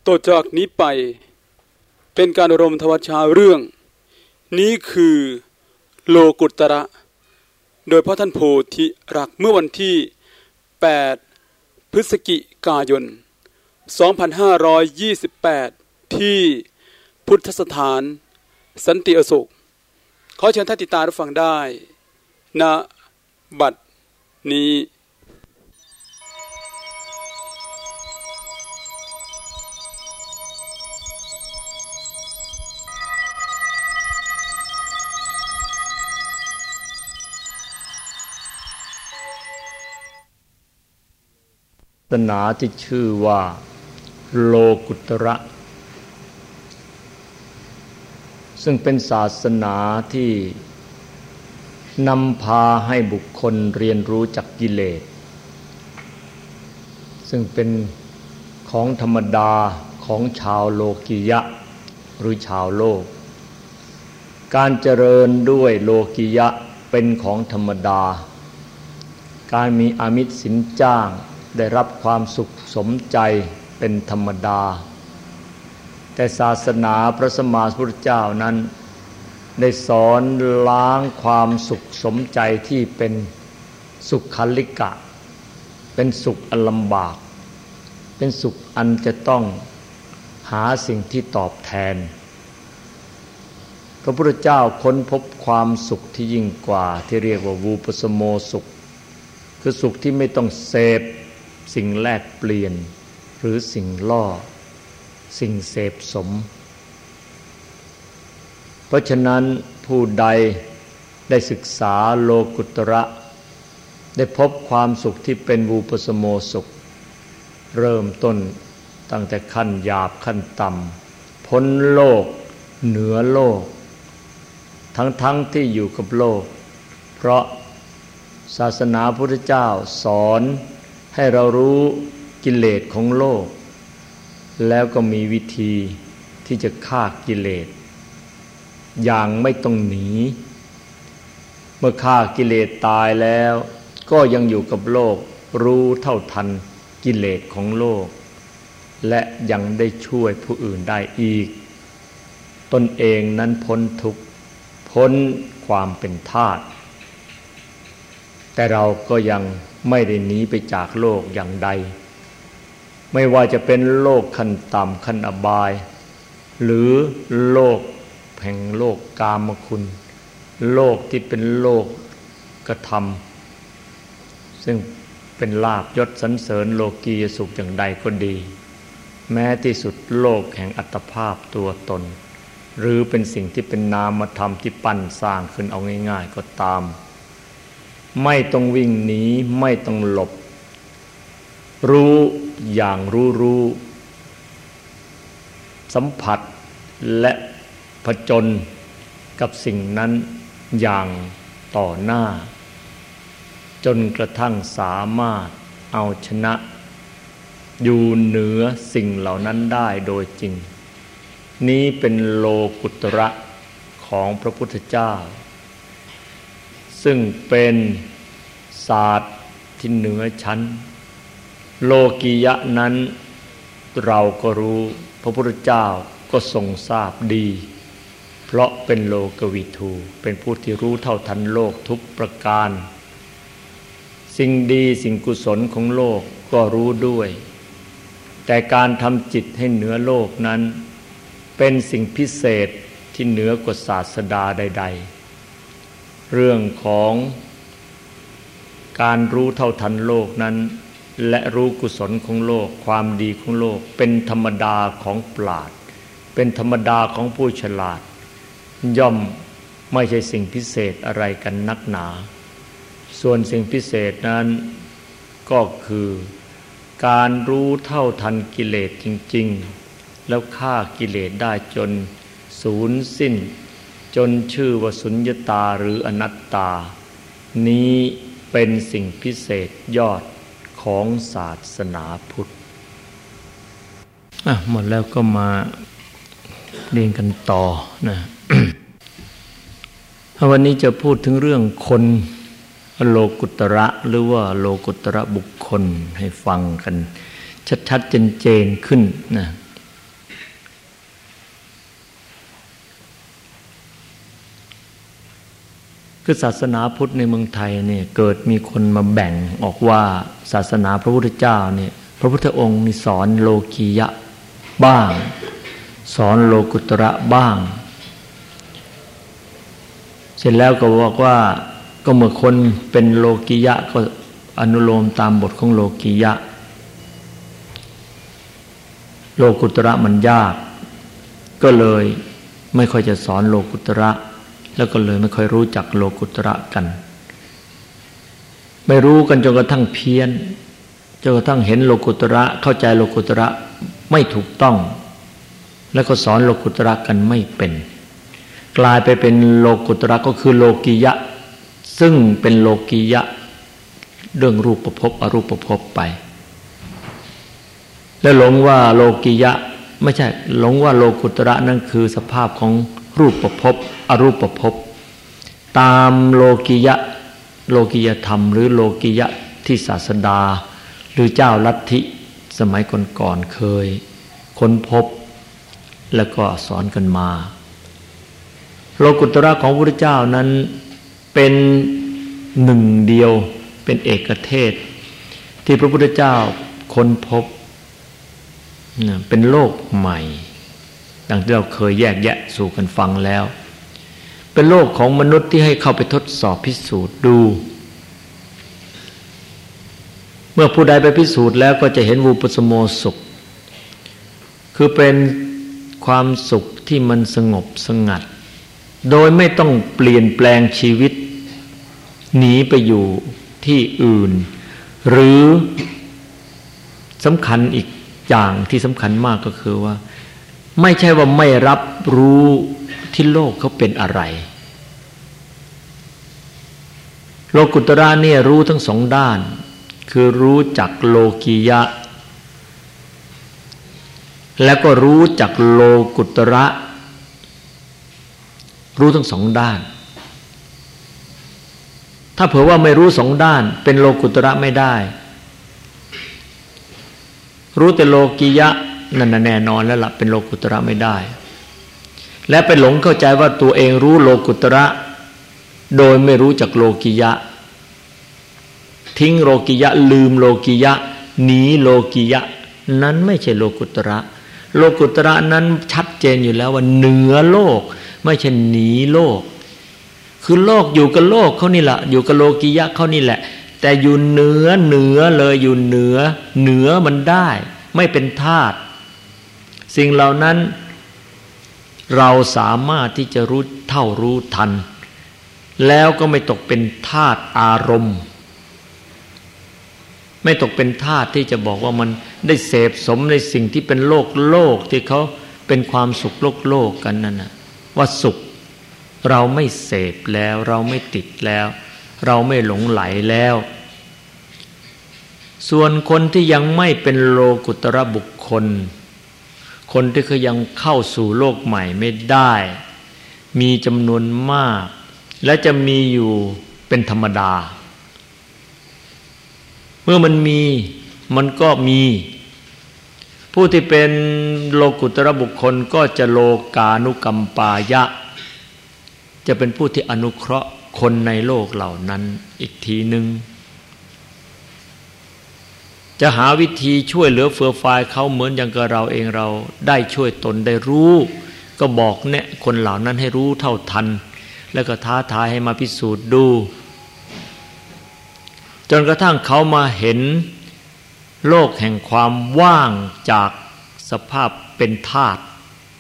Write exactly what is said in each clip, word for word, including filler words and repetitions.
ต่อจากนี้ไปเป็นการอบรมทวชาเรื่องนี้คือโลกุตระโดยพระท่านโพธิรักษ์เมื่อวันที่แปดพฤศจิกายนสองพันห้าร้อยยี่สิบแปดที่พุทธสถานสันติอโศกขอเชิญท่านติดตามรับฟังได้ณบัดนี้ศาสนาที่ชื่อว่าโลกุตระซึ่งเป็นศาสนาที่นำพาให้บุคคลเรียนรู้จักกิเลสซึ่งเป็นของธรรมดาของชาวโลกิยะหรือชาวโลกการเจริญด้วยโลกิยะเป็นของธรรมดาการมีอามิตรสินจ้างได้รับความสุขสมใจเป็นธรรมดาแต่ศาสนาพระสัมมาสัมพุทธเจ้านั้นได้สอนล้างความสุขสมใจที่เป็นสุขคัลลิกะเป็นสุขอันลำบากเป็นสุขอันจะต้องหาสิ่งที่ตอบแทนพระพุทธเจ้าค้นพบความสุขที่ยิ่งกว่าที่เรียกว่าวูปสโมสุขคือสุขที่ไม่ต้องเสพสิ่งแลกเปลี่ยนหรือสิ่งล่อสิ่งเสพสมเพราะฉะนั้นผู้ใดได้ศึกษาโลกุตระได้พบความสุขที่เป็นวูปสโมสุขเริ่มต้นตั้งแต่ขั้นหยาบขั้นต่ำพ้นโลกเหนือโลกทั้งๆ ท, ที่อยู่กับโลกเพราะศาสนาพุทธเจ้าสอนให้เรารู้กิเลสของโลกแล้วก็มีวิธีที่จะฆ่ากิเลสอย่างไม่ต้องหนีเมื่อฆ่ากิเลสตายแล้วก็ยังอยู่กับโลกรู้เท่าทันกิเลสของโลกและยังได้ช่วยผู้อื่นได้อีกตนเองนั้นพ้นทุกข์พ้นความเป็นทาสแต่เราก็ยังไม่ได้หนีไปจากโลกอย่างใดไม่ว่าจะเป็นโลกขั้นต่ำขั้นอบายหรือโลกแห่งโลกกามคุณโลกที่เป็นโลกกระทำซึ่งเป็นลาภยศสรรเสริญโลกียสุขอย่างใดก็ดีแม้ที่สุดโลกแห่งอัตภาพตัวตนหรือเป็นสิ่งที่เป็นนามธรรมที่ปั้นสร้างขึ้นเอาง่ายๆก็ตามไม่ต้องวิ่งหนีไม่ต้องหลบรู้อย่างรู้รู้สัมผัสและผจญกับสิ่งนั้นอย่างต่อหน้าจนกระทั่งสามารถเอาชนะอยู่เหนือสิ่งเหล่านั้นได้โดยจริงนี้เป็นโลกุตระของพระพุทธเจ้าซึ่งเป็นศาสตร์ที่เหนือชั้นโลกียะนั้นเราก็รู้พระพุทธเจ้าก็ทรงทราบดีเพราะเป็นโลกวิทูเป็นผู้ที่รู้เท่าทันโลกทุกประการสิ่งดีสิ่งกุศลของโลกก็รู้ด้วยแต่การทำจิตให้เหนือโลกนั้นเป็นสิ่งพิเศษที่เหนือกว่าศาสดาใดๆเรื่องของการรู้เท่าทันโลกนั้นและรู้กุศลของโลกความดีของโลกเป็นธรรมดาของปราชญ์เป็นธรรมดาของผู้ฉลาดย่อมไม่ใช่สิ่งพิเศษอะไรกันนักหนาส่วนสิ่งพิเศษนั้นก็คือการรู้เท่าทันกิเลสจริงๆแล้วฆ่ากิเลสได้จนสูญสิ้นจนชื่อว่าสุญญตาหรืออนัตตานี้เป็นสิ่งพิเศษยอดของศาสนาพุทธอ่ะหมดแล้วก็มาเรียนกันต่อนะ วันนี้จะพูดถึงเรื่องคนโลกุตระหรือว่าโลกุตระบุคคลให้ฟังกันชัดๆเจนๆขึ้นนะคือศาสนาพุทธในเมืองไทยเนี่ยเกิดมีคนมาแบ่งออกว่าศาสนาพระพุทธเจ้าเนี่ยพระพุทธองค์นี่สอนโลกียะบ้างสอนโลกุตระบ้างเสร็จแล้วก็บอกว่าก็เมื่อคนเป็นโลกียะก็อนุโลมตามบทของโลกียะโลกุตระมันยากก็เลยไม่ค่อยจะสอนโลกุตระแล้วก็เลยไม่ค่อยรู้จักโลกุตระกันไม่รู้กันจนกระทั่งเพี้ยนจนกระทั่งเห็นโลกุตระเข้าใจโลกุตระไม่ถูกต้องแล้วก็สอนโลกุตระกันไม่เป็นกลายไปเป็นโลกุตระก็คือโลกียะซึ่งเป็นโลกียะเรื่องรูปภพอรูปภพไปแล้วหลงว่าโลกียะไม่ใช่หลงว่าโลกุตระนั่นคือสภาพของรูปภพอรูปภพตามโลกียะโลกียธรรมหรือโลกียะที่ศาสดาหรือเจ้าลัทธิสมัยก่อนๆเคยค้นพบแล้วก็สอนกันมาโลกุตระของพระพุทธเจ้านั้นเป็นหนึ่งเดียวเป็นเอกเทศที่พระพุทธเจ้าค้นพบเป็นโลกใหม่ดังที่เราเคยแยกแยะสู่กันฟังแล้วเป็นโลกของมนุษย์ที่ให้เข้าไปทดสอบพิสูจน์ดูเมื่อผู้ใดไปพิสูจน์แล้วก็จะเห็นวูปสโมสุขคือเป็นความสุขที่มันสงบสงัดโดยไม่ต้องเปลี่ยนแปลงชีวิตหนีไปอยู่ที่อื่นหรือสำคัญอีกอย่างที่สำคัญมากก็คือว่าไม่ใช่ว่าไม่รับรู้ที่โลกเขาเป็นอะไรโลกุตระเนี่ยรู้ทั้งสองด้านคือรู้จักโลกียะแล้วก็รู้จักโลกุตระรู้ทั้งสองด้านถ้าเผื่อว่าไม่รู้สองด้านเป็นโลกุตระไม่ได้รู้แต่โลกียะนั่นน่ะแน่นอนแล้วล่ะเป็นโลกุตระไม่ได้และไปหลงเข้าใจว่าตัวเองรู้โลกุตระโดยไม่รู้จักโลกียะทิ้งโลกียะลืมโลกียะหนีโลกียะนั้นไม่ใช่โลกุตระโลกุตระนั้นชัดเจนอยู่แล้วว่าเหนือโลกไม่ใช่หนีโลกคือโลกอยู่กับโลกเขานี่แหละอยู่กับโลกียะเขานี่แหละแต่อยู่เหนือเหนือเลยอยู่เหนือเหนือมันได้ไม่เป็นธาตุสิ่งเหล่านั้นเราสามารถที่จะรู้เท่ารู้ทันแล้วก็ไม่ตกเป็นธาตุอารมณ์ไม่ตกเป็นธาตุที่จะบอกว่ามันได้เสพสมในสิ่งที่เป็นโลกโลกที่เขาเป็นความสุขโลกโลกกันนั่นนะว่าสุขเราไม่เสพแล้วเราไม่ติดแล้วเราไม่หลงไหลแล้วส่วนคนที่ยังไม่เป็นโลกุตระบุคคลคนที่เขายังเข้าสู่โลกใหม่ไม่ได้มีจำนวนมากและจะมีอยู่เป็นธรรมดาเมื่อมันมีมันก็มีผู้ที่เป็นโลกุตระบุคคลก็จะโลกานุกัมปายะจะเป็นผู้ที่อนุเคราะห์คนในโลกเหล่านั้นอีกทีหนึ่งจะหาวิธีช่วยเหลือเฟื่อฟายเขาเหมือนอย่างกับเราเองเราได้ช่วยตนได้รู้ก็บอกแนะคนเหล่านั้นให้รู้เท่าทันแล้วก็ท้าทายให้มาพิสูจน์ดูจนกระทั่งเขามาเห็นโลกแห่งความว่างจากสภาพเป็นธาตุ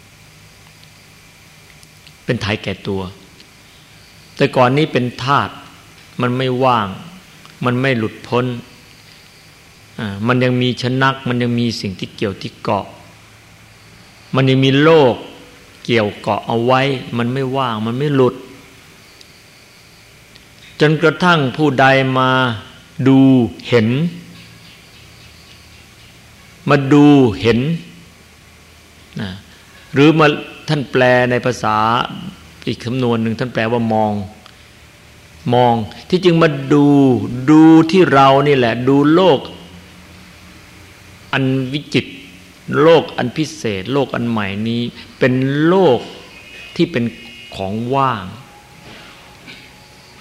เป็นไถแก่ตัวแต่ก่อนนี้เป็นธาตุมันไม่ว่างมันไม่หลุดพ้นมันยังมีชนักมันยังมีสิ่งที่เกี่ยวที่เกาะมันยังมีโลกเกี่ยวเกาะเอาไว้มันไม่ว่างมันไม่หลุดจนกระทั่งผู้ใดมาดูเห็นมาดูเห็นนะหรือมาท่านแปลในภาษาอีกคำนวณหนึ่งท่านแปลว่ามองมองที่จึงมาดูดูที่เรานี่แหละดูโลกอันวิจิตรโลกอันพิเศษโลกอันใหม่นี้เป็นโลกที่เป็นของว่าง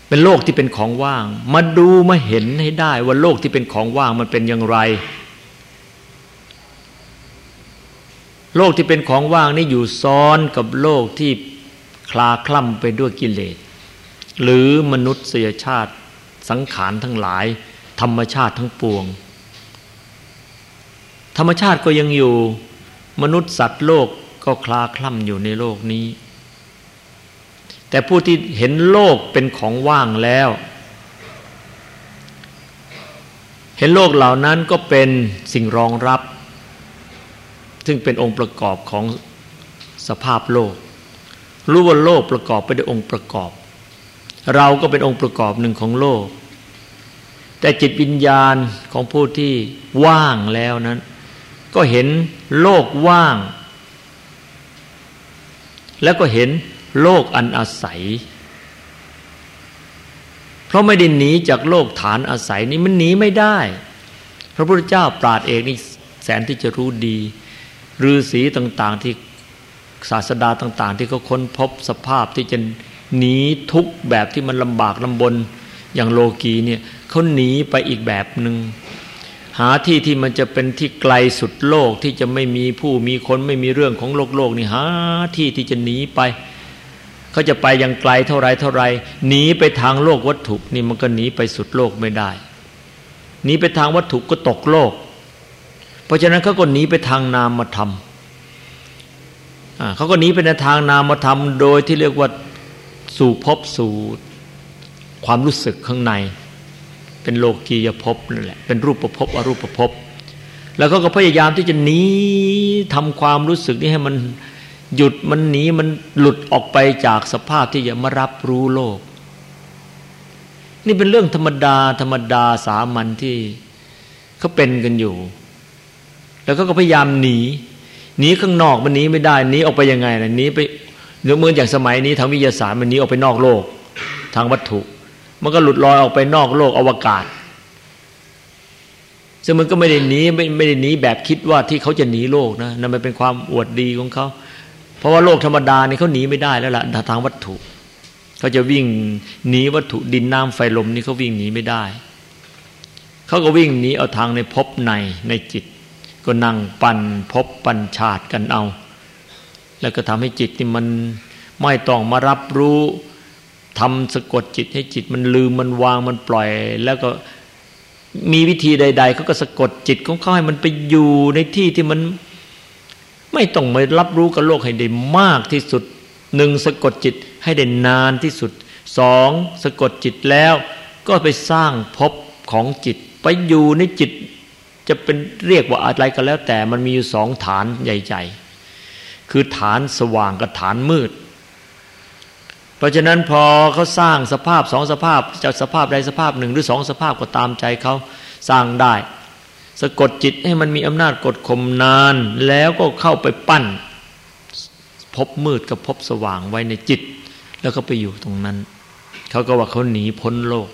เป็นโลกที่เป็นของว่างมาดูมาเห็นให้ได้ว่าโลกที่เป็นของว่างมันเป็นอย่างไรโลกที่เป็นของว่างนี่อยู่ซ้อนกับโลกที่คลาคล่ำไปด้วยกิเลสหรือมนุษยชาติสังขารทั้งหลายธรรมชาติทั้งปวงธรรมชาติก็ยังอยู่มนุษย์สัตว์โลกก็คลาคล่ำอยู่ในโลกนี้แต่ผู้ที่เห็นโลกเป็นของว่างแล้วเห็นโลกเหล่านั้นก็เป็นสิ่งรองรับซึ่งเป็นองค์ประกอบของสภาพโลกรู้ว่าโลกประกอบไปด้วยองค์ประกอบเราก็เป็นองค์ประกอบหนึ่งของโลกแต่จิตวิญญาณของผู้ที่ว่างแล้วนั้นก็เห็นโลกว่างแล้วก็เห็นโลกอันอาศัยเพราะไม่ได้หนีจากโลกฐานอาศัยนี้มันหนีไม่ได้พระพุทธเจ้าปราชญ์เอกนี่แสนที่จะรู้ดีฤาษีต่างๆที่ศาสดาต่างๆที่เขาค้นพบสภาพที่จะหนีทุกข์แบบที่มันลำบากลำบนอย่างโลกีเนี่ยเขาหนีไปอีกแบบหนึ่งหาที่ที่มันจะเป็นที่ไกลสุดโลกที่จะไม่มีผู้มีคนไม่มีเรื่องของโลกโลกนี่หาที่ที่จะหนีไปเขาจะไปยังไกลเท่าไรเท่าไรหนีไปทางโลกวัตถุนี่มันก็หนีไปสุดโลกไม่ได้หนีไปทางวัตถุก็ตกโลกเพราะฉะนั้นเขาก็หนีไปทางนามธรรมอ่าเขาก็หนีไปในทางนามธรรมโดยที่เรียกว่าสู่ภพสู่ความรู้สึกข้างในเป็นโลกียภพนั่นแหละเป็นรูปภพอรูปภพแล้วเขาก็พยายามที่จะหนีทำความรู้สึกนี้ให้มันหยุดมันหนีมันหลุดออกไปจากสภาพที่จะมารับรู้โลกนี่เป็นเรื่องธรรมดาธรรมดาสามัญที่เขาเป็นกันอยู่แล้วก็พยายามหนีหนีข้างนอกมันหนีไม่ได้หนีออกไปยังไงล่ะหนีไปเหมือนอย่างสมัยนี้ทางวิทยาศาสตร์มันหนีออกไปนอกโลกทางวัตถุมันก็หลุดลอยออกไปนอกโลกอวกาศซึ่งมันก็ไม่ได้หนีไม่ไม่ได้หนีแบบคิดว่าที่เขาจะหนีโลกนะนั่นมันเป็นความอวดดีของเขาเพราะว่าโลกธรรมดานี่เขาหนีไม่ได้แล้วล่ะทางวัตถุเขาจะวิ่งหนีวัตถุดินน้ำไฟลมนี่เขาวิ่งหนีไม่ได้เขาก็วิ่งหนีเอาทางในภพในในจิตก็นั่งปั่นภพปั่นชาติกันเอาแล้วก็ทำให้จิตนี่มันไม่ต้องมารับรู้ทำสะกดจิตให้จิตมันลืมมันวางมันปล่อยแล้วก็มีวิธีใดๆเขาก็สะกดจิตของเขาให้มันไปอยู่ในที่ที่มันไม่ต้องมารับรู้กับโลกให้ได้มากที่สุดหนึ่งสะกดจิตให้ได้นานที่สุดสองสะกดจิตแล้วก็ไปสร้างภพของจิตไปอยู่ในจิตจะเป็นเรียกว่าอะไรก็แล้วแต่มันมีอยู่สองฐานใหญ่ๆคือฐานสว่างกับฐานมืดเพราะฉะนั้นพอเขาสร้างสภาพสองสภาพจากสภาพใดสภาพหนึ่งหรือสองสภาพก็ตามใจเขาสร้างได้สะกดจิตให้มันมีอำนาจกดข่มนานแล้วก็เข้าไปปั้นภพมืดกับภพสว่างไว้ในจิตแล้วก็ไปอยู่ตรงนั้นเขาก็ว่าเขาหนีพ้นโลก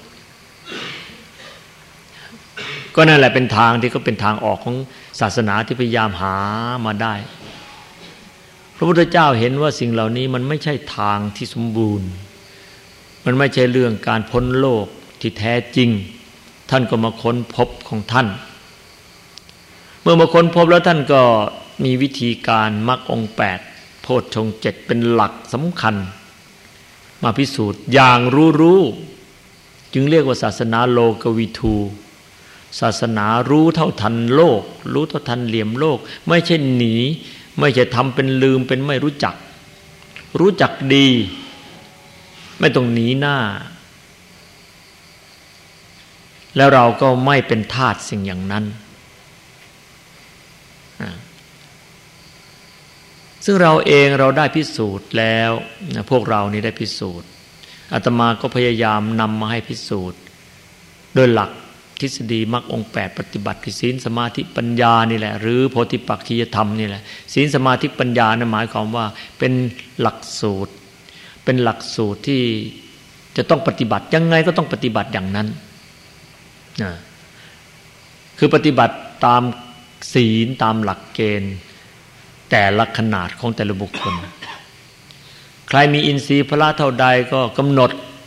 ก็นั่นแหละเป็นทางที่ก็เป็นทางออกของศาสนาที่พยายามหามาได้พระพุทธเจ้าเห็นว่าสิ่งเหล่านี้มันไม่ใช่ทางที่สมบูรณ์มันไม่ใช่เรื่องการพ้นโลกที่แท้จริงท่านก็มาค้นพบของท่านเมื่อมาค้นพบแล้วท่านก็มีวิธีการมรรคองค์แปดโพชฌงค์เจ็ดเป็นหลักสำคัญมาพิสูจน์อย่างรู้ๆจึงเรียกว่าศาสนาโลกวิทูศาสนารู้เท่าทันโลกรู้เท่าทันเหลี่ยมโลกไม่ใช่หนีไม่ใช่ทำเป็นลืมเป็นไม่รู้จักรู้จักดีไม่ต้องหนีหน้าแล้วเราก็ไม่เป็นทาสสิ่งอย่างนั้นซึ่งเราเองเราได้พิสูจน์แล้วพวกเรานี่ได้พิสูจน์อาตมาก็พยายามนำมาให้พิสูจน์โดยหลักทฤษฎีมรรคองค์แปดปฏิบัติคือศีลสมาธิปัญญานี่แหละหรือโพธิปักขิยธรรมนี่แหละศีลสมาธิปัญญานั้นหมายความว่าเป็นหลักสูตรเป็นหลักสูตรที่จะต้องปฏิบัติยังไงก็ต้องปฏิบัติอย่างนั้นนะคือปฏิบัติตามศีลตามหลักเกณฑ์แต่ละขนาดของแต่ละบุคคลใครมีอินทรีย์พละเท่าใดก็กำหนด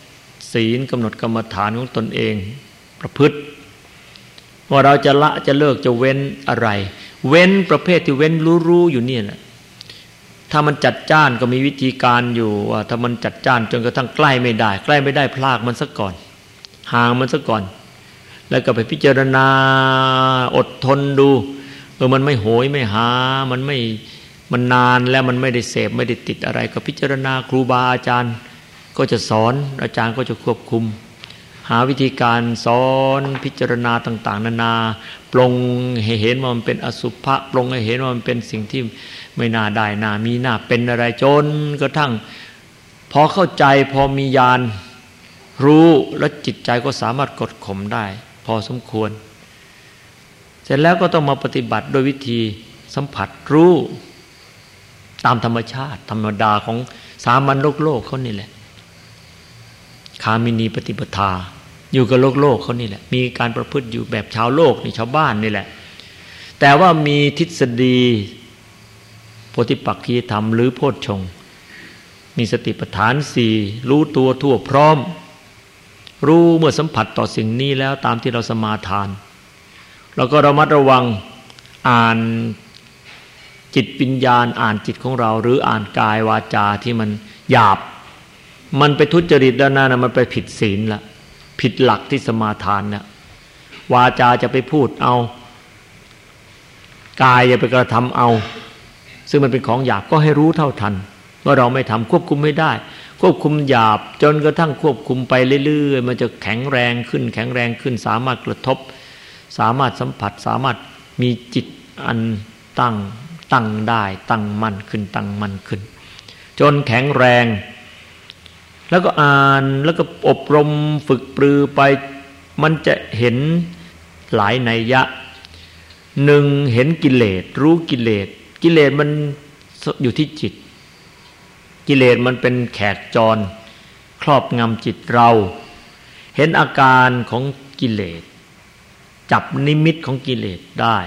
ศีลกำหนดกรรมฐานของตนเองประพฤติว่าเราจะละจะเลิกจะเว้นอะไร เว้นประเภทที่เว้นรู้ๆอยู่นี่แหละถ้ามันจัดจ้านก็มีวิธีการอยู่ว่าถ้ามันจัดจ้านจนกระทั่งใกล้ไม่ได้ใกล้ไม่ได้พลากมันซะก่อนห่างมันซะก่อนแล้วก็ไปพิจารณาอดทนดูเออมันไม่โหยไม่หามันไม่มันนานแล้วมันไม่ได้เสพไม่ได้ติดอะไรก็พิจารณาครูบาอาจารย์ก็จะสอนอาจารย์ก็จะควบคุมหาวิธีการสอนพิจารณาต่างๆนานาปลงให้เห็นว่ามันเป็นอสุภะปลงให้เห็นว่ามันเป็นสิ่งที่ไม่น่าได้น่ามีน่าเป็นอะไรจนกระทั่งพอเข้าใจพอมีญาณรู้แล้วจิตใจก็สามารถกดข่มได้พอสมควรเสร็จแล้วก็ต้องมาปฏิบัติโดยวิธีสัมผัสรู้ตามธรรมชาติธรรมดาของสามัญโลกโลกเขานี่แหละคามินีปฏิปทาอยู่กับโลกโลกเขานี่แหละมีการประพฤติอยู่แบบชาวโลกนี่ชาวบ้านนี่แหละแต่ว่ามีทฤษฎีโพธิปักขิยธรรมหรือโพชฌงค์มีสติปัฏฐานสี่รู้ตัวทั่วพร้อมรู้เมื่อสัมผัสต่อสิ่งนี้แล้วตามที่เราสมาทานแล้วก็ระมัดระวังอ่านจิตปัญญาอ่านจิตของเราหรืออ่านกายวาจาที่มันหยาบมันไปทุจริตแล้วนะมันไปผิดศีลละผิดหลักที่สมาทานนะวาจาจะไปพูดเอากายอย่าไปกระทำเอาซึ่งมันเป็นของหยาบก็ให้รู้เท่าทันว่าเราไม่ทำควบคุมไม่ได้ควบคุมหยาบจนกระทั่งควบคุมไปเรื่อยๆมันจะแข็งแรงขึ้นแข็งแรงขึ้นสามารถกระทบสามารถสัมผัสสามารถมีจิตอันตั้งตั้งได้ตั้งมั่นขึ้นตั้งมั่นขึ้นจนแข็งแรงแล้วก็อ่านแล้วก็อบรมฝึกปรือไปมันจะเห็นหลายนัยยะหนึ่งเห็นกิเลสรู้กิเลสกิเลสมันอยู่ที่จิตกิเลสมันเป็นแขกจรครอบงำจิตเราเห็นอาการของกิเลสจับนิมิตของกิเลสได้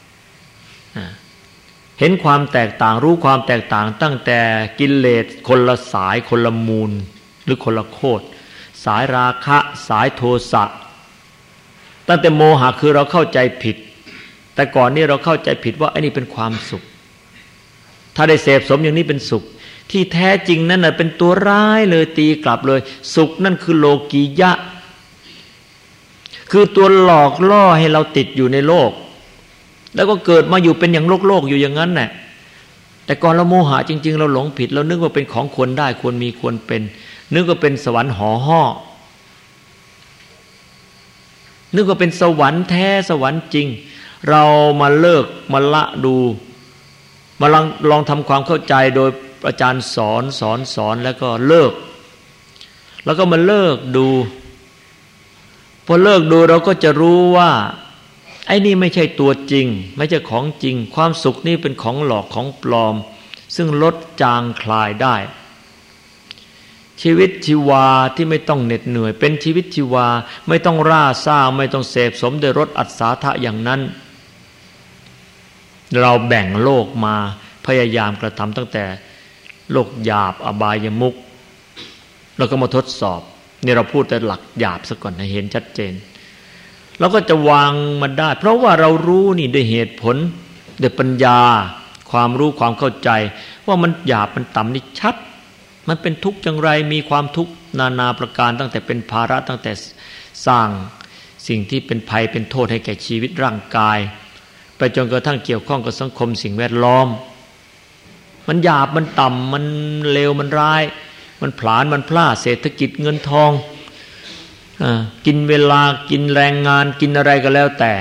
เห็นความแตกต่างรู้ความแตกต่างตั้งแต่กิเลสคนละสายคนละมูลหรือคนละโคตรสายราคะสายโทสะตั้งแต่โมหะคือเราเข้าใจผิดแต่ก่อนนี้เราเข้าใจผิดว่าไอ้นี่เป็นความสุขถ้าได้เสพสมอย่างนี้เป็นสุขที่แท้จริงนั่นน่ะเป็นตัวร้ายเลยตีกลับเลยสุขนั่นคือโลกียะคือตัวหลอกล่อให้เราติดอยู่ในโลกแล้วก็เกิดมาอยู่เป็นอย่างโลกโลกอยู่อย่างนั้นแหละแต่ก่อนเราโมหะจริงๆเราหลงผิดเรานึกว่าเป็นของควรได้ควรมีควรเป็นนึกว่าเป็นสวรรค์ห่อห่อนึกว่าเป็นสวรรค์แท้สวรรค์จริงเรามาเลิกมาละดูมาลองลองทำความเข้าใจโดยอาจารย์สอนสอนสอนแล้วก็เลิกแล้วก็มาเลิกดูพอเลิกดูเราก็จะรู้ว่าไอ้นี่ไม่ใช่ตัวจริงไม่ใช่ของจริงความสุขนี่เป็นของหลอกของปลอมซึ่งลดจางคลายได้ชีวิตชีวาที่ไม่ต้องเหน็ดเหนื่อยเป็นชีวิตชีวาไม่ต้องร่าซ่าไม่ต้องเสพสมด้วยรสอัศทะอย่างนั้นเราแบ่งโลกมาพยายามกระทำตั้งแต่โลกหยาบอบายมุขแล้วก็มาทดสอบนี่เราพูดแต่หลักหยาบซะก่อนให้เห็นชัดเจนเราก็จะวางมันได้เพราะว่าเรารู้นี่ด้วยเหตุผลด้วยปัญญาความรู้ความเข้าใจว่ามันหยาบมันต่ำนี่ชัดมันเป็นทุกข์อย่างไรมีความทุกข์นานาประการตั้งแต่เป็นภาระตั้งแต่สร้างสิ่งที่เป็นภัยเป็นโทษให้แก่ชีวิตร่างกายไปจนกระทั่งเกี่ยวข้องกับสังคมสิ่งแวดล้อมมันหยาบมันต่ำมันเลวมันร้ายมันผลาญมันพลาดเศรษฐกิจเงินทองอ่ากินเวลากินแรงงานกินอะไรก็แล้วแต่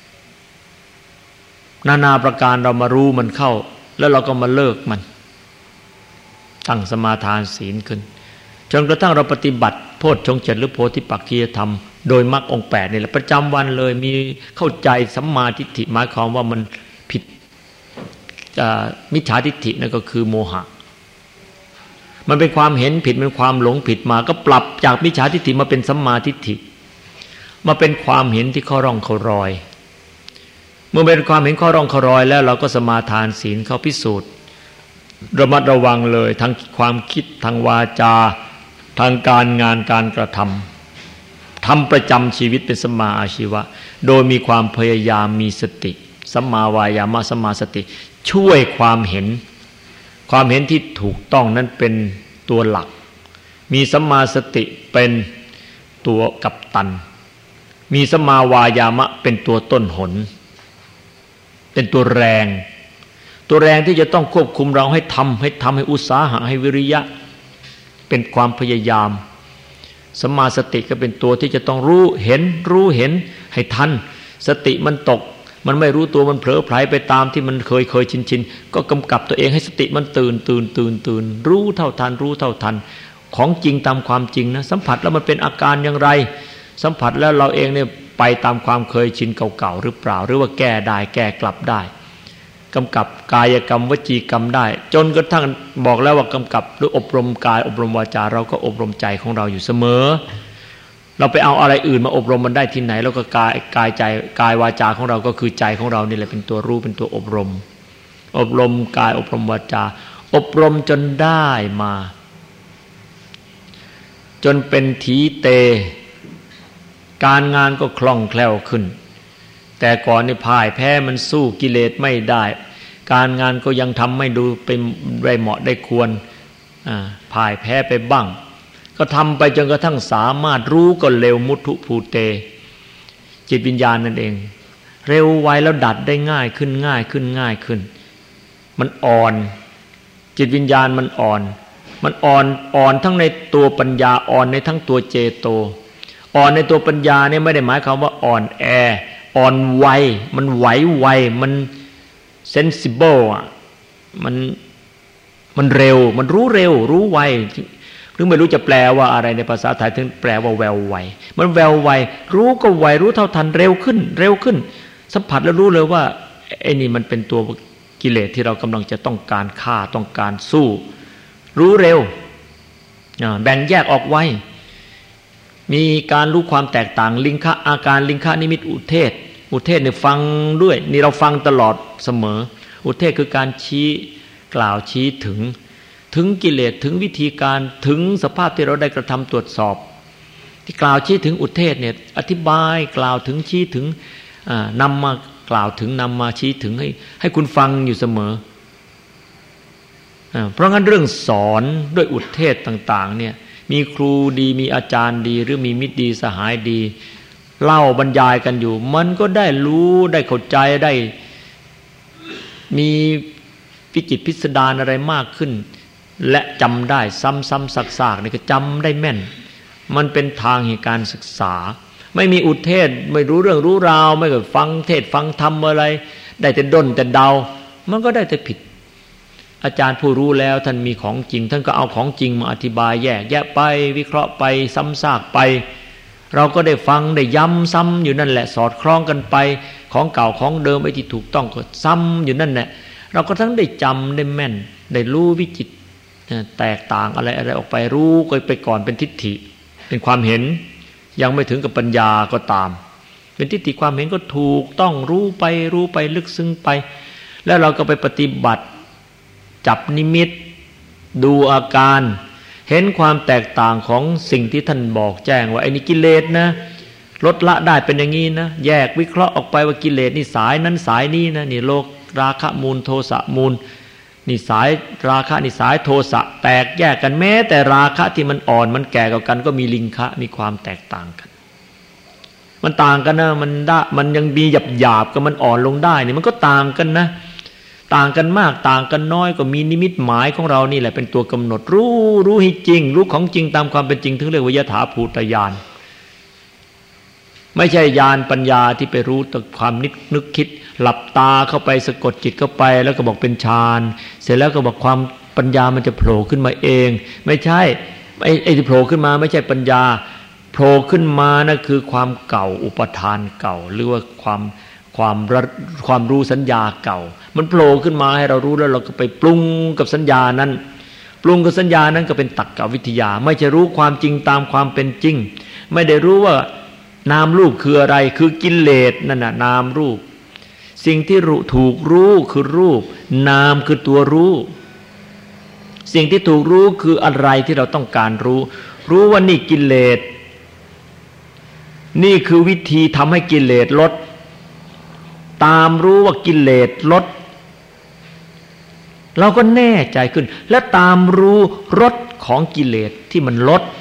นานาประการเรามารู้มันเข้าแล้วเราก็มาเลิกมันตั้งสมาทานศีลขึ้นจนกระทั่งเราปฏิบัติโพชฌงค์เจ็ดหรือโพธิปักขิยธรรมโดยมรรคองค์แปดนี่แหละประจำวันเลยมีเข้าใจสัมมาทิฏฐิหมายความว่ามันผิดมิจฉาทิฏฐินั่นก็คือโมหะมันเป็นความเห็นผิดเป็นความหลงผิดมาก็ปรับจากมิจฉาทิฏฐิมาเป็นสัมมาทิฏฐิมาเป็นความเห็นที่เข้าร่องเข้ารอยเมื่อเป็นความเห็นเข้าร่องเข้ารอยแล้วเราก็สมาทานศีลเข้าพิสูจน์ระมัดระวังเลยทั้งความคิดทางวาจาทางการงานการกระทำทำประจำชีวิตเป็นสัมมาอาชีวะโดยมีความพยายามมีสติสัมมาวายามะสัมมาสติช่วยความเห็นความเห็นที่ถูกต้องนั้นเป็นตัวหลักมีสัมมาสติเป็นตัวกัปตันมีสัมมาวายามะเป็นตัวต้นหนเป็นตัวแรงตัวแรงที่จะต้องควบคุมเราให้ทำให้ทำให้อุตสาหะให้วิริยะเป็นความพยายามสัมมาสติก็เป็นตัวที่จะต้องรู้เห็นรู้เห็นให้ทันสติมันตกมันไม่รู้ตัวมันเผลอไผลไปตามที่มันเคยเคยชินชินก็กำกับตัวเองให้สติมันตื่นตื่นตื่นตื่นรู้เท่าทันรู้เท่าทันของจริงตามความจริงนะสัมผัสแล้วมันเป็นอาการอย่างไรสัมผัสแล้วเราเองเนี่ยไปตามความเคยชินเก่าๆหรือเปล่าหรือว่าแก้ได้แก้กลับได้กำกับกายกรรมวจีกรรมได้จนกระทั่งบอกแล้วว่ากำกับหรืออบรมกายอบรมวาจาเราก็อบรมใจของเราอยู่เสมอเราไปเอาอะไรอื่นมาอบรมมันได้ที่ไหนแล้วก็กายกายใจกายวาจาของเราก็คือใจของเรานี่แหละเป็นตัวรู้เป็นตัวอบรมอบรมกายอบรมวาจาอบรมจนได้มาจนเป็นทีเตการงานก็คล่องแคล่วขึ้นแต่ก่อนนี่พ่ายแพ้มันสู้กิเลสไม่ได้การงานก็ยังทำไม่ดูเป็นได้เหมาะได้ควรพ่ายแพ้ไปบ้างก็ทำไปจนกระทั่งสามารถรู้ก็เร็วมุทุภูเตจิตวิญญาณนั่นเองเร็วไวแล้วดัดได้ง่ายขึ้นง่ายขึ้นง่ายขึ้นมันอ่อนจิตวิญญาณมันอ่อนมันอ่อนอ่อนทั้งในตัวปัญญาอ่อนในทั้งตัวเจโตอ่อนในตัวปัญญาเนี่ยไม่ได้หมายความว่าอ่อนแออ่อนไวมันไหวไวมันเซนซิเบิลอ่ะมันมันเร็วมันรู้เร็วรู้ไวหรือไม่รู้จะแปลว่าอะไรในภาษาไทยถึงแปลว่าแววไวมันแววไวรู้ก็ไวรู้เท่าทันเร็วขึ้นเร็วขึ้นสัมผัสแล้วรู้เลยว่าไอ้นี่มันเป็นตัวกิเลสที่เรากำลังจะต้องการฆ่าต้องการสู้รู้เร็วแบ่งแยกออกไวมีการรู้ความแตกต่างลิงคะอาการลิงคะนิมิตอุเทศอุเทศเนี่ยฟังด้วยนี่เราฟังตลอดเสมออุเทศคือการชี้กล่าวชี้ถึงถึงกิเลสถึงวิธีการถึงสภาพที่เราได้กระทำตรวจสอบที่กล่าวชี้ถึงอุเทศเนี่ยอธิบายกล่าวถึงชี้ถึงนำมากล่าวถึงนำมาชี้ถึงให้ให้คุณฟังอยู่เสมอเพราะงั้นเรื่องสอนด้วยอุเทศต่างๆเนี่ยมีครูดีมีอาจารย์ดีหรือมีมิตรดีสหายดีเล่าบรรยายกันอยู่มันก็ได้รู้ได้เข้าใจได้มีวิจิตรพิสดารอะไรมากขึ้นและจำได้ซ้ำๆซักๆนี่ก็จำได้แม่นมันเป็นทางแห่งการศึกษาไม่มีอุเทศไม่รู้เรื่องรู้ราวไม่ก็ฟังเทศฟังธรรมอะไรได้แต่ด้นแต่เดามันก็ได้แต่ผิดอาจารย์ผู้รู้แล้วท่านมีของจริงท่านก็เอาของจริงมาอธิบายแยกแยะไปวิเคราะห์ไปซ้ำซากไปเราก็ได้ฟังได้ย้ำซ้ำอยู่นั่นแหละสอดคล้องกันไปของเก่าของเดิมไอ้ที่ถูกต้องก็ซ้ำอยู่นั่นแหละเราก็ทั้งได้จำได้แม่นได้รู้วิจิตรแตกต่างอะไรอะไรออกไปรู้ก็ไปก่อนเป็นทิฏฐิเป็นความเห็นยังไม่ถึงกับปัญญาก็ตามเป็นทิฏฐิความเห็นก็ถูกต้องรู้ไปรู้ไปลึกซึ้งไปแล้วเราก็ไปปฏิบัติจับนิมิตดูอาการเห็นความแตกต่างของสิ่งที่ท่านบอกแจ้งว่าไอ้นี่กิเลสนะลดละได้เป็นอย่างนี้นะแยกวิเคราะห์ออกไปว่ากิเลสนี่สายนั้นสายนี้นะนี่โลกราคะมูลโทสะมูลนี่สายราคะนี่สายโทสะแตกแยกกันแม้แต่ราคะที่มันอ่อนมันแก่กว่ากันก็มีลิงคะมีความแตกต่างกันมันต่างกันนะมันได้มันยังมีหยาบหยาบกับมันอ่อนลงได้นี่มันก็ต่างกันนะต่างกันมากต่างกันน้อยก็มีนิมิตหมายของเรานี่แหละเป็นตัวกำหนดรู้รู้ให้จริงรู้ของจริงตามความเป็นจริงถึงเรียกว่ายถาภูตญาณไม่ใช่ญาณปัญญาที่ไปรู้แต่ความนึกนึกคิดหลับตาเข้าไปสะกดจิตเข้าไปแล้วก็บอกเป็นฌานเสร็จแล้วก็บอกความปัญญามันจะโผล่ขึ้นมาเองไม่ใช่ไอ้ไอ้ที่โผล่ขึ้นมาไม่ใช่ปัญญาโผล่ขึ้นมานะคือความเก่าอุปทานเก่าหรือว่าความความความรู้สัญญาเก่ามันโผล่ขึ้นมาให้เรารู้แล้วเราก็ไปปรุงกับสัญญานั้นปรุงกับสัญญานั้นก็เป็นตรรกวิทยาไม่ใช่รู้ความจริงตามความเป็นจริงไม่ได้รู้ว่านามรูปคืออะไรคือกิเลสนั่นน่ะนามรูปสิ่งที่ถูกรู้คือรูปนามคือตัวรู้สิ่งที่ถูกรู้คืออะไรที่เราต้องการรู้รู้ว่านี่กิเลสนี่คือวิธีทำให้กิเลสลดตามรู้ว่ากิเลสลดเราก็แน่ใจขึ้นและตามรู้รสของกิเลสที่มันลด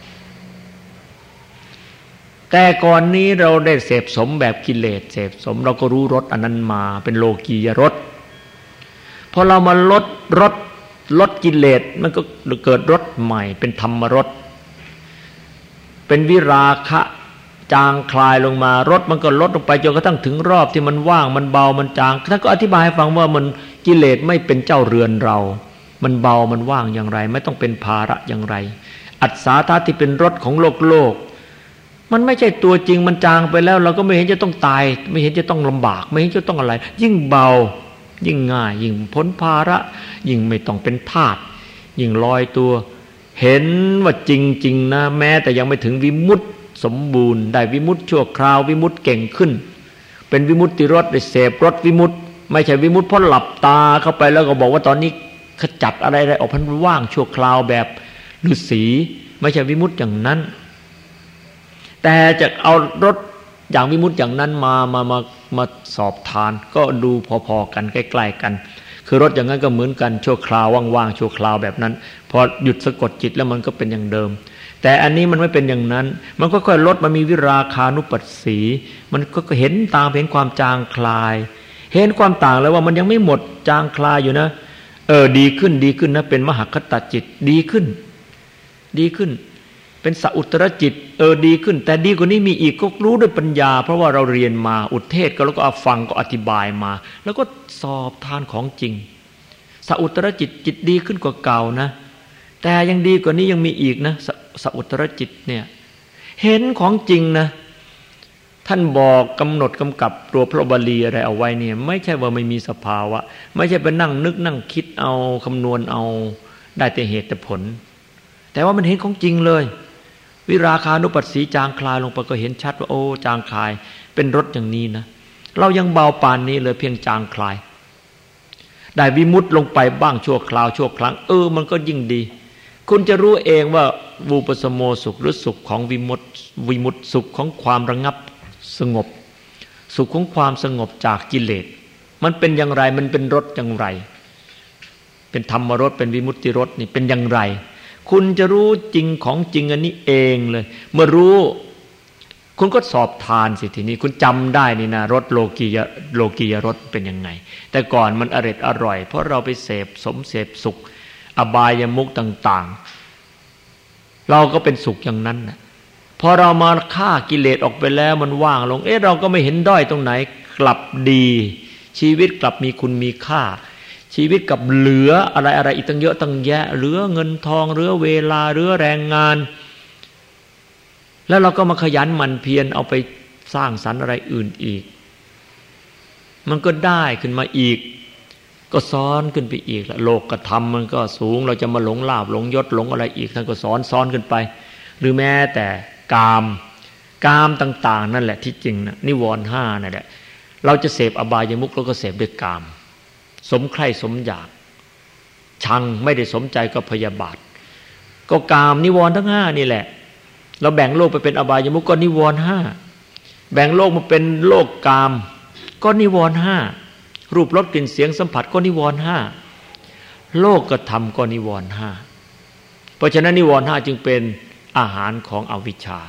แต่ก่อนนี้เราได้เสพสมแบบกิเลสเสพสมเราก็รู้รสอันนั้นมาเป็นโลกียรสพอเรามาลดรสลดกิเลสมันก็เกิดรสใหม่เป็นธรรมรสเป็นวิราคะจางคลายลงมารสมันก็ลดลงไปจนกระทั่งถึงรอบที่มันว่างมันเบามันจางท่านก็อธิบายให้ฟังว่ามันกิเลสไม่เป็นเจ้าเรือนเรามันเบามันว่างอย่างไรไม่ต้องเป็นภาระอย่างไรอัศธาที่เป็นรสของโลกโลกมันไม่ใช่ตัวจริงมันจางไปแล้วเราก็ไม่เห็นจะต้องตายไม่เห็นจะต้องลำบากไม่เห็นจะต้องอะไรยิ่งเบายิ่งง่ายยิ่งพ้นภาระยิ่งไม่ต้องเป็นทาสยิ่งลอยตัวเห็นว่าจริงๆนะแม้แต่ยังไม่ถึงวิมุตติสมบูรณ์ได้วิมุตติชั่วคราววิมุตติเก่งขึ้นเป็นวิมุตติรสได้เสพรสวิมุตติไม่ใช่วิมุตติเพราะหลับตาเข้าไปแล้วก็บอกว่าตอนนี้ขจัดอะไรอะไรออกพันว่างชั่วคราวแบบฤาษีไม่ใช่วิมุตติอย่างนั้นแต่จะเอารสอย่างวิมุตติอย่างนั้นมามามามาสอบทานก็ดูพอๆกันใกล้ๆกันคือรสอย่างนั้นก็เหมือนกันชั่วคราวว่างๆชั่วคราวแบบนั้นพอหยุดสะกดจิตแล้วมันก็เป็นอย่างเดิมแต่อันนี้มันไม่เป็นอย่างนั้นมันก็ค่อยลดมันมีวิราคานุปัสสีมันก็เห็นตามเห็นความจางคลายเห็นความต่างแล้วว่ามันยังไม่หมดจางคลายอยู่นะเออดีขึ้นดีขึ้นนะเป็นมหคตจิตดีขึ้นดีขึ้นเป็นสัอุตตรจิตเออดีขึ้นแต่ดีกว่านี้มีอีกก็รู้ด้วยปัญญาเพราะว่าเราเรียนมาอุเทศก็แล้วก็ฟังก็อธิบายมาแล้วก็สอบทานของจริงสัอุตตรจิตจิตดีขึ้นกว่าเก่านะแต่ยังดีกว่านี้ยังมีอีกนะสัอุตตรจิตเนี่ยเห็นของจริงนะท่านบอกกำหนดกำกับตัวพระบาลีอะไรเอาไว้เนี่ยไม่ใช่ว่าไม่มีสภาวะไม่ใช่ไปนั่งนึกนั่งคิดเอาคำนวณเอาได้แต่เหตุแต่ผลแต่ว่ามันเห็นของจริงเลยวิราคานุปัสสีจางคลายลงไปก็เห็นชัดว่าโอ้จางคลายเป็นรสอย่างนี้นะเรายังเบาปานนี้เลยเพียงจางคลายได้วิมุตติลงไปบ้างชั่วคราวชั่วครั้งเออมันก็ยิ่งดีคุณจะรู้เองว่าวูปสโมสุขหรือสุขของวิมุตติวิมุตติสุขของความระงับสงบสุขของความสงบจากกิเลสมันเป็นอย่างไรมันเป็นรสอย่างไรเป็นธรรมรสเป็นวิมุตติรสนี่เป็นอย่างไรคุณจะรู้จริงของจริงอันนี้เองเลยเมื่อรู้คุณก็สอบทานสิทีนี้คุณจำได้นี่นะรสโลกียโลกียรสเป็นยังไงแต่ก่อนมันอร่อยอร่อยเพราะเราไปเสพสมเสพสุขอบายมุขต่างๆเราก็เป็นสุขอย่างนั้นนะพอเรามาฆ่ากิเลสออกไปแล้วมันว่างลงเอ๊ะเราก็ไม่เห็นด้อยตรงไหนกลับดีชีวิตกลับมีคุณมีค่าชีวิตกับเหลืออะไรอะไรอีกตั้งเยอะตั้งแยะเหลือเงินทองเหลือเวลาเหลือแรงงานแล้วเราก็มาขยันหมั่นเพียรเอาไปสร้างสรรค์อะไรอื่นอีกมันก็ได้ขึ้นมาอีกก็ซ้อนขึ้นไปอีกละโลกธรรมมันก็สูงเราจะมาหลงลาภหลงยศหลงอะไรอีกท่านก็สอนซ้อนขึ้นไปหรือแม้แต่กามกามต่างๆนั่นแหละที่จริงนะนิวรณ์ห้านั่นแหละเราจะเสพอบายมุขเราก็เสพด้วยกามสมใคร่สมอยากชังไม่ได้สมใจก็พยาบาทก็กามนิวรณ์ทั้งห้านี่แหละเราแบ่งโลกไปเป็นอบายมุขก็นิวรณ์ห้าแบ่งโลกมาเป็นโลกกามก็นิวรณ์ห้ารูปรสกลิ่นเสียงสัมผัสก็นิวรณ์ห้าโลกกธรรมก็นิวรณ์ห้าเพราะฉะนั้นนิวรณ์ห้าจึงเป็นอาหารของอวิชชา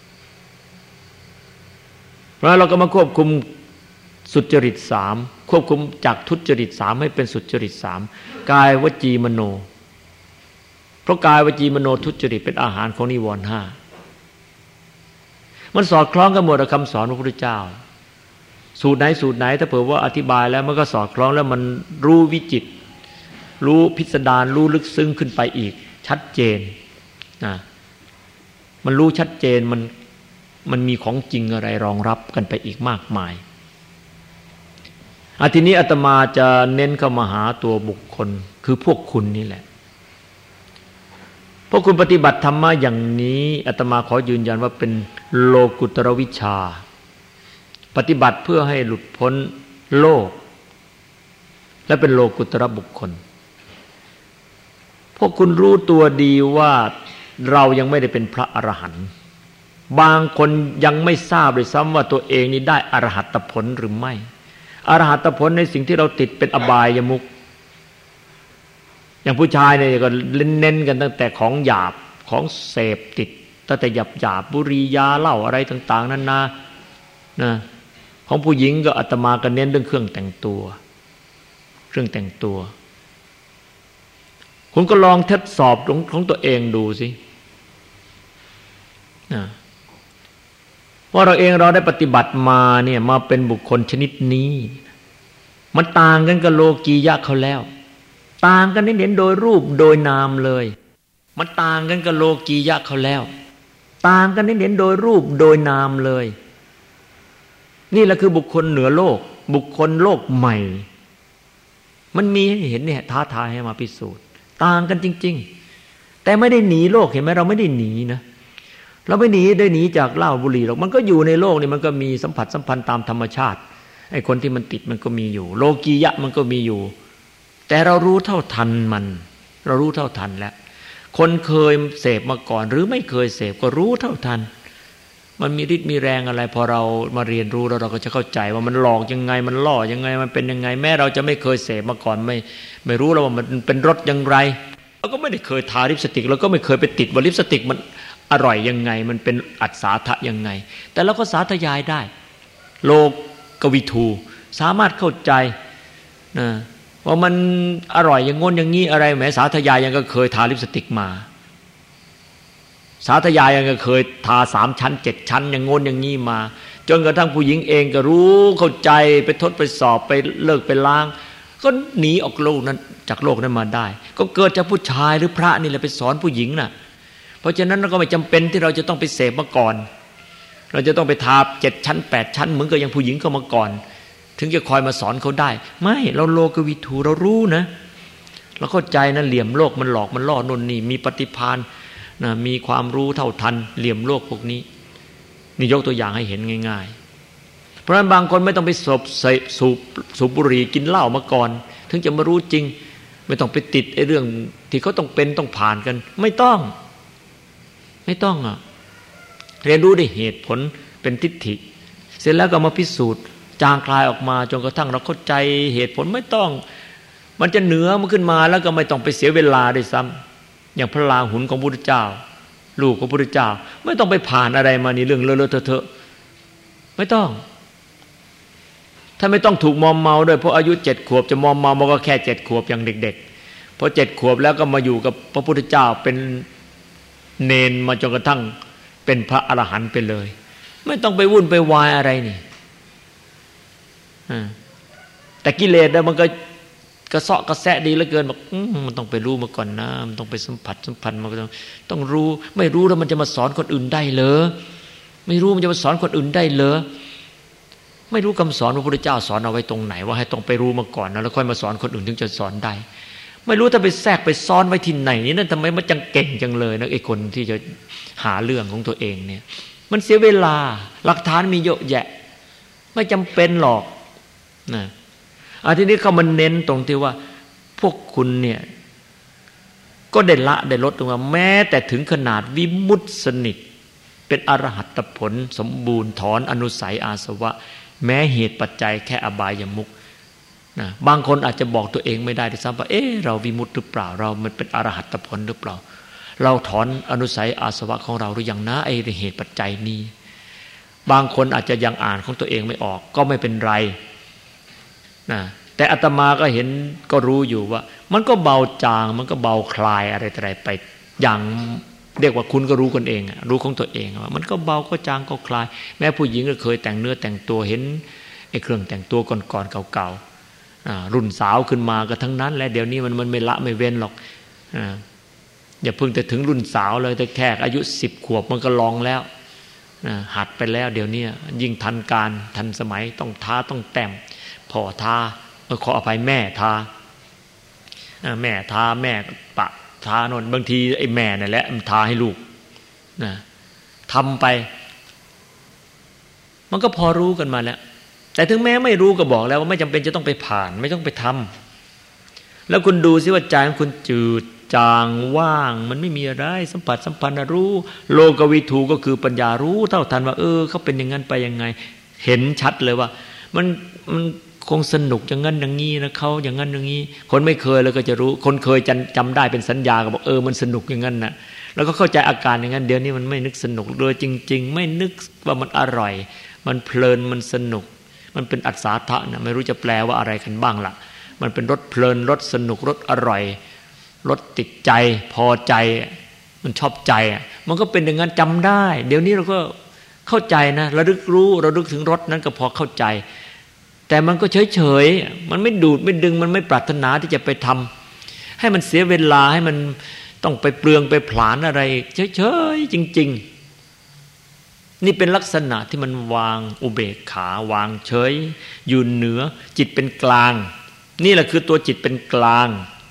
เพราะเราก็มาควบคุมสุจริตสามควบคุมจากทุจริตสามให้เป็นสุจริตสามกายวจีมโนเพราะกายวจีมโนทุจริตเป็นอาหารของนิวรณ์ห้ามันสอดคล้องกันหมดกับคำสอนพระพุทธเจ้าสูตรไหนสูตรไหนถ้าเผื่อว่าอธิบายแล้วมันก็สอดคล้องแล้วมันรู้วิจิตรรู้พิสดารรู้ลึกซึ้งขึ้นไปอีกชัดเจนนะมันรู้ชัดเจนมันมันมีของจริงอะไรรองรับกันไปอีกมากมายอาทีนี้อาตมาจะเน้นเข้ามาหาตัวบุคคลคือพวกคุณนี่แหละพวกคุณปฏิบัติธรรมะอย่างนี้อาตมาขอยืนยันว่าเป็นโลกุตรวิชาปฏิบัติเพื่อให้หลุดพ้นโลกและเป็นโลกุตรบุคคลพวกคุณรู้ตัวดีว่าเรายังไม่ได้เป็นพระอรหันต์บางคนยังไม่ทราบเลยซ้ำว่าตัวเองนี่ได้อรหัตผลหรือไม่อรหัตผลในสิ่งที่เราติดเป็นอบายมุขอย่างผู้ชายเนี่ยก็เน้นกันตั้งแต่ของหยาบของเสพติดตั้งแต่หยาบหยาบบุหรี่ยาเหล้าอะไรต่างๆนั่นนะนะของผู้หญิงก็อาตมาก็เน้นเรื่องเครื่องแต่งตัวเครื่องแต่งตัวคุณก็ลองทดสอบของของตัวเองดูสินะว่าเราเองเราได้ปฏิบัติมาเนี่ยมาเป็นบุคคลชนิดนี้มันต่างกันกับโลกียะเขาแล้วต่างกันเน้นๆโดยรูปโดยนามเลยมันต่างกันกับโลกียะเขาแล้วต่างกันเน้นๆโดยรูปโดยนามเลยนี่แหละคือบุคคลเหนือโลกบุคคลโลกใหม่มันมีให้เห็นเนี่ยท้าทายให้มาพิสูจน์ต่างกันจริงๆแต่ไม่ได้หนีโลกเห็นไหมเราไม่ได้หนีนะเราไม่หนีได้หนีจากเหล้าบุหรี่หรอกมันก็อยู่ในโลกนี่มันก็มีสัมผัสสัมพันธ์ตามธรรมชาติไอ้คนที่มันติดมันก็มีอยู่โลกียะมันก็มีอยู่แต่เรารู้เท่าทันมันเรารู้เท่าทันแล้วคนเคยเสพมาก่อนหรือไม่เคยเสพก็รู้เท่าทันมันมีฤทธิ์มีแรงอะไรพอเรามาเรียนรู้แล้วเราก็จะเข้าใจว่ามันหลอกยังไงมันล่อยังไงมันเป็นยังไงแม้เราจะไม่เคยเสพมาก่อนไม่ไม่รู้แล้วว่ามันเป็นรสอย่างไรเราก็ไม่ได้เคยทาลิปสติกเราก็ไม่เคยไปติดว่าลิปสติกมันอร่อยยังไงมันเป็นอัศทะยังไงแต่เราก็สาธยายได้โลกวิทูสามารถเข้าใจนะว่ามันอร่อยอย่างงนอย่างงี้อะไรแหมสาธยายยังก็เคยทาลิปสติกมาสาธยายยังก็เคยทาสามชั้นเจ็ดชั้นอย่างงนอย่างงี้มาจนกระทั่งผู้หญิงเองก็รู้เข้าใจไปทดไปสอบไปเลิกไปล้างก็หนีออกโลกนั้นจากโลกนั้นมาได้ก็เกิดจากผู้ชายหรือพระนี่แหละไปสอนผู้หญิงน่ะเพราะฉะนั้นเราก็ไม่จำเป็นที่เราจะต้องไปเสพมาก่อนเราจะต้องไปทาเจ็ดชั้นแปดชั้นเหมือนกับอย่างผู้หญิงเข้ามาก่อนถึงจะคอยมาสอนเขาได้ไม่เราโลกวิถูเรารู้นะเราเข้าใจนะเหลี่ยมโลกมันหลอกมันล่อนู่นนี่มีปฏิภาณนะมีความรู้เท่าทันเหลี่ยมโลกพวกนี้นี่ยกตัวอย่างให้เห็นง่ายๆเพราะฉะนั้นบางคนไม่ต้องไปสูบสูบสูบบุหรี่กินเหล้ามาก่อนถึงจะมารู้จริงไม่ต้องไปติดไอ้เรื่องที่เขาต้องเป็นต้องผ่านกันไม่ต้องไม่ต้องอ่ะเรียนรู้ด้วยเหตุผลเป็นทิฏฐิเสร็จแล้วก็มาพิสูจน์จางคลายออกมาจนกระทั่งเราเข้าใจเหตุผลไม่ต้องมันจะเหนือมันขึ้นมาแล้วก็ไม่ต้องไปเสียเวลาด้วยซ้ำอย่างพระราหุลของพระพุทธเจ้าลูกของพระพุทธเจ้าไม่ต้องไปผ่านอะไรมานี่เรื่องเลอะๆเทอะๆไม่ต้องถ้าไม่ต้องถูกมอมเมาด้วยเพราะอายุเจ็ดขวบจะมอมเมามันก็แค่เจ็ดขวบอย่างเด็กๆพอเจ็ดขวบแล้วก็มาอยู่กับพระพุทธเจ้าเป็นเนนมาจนกระทั่งเป็นพระอรหันต์ไปเลยไม่ต้องไปวุ่นไปวายอะไรนี่แต่กิเลสเนี่ยมันก็กระเซาะกระแสะดีเหลือเกินบอกมันต้องไปรู้มาก่อนนะมันต้องไปสัมผัสสัมพันธ์มันก็ต้องต้องรู้ไม่รู้แล้วมันจะมาสอนคนอื่นได้เหรอไม่รู้มันจะมาสอนคนอื่นได้เหรอไม่รู้คำสอนพระพุทธเจ้าสอนเอาไว้ตรงไหนว่าให้ต้องไปรู้มาก่อนนะแล้วค่อยมาสอนคนอื่นถึงจะสอนได้ไม่รู้ถ้าไปแทรกไปซ้อนไว้ที่ไหนนี่นั่นทำไมมันจังเก่งจังเลยนะไอ้คนที่จะหาเรื่องของตัวเองเนี่ยมันเสียเวลาหลักฐานมีเยอะแยะไม่จำเป็นหรอกนะอาทีนี้เขามันเน้นตรงที่ว่าพวกคุณเนี่ยก็ได้ละได้ลดตรงว่าแม้แต่ถึงขนาดวิมุตติสนิทเป็นอรหัตผลสมบูรณ์ถอนอนุสัยอาสวะแม้เหตุปัจจัยแค่อบายมุขนะบางคนอาจจะบอกตัวเองไม่ได้ด้วยซ้ำว่าเอ๊ะเราวิมุตติหรือเปล่าเรามันเป็นอรหัตผลหรือเปล่าเราถอนอนุสัยอาสวะของเราหรือยังนะไอ้เหตุปัจจัยนี้บางคนอาจจะยังอ่านของตัวเองไม่ออกก็ไม่เป็นไรนะแต่อาตมาก็เห็นก็รู้อยู่ว่ามันก็เบาจางมันก็เบาคลายอะไรต่ออะไรไปอย่างเรียกว่าคุณก็รู้กันเองรู้ของตัวเองว่ามันก็เบาก็จางก็คลายแม้ผู้หญิงก็เคยแต่งเนื้อแต่งตัวเห็นไอ้เครื่องแต่งตัวก่อนๆเก่าๆรุ่นสาวขึ้นมาก็ทั้งนั้นและเดี๋ยวนี้มันมันไม่ละไม่เว้นหรอกอย่าเพิ่งแต่ถึงรุ่นสาวเลยแต่แค่อายุสิบขวบมันก็ลองแล้วหัดไปแล้วเดี๋ยวนี้ยิ่งทันการทันสมัยต้องท้าต้องแต่งพ่อทาขออภัยแม่ทาแม่ทาแม่ปะทาโน่นบางทีไอ้แม่นั่นแหละมันทาให้ลูกนะทำไปมันก็พอรู้กันมาแล้วแต่ถึงแม้ไม่รู้ก็บอกแล้วว่าไม่จำเป็นจะต้องไปผ่านไม่ต้องไปทำแล้วคุณดูซิว่าใจของคุณจืดจางว่างมันไม่มีอะไรสัมผัสสัมพันธ์รู้โลกวิถูก็คือปัญญารู้เท่าทันว่าเออเขาเป็นอย่างนั้นไปยังไงเห็นชัดเลยว่ามันมันคงสนุกอย่างนั้นอย่างนี้นะเขาอย่างนั้นอย่างนี้คนไม่เคยแล้วก็จะรู้คนเคยจำจำได้เป็นสัญญาก็บอกเออมันสนุกอย่างนั้นนะแล้วก็เข้าใจอาการอย่างนั้นเดี๋ยวนี้มันไม่นึกสนุกเลยจริงๆไม่นึกว่ามันอร่อยมันเพลินมันสนุกมันเป็นอัศทะนะไม่รู้จะแปลว่าอะไรกันบ้างล่ะมันเป็นรสเพลินรสสนุกรสอร่อยรสติดใจพอใจมันชอบใจมันก็เป็นอย่างนั้นจำได้เดี๋ยวนี้เราก็เข้าใจนะระลึกรู้ระลึกถึงรสนั้นก็พอเข้าใจแต่มันก็เฉยๆมันไม่ดูดไม่ดึงมันไม่ปรารถนาที่จะไปทำให้มันเสียเวลาให้มันต้องไปเปลืองไปผลาญอะไรเฉยๆจริงๆนี่เป็นลักษณะที่มันวางอุเบกขาวางเฉยอยู่เหนือจิตเป็นกลางนี่แหละคือตัวจิตเป็นกลาง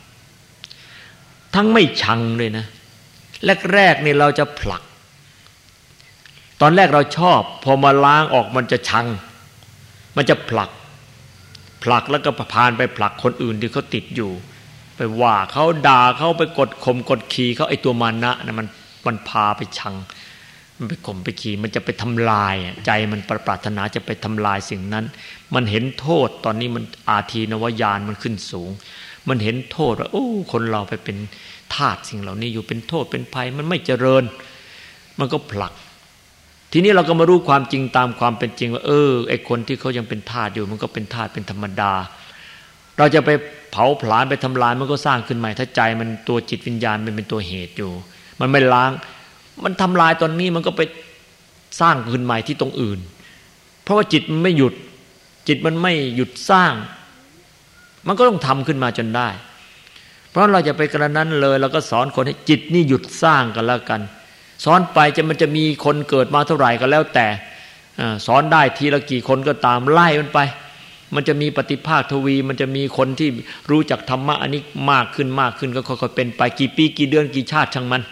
ทั้งไม่ชังเลยนะแรกๆนี่เราจะผลักตอนแรกเราชอบพอมาล้างออกมันจะชังมันจะผลักผลักแล้วก็พานไปผลักคนอื่นที่เขาติดอยู่ไปว่าเขาด่าเขาไปกดข่มกดขี่เขาไอ้ตัวมานะนะมันมันพาไปชังมันไปข่มไปขี่มันจะไปทำลายใจมันปรารถนาจะไปทำลายสิ่งนั้นมันเห็นโทษตอนนี้มันอาทีนวญาณมันขึ้นสูงมันเห็นโทษว่าโอ้คนเราไปเป็นทาสสิ่งเหล่านี้อยู่เป็นโทษเป็นภัยมันไม่เจริญมันก็ผลักทีนี้เราก็มารู้ความจริงตามความเป็นจริงว่าเออไอ้คนที่เขายังเป็นทาสอยู่มันก็เป็นทาสเป็นธรรมดาเราจะไปเผาผลาญไปทำลายมันก็สร้างขึ้นใหม่ถ้าใจมันตัวจิตวิญญาณมันเป็นตัวเหตุอยู่มันไม่ล้างมันทำลายตอนนี้มันก็ไปสร้างขึ้นใหม่ที่ตรงอื่นเพราะว่าจิตมันไม่หยุดจิตมันไม่หยุดสร้างมันก็ต้องทำขึ้นมาจนได้เพราะเราจะไปกระนั้นเลยเราก็สอนคนให้จิตนี่หยุดสร้างกันแล้วกันสอนไปจะมันจะมีคนเกิดมาเท่าไหร่ก็แล้วแต่สอนได้ทีละกี่คนก็ตามไล่มันไปมันจะมีปฏิภาคทวีมันจะมีคนที่รู้จักธรรมะอันนี้มากขึ้นมากขึ้นก็ค่อยๆเป็นไปกี่ปีกี่เดือนกี่ชาติช่างมัน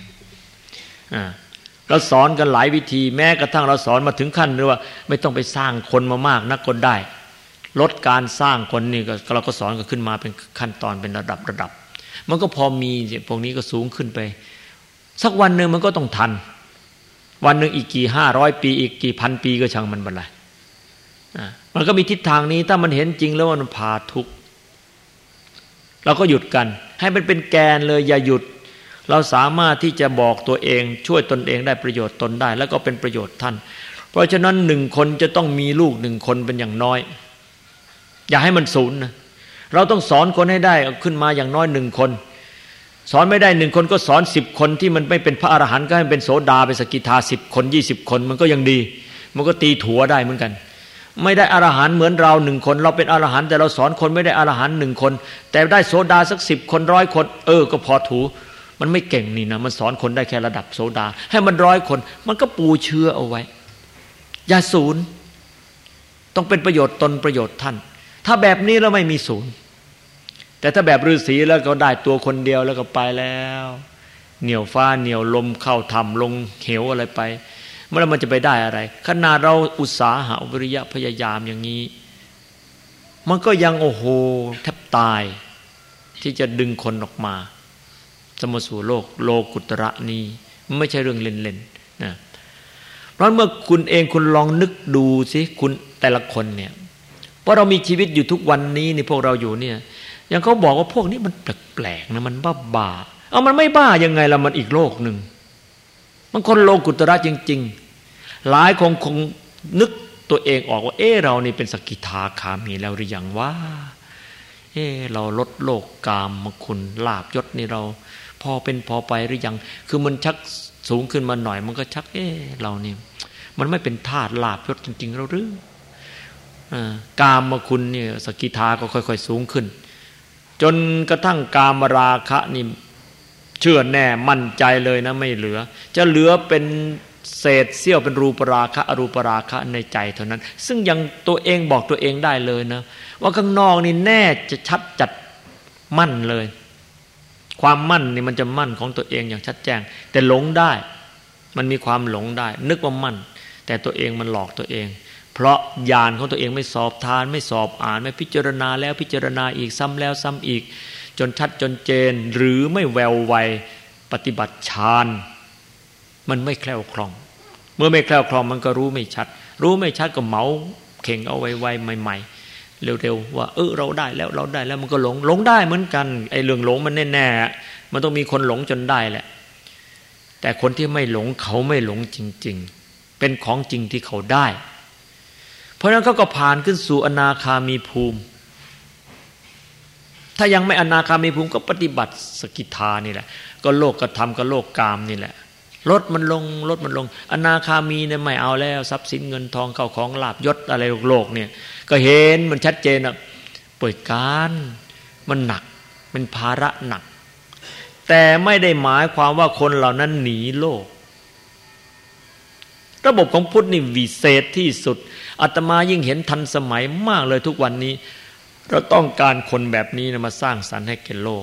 เราสอนกันหลายวิธีแม้กระทั่งเราสอนมาถึงขั้นเลยว่าไม่ต้องไปสร้างคนมามากนักก็ได้ลดการสร้างคนนี่ก็เราก็สอนกันขึ้นมาเป็นขั้นตอนเป็นระดับระดับมันก็พอมีพวกนี้ก็สูงขึ้นไปสักวันหนึ่งมันก็ต้องทันวันหนึ่งอีกกี่ห้าร้อยปีอีกกี่พันปีก็ช่างมันบันไดมันก็มีทิศทางนี้ถ้ามันเห็นจริงแล้วมันพาทุกข์เราก็หยุดกันให้มันเป็นแกนเลยอย่าหยุดเราสามารถที่จะบอกตัวเองช่วยตนเองได้ประโยชน์ตนได้แล้วก็เป็นประโยชน์ท่านเพราะฉะนั้นหนึ่งคนจะต้องมีลูกหนึ่งคนเป็นอย่างน้อยอย่าให้มันศูนย์นะเราต้องสอนคนให้ได้ขึ้นมาอย่างน้อยหนึ่งคนสอนไม่ได้หนึ่งคนก็สอนสิบคนที่มันไม่เป็นพระอรหันต์ก็ให้เป็นโสดาเป็นสกิทาสิบคนยี่สิบคนมันก็ยังดีมันก็ตีถั่วได้เหมือนกันไม่ได้อรหันต์เหมือนเราหนึ่งคนเราเป็นอรหันต์แต่เราสอนคนไม่ได้อรหันต์หนึ่งคนแต่ได้โสดาสักสิบคนร้อยคนเออก็พอถูมันไม่เก่งนี่นะมันสอนคนได้แค่ระดับโสดาให้มันร้อยคนมันก็ปูเชื้อเอาไว้อย่าศูนย์ต้องเป็นประโยชน์ตนประโยชน์ท่านถ้าแบบนี้แล้วไม่มีศูนย์แต่ถ้าแบบฤาษีแล้วก็ได้ตัวคนเดียวแล้วก็ไปแล้วเหนี่ยวฟ้าเหนี่ยวลมเข้าถ้ำลงเหวอะไรไปเมื่อมันจะไปได้อะไรขนาดเราอุตสาหะวิริยะพยายามอย่างนี้มันก็ยังโอ้โหแทบตายที่จะดึงคนออกมาสมสู่โลกโลกุตระนี้ไม่ใช่เรื่องเล่นๆนะเพราะเมื่อคุณเองคุณลองนึกดูสิคุณแต่ละคนเนี่ยเพราะเรามีชีวิตอยู่ทุกวันนี้นี่พวกเราอยู่เนี่ยอย่างเขาบอกว่าพวกนี้มันแปลกๆนะมันบ้าๆเอามันไม่บ้ายังไงล่ะมันอีกโลกหนึ่งมันคนโลกุตระจริงๆหลายคงคงนึกตัวเองออกว่าเออเรานี่เป็นสกิทาคามีแล้วหรือยังว่าเออเราลดโลกกามมาคุณลาภยศนี่เราพอเป็นพอไปหรือยังคือมันชักสูงขึ้นมาหน่อยมันก็ชักเออเรานี่มันไม่เป็นทาสลาภยศจริงๆเราหรือกามมาคุณนี่สกิทาก็ค่อยๆสูงขึ้นจนกระทั่งกามราคะนี่เชื่อแน่มั่นใจเลยนะไม่เหลือจะเหลือเป็นเศษเสี้ยวเป็นรูปราคะอรูปราคะในใจเท่านั้นซึ่งยังตัวเองบอกตัวเองได้เลยนะว่าข้างนอกนี่แน่จะชัดจัดมั่นเลยความมั่นนี่มันจะมั่นของตัวเองอย่างชัดแจ้งแต่หลงได้มันมีความหลงได้นึกว่ามั่นแต่ตัวเองมันหลอกตัวเองเพราะญาณของตัวเองไม่สอบทานไม่สอบอ่านไม่พิจารณาแล้วพิจารณาอีกซ้ำแล้วซ้ำอีกจนชัดจนเจนหรือไม่แววไวปฏิบัติฌานมันไม่แคล่วคล่องเมื่อไม่แคล่วคล่องมันก็รู้ไม่ชัดรู้ไม่ชัดก็เหมาเข่งเอาไว้ไวใหม่ๆเร็วๆว่าเออเราได้แล้วเราได้แล้วมันก็หลงหลงได้เหมือนกันไอ้เรื่องหลงมันแน่ๆมันต้องมีคนหลงจนได้แหละแต่คนที่ไม่หลงเขาไม่หลงจริงๆเป็นของจริงที่เขาได้เพราะฉะนั้นเขาก็ผ่านขึ้นสู่อนาคามีภูมิถ้ายังไม่อนาคามีภูมิก็ปฏิบัติสกิทานี่แหละก็โลกกธรรมก็โลกกามนี่แหละลดมันลงลดมันลงอนาคามีเนี่ยไม่เอาแล้วทรัพย์สินเงินทองเข้าของลาภยศอะไรโลกเนี่ยก็เห็นมันชัดเจนอ่ะป่วยการมันหนักเป็นภาระหนักแต่ไม่ได้หมายความว่าคนเหล่านั้นหนีโลกระบบของพุทธนี่วิเศษที่สุดอาตมายิ่งเห็นทันสมัยมากเลยทุกวันนี้เราต้องการคนแบบนี้นะมาสร้างสรรค์ให้แก่โลก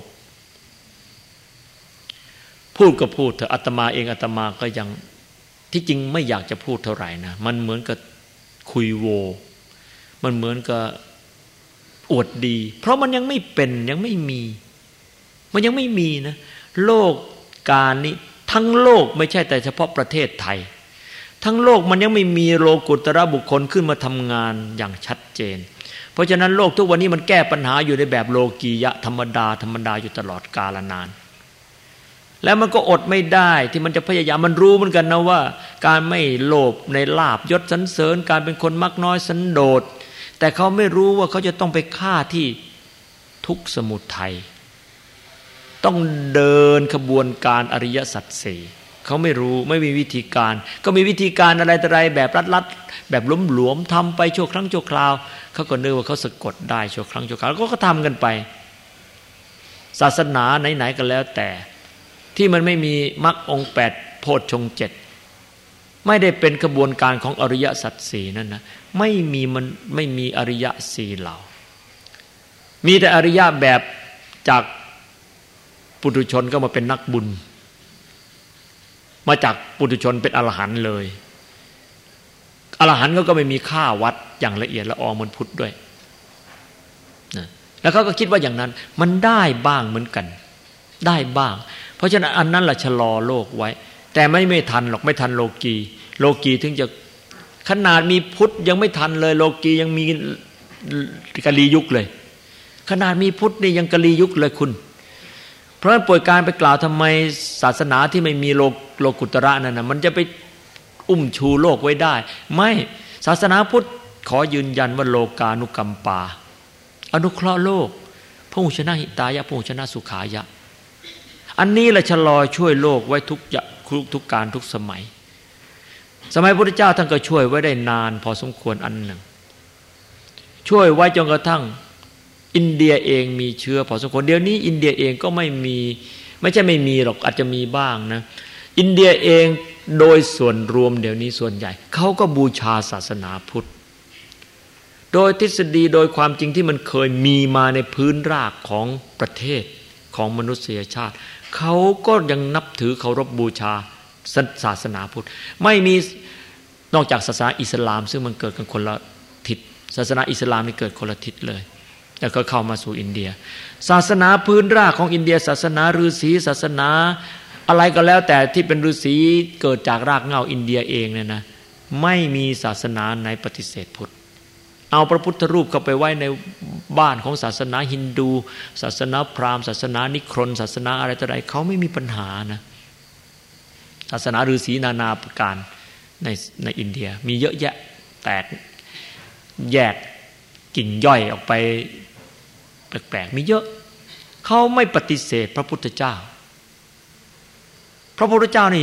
พูดก็พูดเถอะอาตมาเองอาตมาก็ยังที่จริงไม่อยากจะพูดเท่าไหร่นะมันเหมือนกับคุยโวมันเหมือนกับอวดดีเพราะมันยังไม่เป็นยังไม่มีมันยังไม่มีนะโลกการนี้ทั้งโลกไม่ใช่แต่เฉพาะประเทศไทยทั้งโลกมันยังไม่มีโลกุตระบุคคลขึ้นมาทำงานอย่างชัดเจนเพราะฉะนั้นโลกทุกวันนี้มันแก้ปัญหาอยู่ในแบบโลกียะธรรมดาธรรมดาอยู่ตลอดกาลนานแล้วมันก็อดไม่ได้ที่มันจะพยายามมันรู้เหมือนกันนะว่าการไม่โลภในลาภยศสรรเสริญการเป็นคนมักน้อยสันโดษแต่เขาไม่รู้ว่าเขาจะต้องไปฆ่าที่ทุกข์สมุทัยต้องเดินขบวนการอริยสัจสี่เขาไม่รู้ไม่มีวิธีการก็มีวิธีการอะไรต่ออะไรแบบลัดๆแบบหลวมๆทำไปชั่วครั้งชั่วคราวเขาก็นึกว่าเขาสะกดได้ชั่วครั้งชั่วคราวก็ทำกันไปศาสนาไหนๆก็แล้วแต่ที่มันไม่มีมรรคองค์แปดโพชฌงค์เจ็ดไม่ได้เป็นกระบวนการของอริยสัจสี่นั่นนะไม่มีมันไม่มีอริยสี่เหล่ามีแต่อริยแบบจากปุถุชนก็มาเป็นนักบุญมาจากปุถุชนเป็นอรหันต์เลยอรหันต์ก็ไม่มีค่าวัดอย่างละเอียดละออเหมือนพุทธด้วยนะแล้วเขาก็คิดว่าอย่างนั้นมันได้บ้างเหมือนกันได้บ้างเพราะฉะนั้นอันนั้นแหละชะลอโลกไว้แต่ไม่ไม่ทันหรอกไม่ทันโลกีโลกีถึงจะขนาดมีพุทธยังไม่ทันเลยโลกียังมีกาลียุคเลยขนาดมีพุทธนี่ยังกาลียุคเลยคุณเพราะฉะนั้นป่วยการไปกล่าวทำไมศาสนาที่ไม่มีโลโลกุตระนั่นนะมันจะไปอุ้มชูโลกไว้ได้ไม่ศาสนาพุทธขอยืนยันว่าโลกานุกัมปาอนุเคราะห์โลกพระองค์ชนะหิตายะพระองค์ชนะสุขายะอันนี้แหละชะลอช่วยโลกไว้ทุกอย่างทุกการทุกสมัยสมัยพระพุทธเจ้าท่านก็ช่วยไว้ได้นานพอสมควรอันหนึ่งช่วยไว้จนกระทั่งอินเดียเองมีเชื้อพอสมควรเดี๋ยวนี้อินเดียเองก็ไม่มีไม่ใช่ไม่มีหรอกอาจจะมีบ้างนะอินเดียเองโดยส่วนรวมเดี๋ยวนี้ส่วนใหญ่เขาก็บูชาศาสนาพุทธโดยทฤษฎีโดยความจริงที่มันเคยมีมาในพื้นรากของประเทศของมนุษยชาติเขาก็ยังนับถือเคารพบูชาศาสนาพุทธไม่มีนอกจากศาสนาอิสลามซึ่งมันเกิดกันคนละทิศศาสนาอิสลามนี่เกิดคนละทิศเลยแล้วก็เข้ามาสู่อินเดียศาสนาพื้นรากของอินเดียศาสนาฤาษีศาสนาอะไรก็แล้วแต่ที่เป็นฤาษีเกิดจากรากเหง้าอินเดียเองเนี่ยนะไม่มีศาสนาไหนปฏิเสธพุทธเอาพระพุทธรูปเข้าไปไว้ในบ้านของศาสนาฮินดูศาสนาพราหมณ์ศาสนานิครนศาสนาอะไรต่ออะไรเขาไม่มีปัญหานะศาสนาฤาษีนานาประการในในอินเดียมีเยอะแยะแตกแยกกิ่งย่อยออกไปแปลกๆมีเยอะเขาไม่ปฏิเสธพระพุทธเจ้าพระพุทธเจ้านี่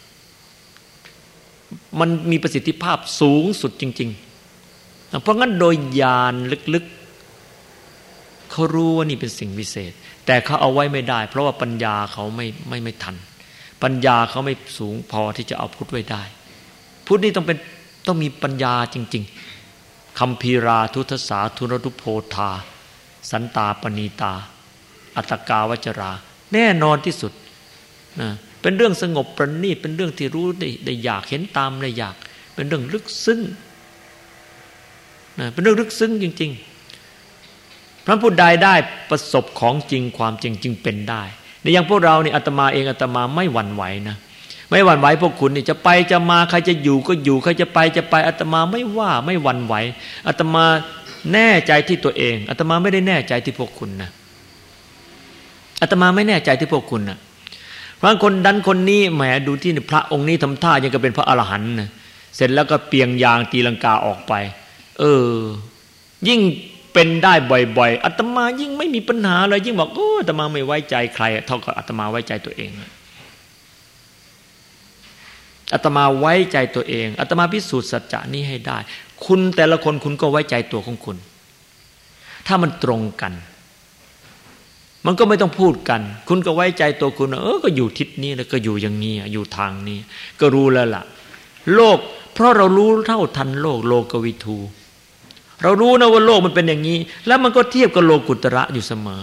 มันมีประสิทธิภาพสูงสุดจริงๆเพราะงั้นโดยญาณลึกๆเขารู้ว่านี่เป็นสิ่งวิเศษแต่เขาเอาไว้ไม่ได้เพราะว่าปัญญาเขาไม่ไม่ไม่ทันปัญญาเขาไม่สูงพอที่จะเอาพุทธไว้ได้พุทธนี่ต้องเป็นต้องมีปัญญาจริงๆคัมภีราทุตสาทุนรุโพธาสันตาปณีตาอัตตกาวจราแน่นอนที่สุดนะเป็นเรื่องสงบประณีตเป็นเรื่องที่รู้ได้ได้อยากเห็นตามได้อยากเป็นเรื่องลึกซึ้งนะเป็นเรื่องลึกซึ้งจริงๆพระผู้ใดได้ประสบของจริงความจริงจึงเป็นได้ในอย่างพวกเราเนี่ยอาตมาเองอาตมาไม่หวั่นไหวนะไม่หวั่นไหวพวกคุณนี่จะไปจะมาใครจะอยู่ก็อยู่ใครจะไปจะไปอาตมาไม่ว่าไม่หวั่นไหวอาตมาแน่ใจที่ตัวเองอาตมาไม่ได้แน่ใจที่พวกคุณนะอาตมาไม่แน่ใจที่พวกคุณนะบางคนดันคนนี้แหมดูที่พระองค์นี้ทำท่ายังก็เป็นพระอรหันต์นะเสร็จแล้วก็เปียงยางตีลังกาออกไปเออยิ่งเป็นได้บ่อยๆอาตมายิ่งไม่มีปัญหาเลยยิ่งบอกโอ้อาตมาไม่ไว้ใจใครเท่ากับอาตมาไว้ใจตัวเองอาตมาไว้ใจตัวเองอาตมาพิสูจน์สัจจะนี้ให้ได้คุณแต่ละคนคุณก็ไว้ใจตัวของคุณถ้ามันตรงกันมันก็ไม่ต้องพูดกันคุณก็ไว้ใจตัวคุณเออก็อยู่ทิศนี้แล้วก็อยู่อย่างนี้อยู่ทางนี้ก็รู้แล้วล่ะโลกเพราะเรารู้เท่าทันโลกโลกวิทูเรารู้นะว่าโลกมันเป็นอย่างนี้แล้วมันก็เทียบกับโลกุตระอยู่เสมอ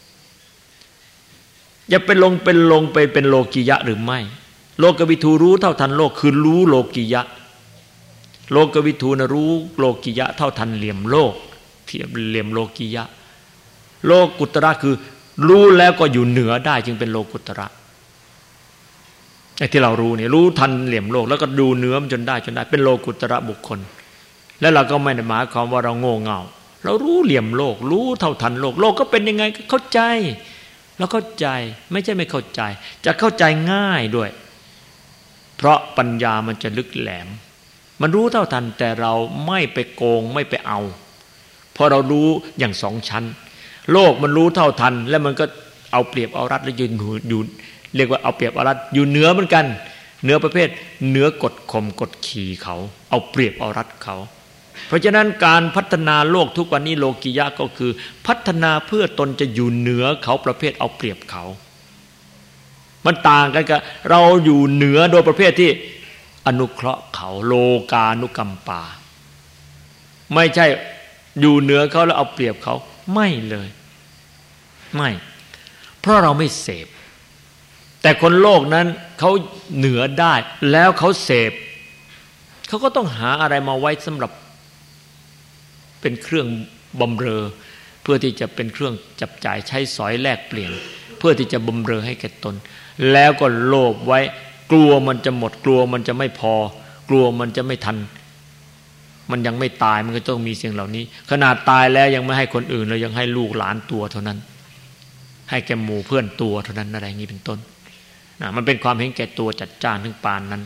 อย่าไปลงเป็นลงไปเป็นโลกิยะหรือไม่โลกวิทูรู้เท่าทันโลกคือรู้โลกิยะโลกวิทูนะรู้โลกิยะเท่าทันเหลี่ยมโลกเทียบเหลี่ยมโลกิยะโลกุตระคือรู้แล้วก็อยู่เหนือได้จึงเป็นโลกุตระไอ้ที่เรารู้เนี่ยรู้ทันเหลี่ยมโลกแล้วก็ดูเหนือมันจนได้จนได้เป็นโลกุตระบุคคลแล้วเราก็ไม่ได้หมายความว่าเราโง่เง่าเรารู้เหลี่ยมโลกรู้เท่าทันโลกโลกก็เป็นยังไงก็เข้าใจแล้วเข้าใจไม่ใช่ไม่เข้าใจจะเข้าใจง่ายด้วยเพราะปัญญามันจะลึกแหลมมันรู้เท่าทันแต่เราไม่ไปโกงไม่ไปเอาเพราะเรารู้อย่างสองชั้นโลกมันรู้เท่าทันแล้วมันก็เอาเปรียบเอารัดแล้วยืนอยู่เรียกว่าเอาเปรียบเอารัดอยู่เหนือเหมือนกันเหนือประเภทเหนือกดข่มกดขี่เขาเอาเปรียบเอารัดเขาเพราะฉะนั้นการพัฒนาโลกทุกวันนี้โลกิยะก็คือพัฒนาเพื่อตนจะอยู่เหนือเขาประเภทเอาเปรียบเขามันต่างกันกับเราอยู่เหนือโดยประเภทที่อนุเคราะห์เขาโลกานุกัมปาไม่ใช่อยู่เหนือเขาแล้วเอาเปรียบเขาไม่เลยไม่เพราะเราไม่เสพแต่คนโลกนั้นเขาเหนือได้แล้วเขาเสพเขาก็ต้องหาอะไรมาไว้สำหรับเป็นเครื่องบำเรอเพื่อที่จะเป็นเครื่องจับจ่ายใช้สอยแลกเปลี่ยนเพื่อที่จะบำเรอให้แก่ตนแล้วก็โลภไว้กลัวมันจะหมดกลัวมันจะไม่พอกลัวมันจะไม่ทันมันยังไม่ตายมันก็ต้องมีสิ่งเหล่านี้ขนาดตายแล้วยังไม่ให้คนอื่นเลยยังให้ลูกหลานตัวเท่านั้นให้แก่หมู่เพื่อนตัวเท่านั้นอะไรอย่างนี้เป็นต้นนะมันเป็นความเห็นแก่ตัวจัดจ้านถึงปานนั้น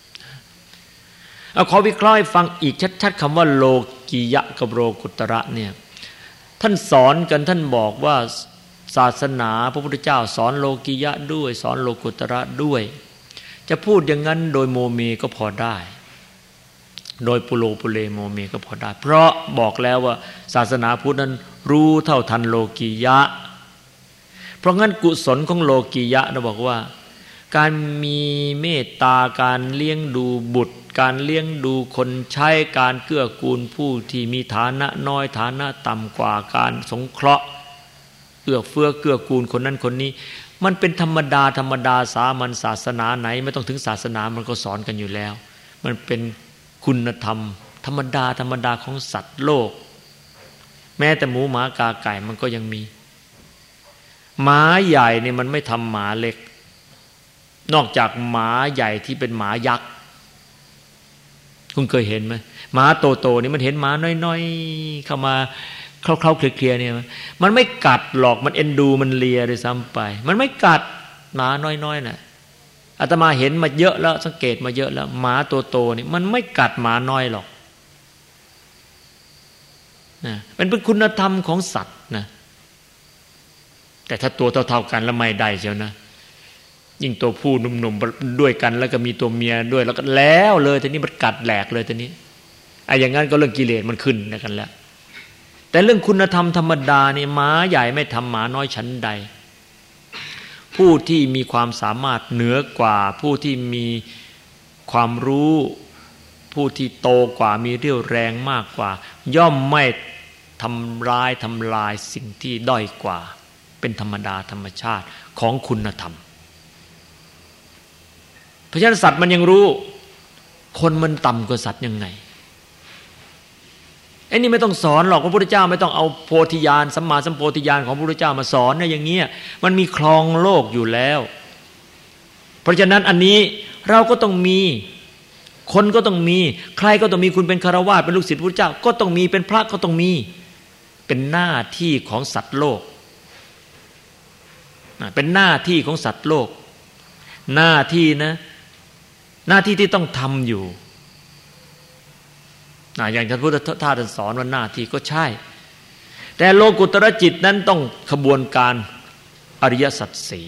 เอาขอวิเคราะห์ให้ฟังอีกชัดๆคำว่าโลกิยะกับโลกุตระเนี่ยท่านสอนกันท่านบอกว่าศาสนาพระพุทธเจ้าสอนโลกิยะด้วยสอนโลกุตระด้วยจะพูดอย่างนั้นโดยโมเมก็พอได้โดยปุโรปุเลโมเมก็พอได้เพราะบอกแล้วว่าศาสนาพุทธนั้นรู้เท่าทันโลกิยะเพราะงั้นกุศลของโลกิยะเราบอกว่าการมีเมตตาการเลี้ยงดูบุตรการเลี้ยงดูคนใช้การเกื้อกูลผู้ที่มีฐานะน้อยฐานะต่ำกว่าการสงเคราะห์เอื้อเฟื้อเกื้อกูลคนนั้นคนนี้มันเป็นธรรมดาธรรมดาสามัญศาสนาไหนไม่ต้องถึงศาสนามันก็สอนกันอยู่แล้วมันเป็นคุณธรรมธรรมดาธรรมดาของสัตว์โลกแม้แต่หมูหมากาไก่มันก็ยังมีหมาใหญ่เนี่ยมันไม่ทำหมาเล็กนอกจากหมาใหญ่ที่เป็นหมายักษ์คุณเคยเห็นไหมหมาโตๆนี่มันเห็นหมาน้อยๆเข้ามาเคล้าๆเคลียร์ๆเนี่ยมันไม่กัดหรอกมันเอ็นดูมันเลียด้วยซ้ำไปมันไม่กัดหมาน้อยๆน่ะอาตมาเห็นมาเยอะแล้วสังเกตมาเยอะแล้วหมาตัวโตนี่มันไม่กัดหมาน้อยหรอกนะมันเป็นคุณธรรมของสัตว์นะแต่ถ้าตัวเท่าๆกันแล้วไม่ได้เชียวนะยิ่งตัวผู้หนุ่มๆด้วยกันแล้วก็มีตัวเมียด้วยแล้วก็แล้วเลยทีนี้มันกัดแหลกเลยทีนี้ไอ้อย่างนั้นก็เรื่องกิเลสมันขึ้นนะกันแล้วแต่เรื่องคุณธรรมธรรมดานี่หมาใหญ่ไม่ทำหมาน้อยชั้นใดผู้ที่มีความสามารถเหนือกว่าผู้ที่มีความรู้ผู้ที่โตกว่ามีเรี่ยวแรงมากกว่าย่อมไม่ทำร้ายทำลายสิ่งที่ด้อยกว่าเป็นธรรมดาธรรมชาติของคุณธรรมเพราะฉะนั้นสัตว์มันยังรู้คนมันต่ำกว่าสัตว์ยังไงไอ้นี่ไม่ต้องสอนหรอกพระพุทธเจ้าไม่ต้องเอาโพธิญาณสัมมาสัมโพธิญาณของพระพุทธเจ้ามาสอนนะอย่างเงี้ยมันมีครองโลกอยู่แล้วเพราะฉะนั้นอันนี้เราก็ต้องมีคนก็ต้องมีใครก็ต้องมีคุณเป็นฆราวาสเป็นลูกศิษย์พระพุทธเจ้าก็ต้องมีเป็นพระก็ต้องมีเป็นหน้าที่ของสัตว์โลกเป็นหน้าที่ของสัตว์โลกหน้าที่นะหน้าที่ที่ต้องทำอยู่อย่างท่านพุทธทาสสอนว่าหน้าที่ก็ใช่แต่โลกุตรจิตนั้นต้องขบวนการอริยสัจสี่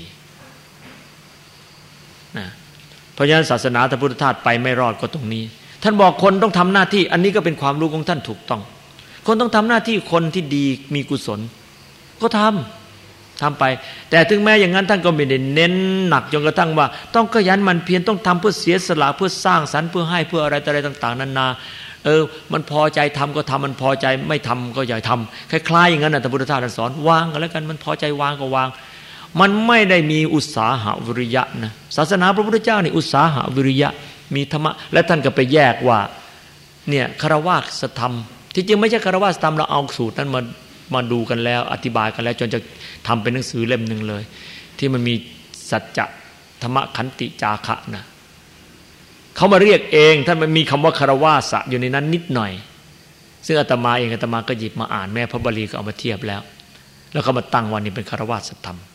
นะเพราะฉะนั้นศาสนาพระพุทธทาสไปไม่รอดก็ตรงนี้ท่านบอกคนต้องทำหน้าที่อันนี้ก็เป็นความรู้ของท่านถูกต้องคนต้องทำหน้าที่คนที่ดีมีกุศลก็ทำทำไปแต่ถึงแม้อย่างนั้นท่านก็ไม่ได้เน้นหนักจนกระทั่งว่าต้องขยันหมั่นเพียรต้องทำเพื่อเสียสละเพื่อสร้างสรรค์เพื่อให้เพื่ออะไรอะไรต่างๆนานาเออมันพอใจทำก็ทำมันพอใจไม่ทำก็อย่าทำคล้ายๆอย่างนั้นนะพระพุทธทาสสอนวางกันแล้วกันมันพอใจวางก็วางมันไม่ได้มีอุตสาหะวิริยะนะศาสนาพระพุทธเจ้านี่อุตสาหะวิริยะมีธรรมะและท่านก็ไปแยกว่าเนี่ยคฤหัสถธรรมที่จริงไม่ใช่คฤหัสถธรรมเราเอาสูตรนั้นมามาดูกันแล้วอธิบายกันแล้วจนจะทำเป็นหนังสือเล่มหนึ่งเลยที่มันมีสัจจะธรรมขันติจาคะนะเขามาเรียกเองท่านมันมีคำว่าคฤหัสถ์อยู่ในนั้นนิดหน่อยซึ่งอาตมาเองอาตมาก็หยิบมาอ่านแม้พระบาลีก็เอามาเทียบแล้วแล้วก็มาตั้งวันนี้เป็นคฤหัสถธรรม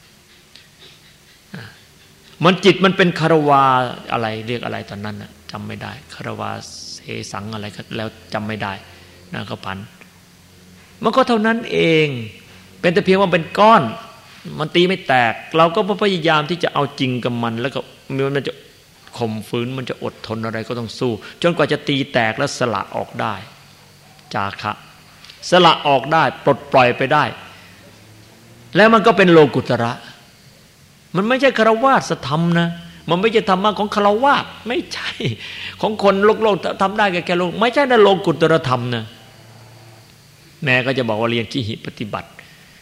มันจิตมันเป็นคารวาอะไรเรียกอะไรตอนนั้นน่ะจำไม่ได้คารวาเสสังอะไรก็แล้วจำไม่ได้นะก็พันมันก็เท่านั้นเองเป็นแต่เพียงว่าเป็นก้อนมันตีไม่แตกเราก็พยายามที่จะเอาจริงกับมันแล้วก็มันจะข่มฝืนมันจะอดทนอะไรก็ต้องสู้จนกว่าจะตีแตกแล้วสละออกได้จาคะสละออกได้ปลดปล่อยไปได้แล้วมันก็เป็นโลกุตระมันไม่ใช่คฤหัสถธรรมนะมันไม่ใช่ธรรมะของคฤหัสถ์ไม่ใช่ของคนโลกโลกทำได้แค่แค่โลกไม่ใช่นะโลกุตระธรรมนะแม่ก็จะบอกว่าเรียนขี้หิปฏิบัติ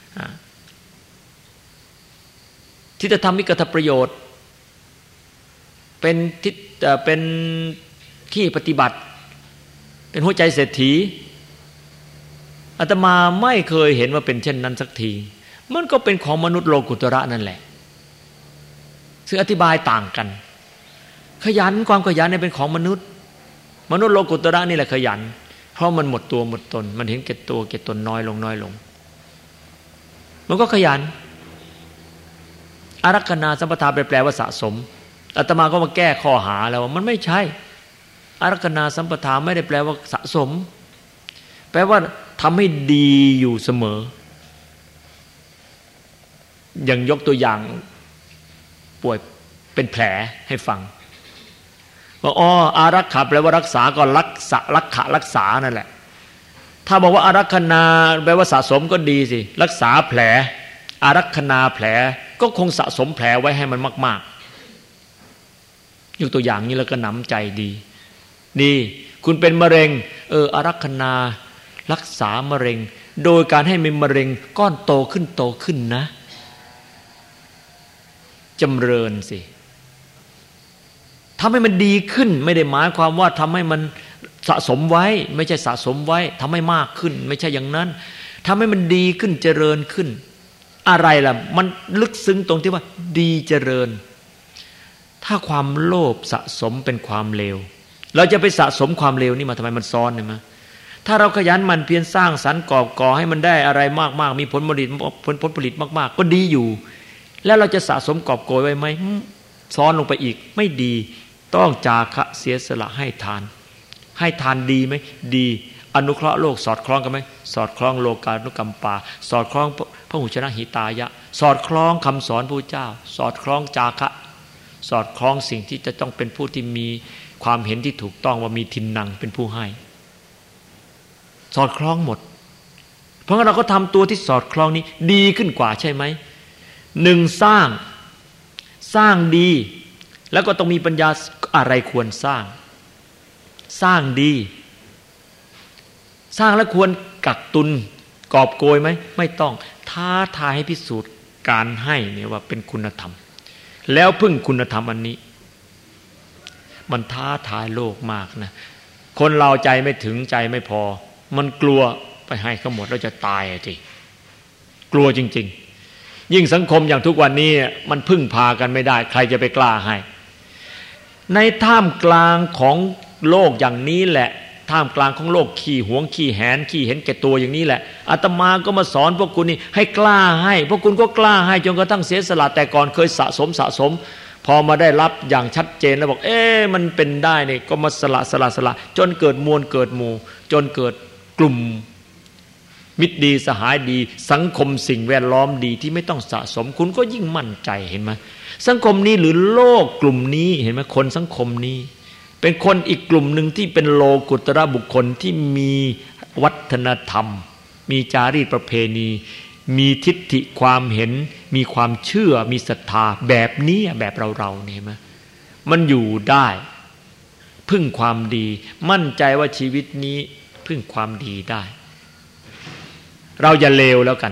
ที่จะทำมิกตประโยชน์เป็นทิศเป็นขี้ปฏิบัติเป็นหัวใจเศรษฐีอาตมาไม่เคยเห็นว่าเป็นเช่นนั้นสักทีมันก็เป็นของมนุษย์โลกุตระนั่นแหละซึ่งอธิบายต่างกันขยันความขยันเนี่ยเป็นของมนุษย์มนุษย์โลกุตระนี่แหละขยันเพราะมันหมดตัวหมดตนมันเห็นแก่ตัวแก่ตนน้อยลงน้อยลงมันก็ขยันอารักขณาสัมปทาแปลว่าสะสมอาตมาก็มาแก้ข้อหาแล้วว่ามันไม่ใช่อารักขณาสัมปทาไม่ได้แปลว่าสะสมแปลว่าทำให้ดีอยู่เสมออย่างยกตัวอย่างป่วยเป็นแผลให้ฟังว่าอ๋ออารักขาแปลว่ารักษาก็รักษารักขะรักษานั่นแหละถ้าบอกว่าอารักขณาแปลว่าสะสมก็ดีสิรักษาแผลอารักขณาแผลก็คงสะสมแผลไว้ให้มันมากๆยกตัวอย่างนี้แล้วก็หนำใจดีดีคุณเป็นมะเร็งเอออารักขณารักษามะเร็งโดยการให้มีมะเร็งก้อนโตขึ้นโตขึ้นนะจำเริญสิทำให้มันดีขึ้นไม่ได้หมายความว่าทำให้มันสะสมไว้ไม่ใช่สะสมไว้ทำให้มากขึ้นไม่ใช่อย่างนั้นทำให้มันดีขึ้นเจริญขึ้นอะไรล่ะมันลึกซึ้งตรงที่ว่าดีเจริญถ้าความโลภสะสมเป็นความเลวเราจะไปสะสมความเลวนี่มาทำไมมันซ้อนเนี่ยมั้ยถ้าเราขยันมันเพียรสร้างสรรค์กอบก่อให้มันได้อะไรมากๆมีผลผลิตผลผลผลิตมากๆก็ดีอยู่แล้วเราจะสะสมกอบโกยไว้ไหมซ้อนลงไปอีกไม่ดีต้องจาคะเสียสละให้ทานให้ทานดีไหมดีอนุเคราะห์โลกสอดคล้องกันไหมสอดคล้องโลกานุกัมปาสอดคล้องพหุชนะหิตายะสอดคล้องคำสอนพระเจ้าสอดคล้องจาคะสอดคล้องสิ่งที่จะต้องเป็นผู้ที่มีความเห็นที่ถูกต้องว่ามีทินนังเป็นผู้ให้สอดคล้องหมดเพราะงั้นเราก็ทำตัวที่สอดคล้องนี้ดีขึ้นกว่าใช่ไหมหนึ่งสร้างสร้างดีแล้วก็ต้องมีปัญญาอะไรควรสร้างสร้างดีสร้างแล้วควรกักตุนกอบโกยไหมไม่ต้องท้าทายให้พิสูจน์การให้เนี่ยว่าเป็นคุณธรรมแล้วพึ่งคุณธรรมอันนี้มันท้าทายโลกมากนะคนเราใจไม่ถึงใจไม่พอมันกลัวไปให้เขาหมดแล้วจะตายอ่ะทีกลัวจริงๆยิ่งสังคมอย่างทุกวันนี้มันพึ่งพากันไม่ได้ใครจะไปกล้าให้ในท่ามกลางของโลกอย่างนี้แหละท่ามกลางของโลกขี้หวงขี้แหนขี้เห็นแก่ตัวอย่างนี้แหละอาตมาก็มาสอนพวกคุณนี่ให้กล้าให้พวกคุณก็กล้าให้จนกระทั่งเสียสละแต่ก่อนเคยสะสมสะสมพอมาได้รับอย่างชัดเจนแล้วบอกเอ๊ะมันเป็นได้นี่ก็มาสละสละสละจนเกิดมวลเกิดหมู่จนเกิดกลุ่มมิตรดีสหายดีสังคมสิ่งแวดล้อมดีที่ไม่ต้องสะสมคุณก็ยิ่งมั่นใจเห็นไหมสังคมนี้หรือโลกกลุ่มนี้เห็นไหมคนสังคมนี้เป็นคนอีกกลุ่มหนึ่งที่เป็นโลกุตระบุคคลที่มีวัฒนธรรมมีจารีตประเพณีมีทิฏฐิความเห็นมีความเชื่อมีศรัทธาแบบนี้แบบเราๆเนี่ยมั้ยมันอยู่ได้พึ่งความดีมั่นใจว่าชีวิตนี้พึ่งความดีได้เราอย่าเลวแล้วกัน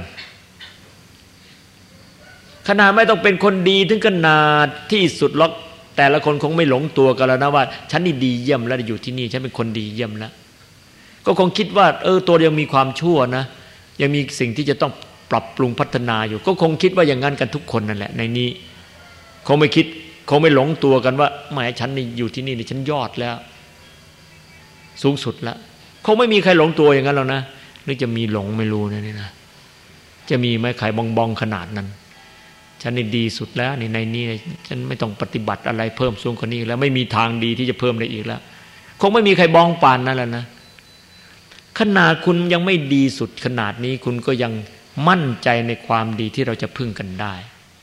ขนาดไม่ต้องเป็นคนดีถึงขนาดที่สุดหรอกแต่ละคนคงไม่หลงตัวกันแล้วนะว่าฉันนี่ดีเยี่ยมแล้วอยู่ที่นี่ฉันเป็นคนดีเยี่ยมแล้วก็คงคิดว่าเออตัวยังมีความชั่วนะยังมีสิ่งที่จะต้องปรับปรุงพัฒนาอยู่ก็คงคิดว่าอย่างนั้นกันทุกคนนั่นแหละในนี้คงไม่คิดคงไม่หลงตัวกันว่าแหมฉันนี่อยู่ที่นี่นี่ฉันยอดแล้วสูงสุดแล้วคงไม่มีใครหลงตัวอย่างนั้นหรอกนะหรือจะมีหลงไม่รู้นะนี่นะจะมีไหมใครบองบองขนาดนั้นฉันนี่ดีสุดแล้วนี่ในนี้ฉันไม่ต้องปฏิบัติอะไรเพิ่มสูงกว่านี้แล้วไม่มีทางดีที่จะเพิ่มได้อีกแล้วคงไม่มีใครบองปานนั่นแหละนะขนาดคุณยังไม่ดีสุดขนาดนี้คุณก็ยังมั่นใจในความดีที่เราจะพึ่งกันได้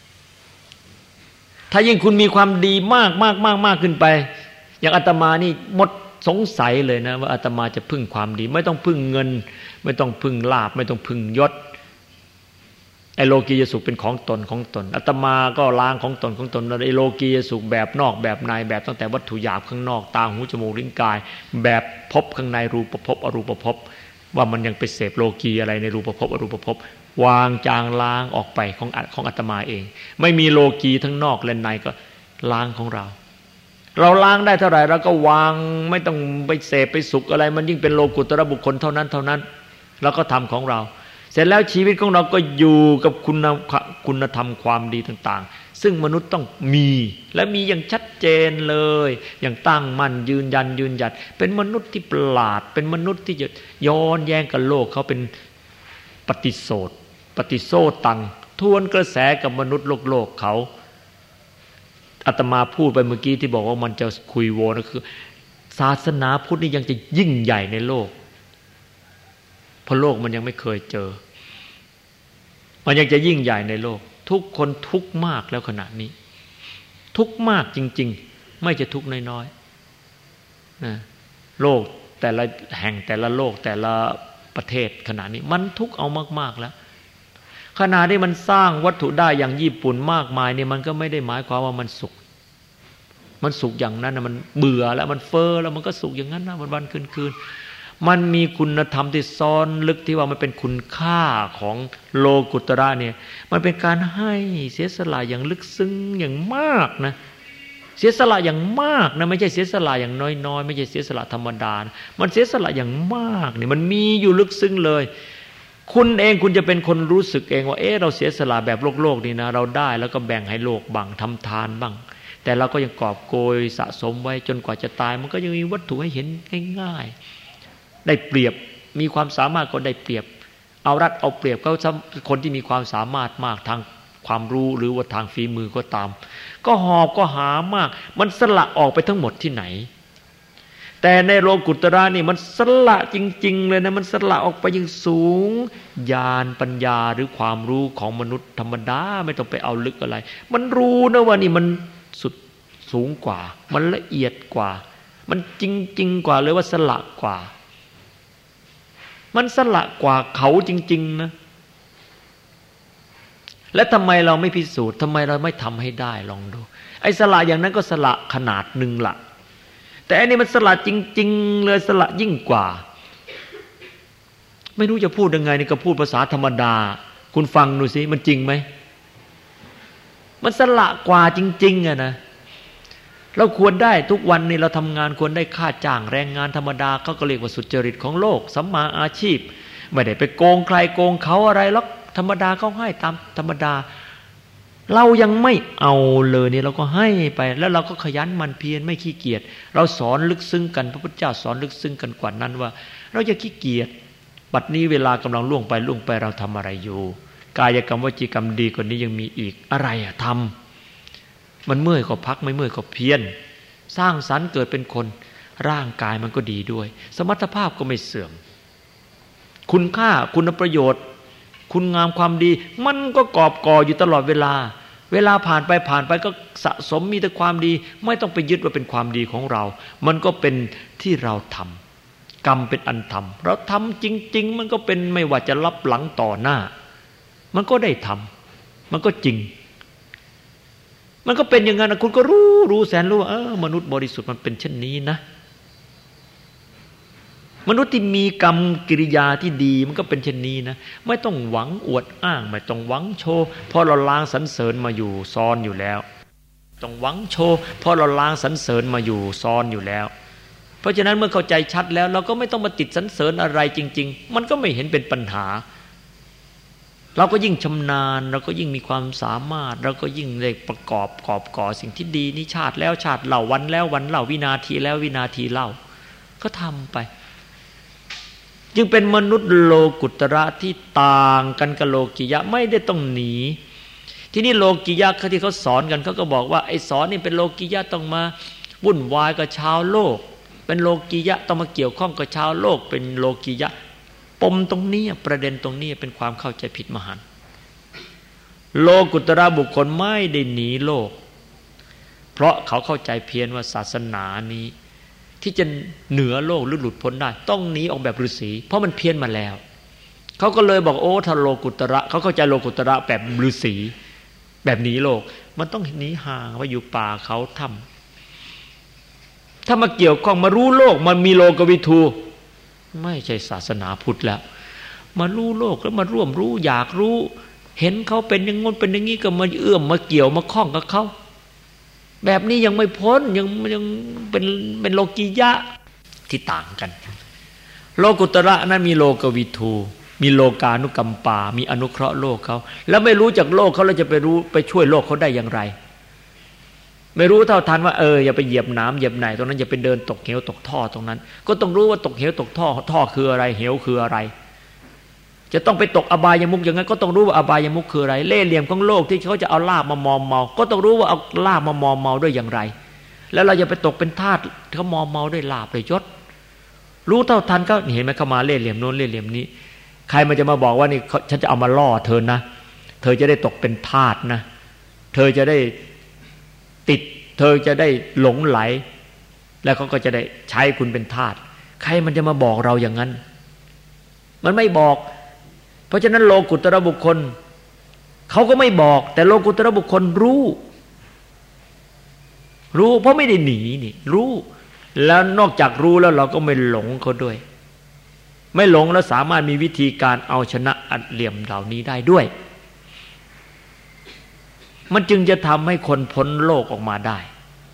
ถ้ายิ่งคุณมีความดีมากมากมากมากขึ้นไปอย่างอาตมานี่หมดสงสัยเลยนะว่าอาตมาจะพึ่งความดีไม่ต้องพึ่งเงินไม่ต้องพึ่งลาภไม่ต้องพึ่งยศไอ้โลกียสุขเป็นของตนของตนอาตมาก็ล้างของตนของตนไอ้โลกียสุขแบบนอกแบบในแบบตั้งแต่วัตถุหยาบข้างนอกตาหูจมูกลิ้นกายแบบพบข้างในรูปภพอรูปภพว่ามันยังไปเสพโลกีอะไรในรูปภพอรูปภพวางจางล้างออกไปของของอาตมาเองไม่มีโลกีทั้งนอกและในก็ล้างของเราเราล้างได้เท่าไหร่เราก็วางไม่ต้องไปเสพไปสุขอะไรมันยิ่งเป็นโลกุตระบุคคลเท่านั้นเท่านั้นแล้วก็ทำของเราเสร็จแล้วชีวิตของเราก็อยู่กับคุณคุณธรรมความดีต่างๆซึ่งมนุษย์ต้องมีและมีอย่างชัดเจนเลยอย่างตั้งมั่นยืนยันยืนหยัดเป็นมนุษย์ที่ประหลาดเป็นมนุษย์ที่จะย้อนแย้งกับโลกเขาเป็นปฏิโสธปฏิโซตังทวนกระแสกับมนุษย์โลกโลกเขาอาตมาพูดไปเมื่อกี้ที่บอกว่ามันจะคุยโวนะคือศาสนาพุทธนี่ยังจะยิ่งใหญ่ในโลกเพราะโลกมันยังไม่เคยเจอมันยังจะยิ่งใหญ่ในโลกทุกคนทุกข์มากแล้วขณะนี้ทุกข์มากจริงๆไม่จะทุกข์น้อยๆนะโลกแต่ละแห่งแต่ละโลกแต่ละประเทศขณะนี้มันทุกข์เอามากๆแล้วขณะที่มันสร้างวัตถุได้อย่างญี่ปุ่นมากมายเนี่ยมันก็ไม่ได้หมายความว่ามันสุขมันสุขอย่างนั้นนะมันเบื่อแล้วมันเฟ้อแล้วมันก็สุขอย่างนั้นนะวันๆคืนๆมันมีคุณธรรมที่ซ้อนลึกที่ว่ามันเป็นคุณค่าของโลกุตระเนี่ยมันเป็นการให้เสียสละอย่างลึกซึ้งอย่างมากนะเสียสละอย่างมากนะไม่ใช่เสียสละอย่างน้อยๆไม่ใช่เสียสละธรรมดานะมันเสียสละอย่างมากนี่มันมีอยู่ลึกซึ้งเลยคุณเองคุณจะเป็นคนรู้สึกเองว่าเอ๊ะเราเสียสละแบบโลกโลกนี่นะเราได้แล้วก็แบ่งให้โลกบ้างทำทานบ้างแต่เราก็ยังกอบโกยสะสมไว้จนกว่าจะตายมันก็ยังมีวัตถุให้เห็นง่ายๆได้เปรียบมีความสามารถก็ได้เปรียบเอารัดเอาเปรียบเขาคนที่มีความสามารถมากทางความรู้หรือว่าทางฝีมือก็ตามก็หอบก็หามากมันสละออกไปทั้งหมดที่ไหนแต่ในโลกุตระนี่มันสละจริงๆเลยนะมันสละออกไปยิ่งสูงญาณปัญญาหรือความรู้ของมนุษย์ธรรมดาไม่ต้องไปเอาลึกอะไรมันรู้นะว่านี่มันสุดสูงกว่ามันละเอียดกว่ามันจริงๆกว่าเลยว่าสละกว่ามันสละกว่าเขาจริงๆนะและทำไมเราไม่พิสูจน์ทำไมเราไม่ทำให้ได้ลองดูไอ้สละอย่างนั้นก็สละขนาดหนึ่งละแต่อันนี้มันสละจริงๆเลยสละยิ่งกว่าไม่รู้จะพูดยังไงนี่ก็พูดภาษาธรรมดาคุณฟังดูสิมันจริงไหมมันสละกว่าจริงๆอะนะเราควรได้ทุกวันนี้เราทำงานควรได้ค่าจ้างแรงงานธรรมดาเขาก็เรียกว่าสุจริตของโลกสัมมาอาชีพไม่ได้ไปโกงใครโกงเขาอะไรหรอกธรรมดาเขาให้ตามธรรมดาเรายังไม่เอาเลยนี่เราก็ให้ไปแล้วเราก็ขยันมันเพียรไม่ขี้เกียจเราสอนลึกซึ้งกันพระพุทธเจ้าสอนลึกซึ้งกันกว่านั้นว่าเราจะขี้เกียจบัดนี้เวลากำลังล่วงไปล่วงไปเราทำอะไรอยู่กายกรรมวจีกรรมดีกว่านี้ยังมีอีกอะไรอะทำมันเมื่อยก็พักไม่เมื่อยก็เพียรสร้างสรรค์เกิดเป็นคนร่างกายมันก็ดีด้วยสมรรถภาพก็ไม่เสื่อมคุณค่าคุณประโยชน์คุณงามความดีมันก็กอบก่ออยู่ตลอดเวลาเวลาผ่านไปผ่านไปก็สะสมมีแต่ความดีไม่ต้องไปยึดว่าเป็นความดีของเรามันก็เป็นที่เราทำกรรมเป็นอันทำเราทำจริงๆมันก็เป็นไม่ว่าจะรับหลังต่อหน้ามันก็ได้ทำมันก็จริงมันก็เป็นอย่างนั้นนะคุณก็รู้รู้แสนรู้ว่าเออมนุษย์บริสุทธิ์มันเป็นเช่นนี้นะมนุษย์ที่มีกรรมกิริยาที่ดีมันก็เป็นเช่นนี้นะไม่ต้องหวังอวดอ้างไม่ต้องหวังโชว์เพราะเราล้างสรรเสริญมาอยู่ซ้อนอยู่แล้วต้องหวังโชว์เพราะเราล้างสรรเสริญมาอยู่ซ้อนอยู่แล้วเพราะฉะนั้นเมื่อเข้าใจชัดแล้วเราก็ไม่ต้องมาติดสรรเสริญอะไรจริงๆมันก็ไม่เห็นเป็นปัญหาเราก็ยิ่งชำนาญเราก็ยิ่งมีความสามารถเราก็ยิ่งได้ประกอบกอบก่อสิ่งที่ดีนี่ชาติแล้วชาติเล่าวันแล้ววันเล่าวินาทีแล้ววินาทีเล่าก็ทำไปจึงเป็นมนุษย์โลกุตระที่ต่างกันกับโลกิยะไม่ได้ต้องหนีที่นี่โลกิยะที่เขาสอนกันเขาก็บอกว่าไอ้สอนนี่เป็นโลกิยะต้องมาวุ่นวายกับชาวโลกเป็นโลกิยะต้องมาเกี่ยวข้องกับชาวโลกเป็นโลกิยะปมตรงนี้ประเด็นตรงนี้เป็นความเข้าใจผิดมหันต์โลกุตระบุคคลไม่ได้หนีโลกเพราะเขาเข้าใจเพียงว่าศาสนานี้ที่จะเหนือโลกหรือหลุดพ้นได้ต้องหนีออกแบบฤาษีเพราะมันเพี้ยนมาแล้วเขาก็เลยบอกโอ้ถ้าโลกุตระเขาเข้าใจโลกุตระแบบฤาษีแบบหนีโลกมันต้องหนีห่างไปอยู่ป่าเขาถ้ำถ้ามาเกี่ยวข้องมารู้โลกมันมีโลกวิทูไม่ใช่ศาสนาพุทธแล้วมารู้โลกแล้วมาร่วมรู้อยากรู้เห็นเขาเป็นอย่างงี้เป็นอย่างนี้ก็มาเอื้อมมาเกี่ยวมาคล้องกับเขาแบบนี้ยังไม่พ้นยังยังเป็นเป็นโลกิยะที่ต่างกันโลกุตระนั้นมีโลกวิทูมีโลกานุกัมปามีอนุเคราะห์โลกเขาแล้วไม่รู้จักโลกเขาแล้วจะไปรู้ไปช่วยโลกเขาได้อย่างไรไม่รู้เท่าทันว่าเอออย่าไปเหยียบน้ำเหยียบไหนตรงนั้นอย่าไปเดินตกเหวตกท่อตรงนั้นก็ต้องรู้ว่าตกเหวตกท่อท่อคืออะไรเหวคืออะไรจะต้องไปตกอบายมุขอย่างนั้นก็ต้องรู้ว่าอบายมุขคืออะไรเล่ห์เหลี่ยมของโลกที่เขาจะเอาลาภมามอมเมาก็ต้องรู้ว่าเอาลาภมามอมเมาด้วยอย่างไรแล้วเราจะไปตกเป็นทาสเขามอมเมาด้วยลาภด้วยยศรู้เท่าทันก็เห็นไหมเขามาเล่ห์เหลี่ยมโน้นเล่ห์เหลี่ยมนี้ใครมันจะมาบอกว่านี่ฉันจะเอามาล่อเธอนะเธอจะได้ตกเป็นทาสนะเธอจะได้ติดเธอจะได้หลงไหลแล้วเขาก็จะได้ใช้คุณเป็นทาสใครมันจะมาบอกเราอย่างนั้นมันไม่บอกเพราะฉะนั้นโลกุตระบุคคลเขาก็ไม่บอกแต่โลกุตระบุคคลรู้รู้เพราะไม่ได้หนีนี่รู้แล้วนอกจากรู้แล้วเราก็ไม่หลงเขาด้วยไม่หลงแล้วสามารถมีวิธีการเอาชนะอัดเหลี่ยมเหล่านี้ได้ด้วยมันจึงจะทำให้คนพ้นโลกออกมาได้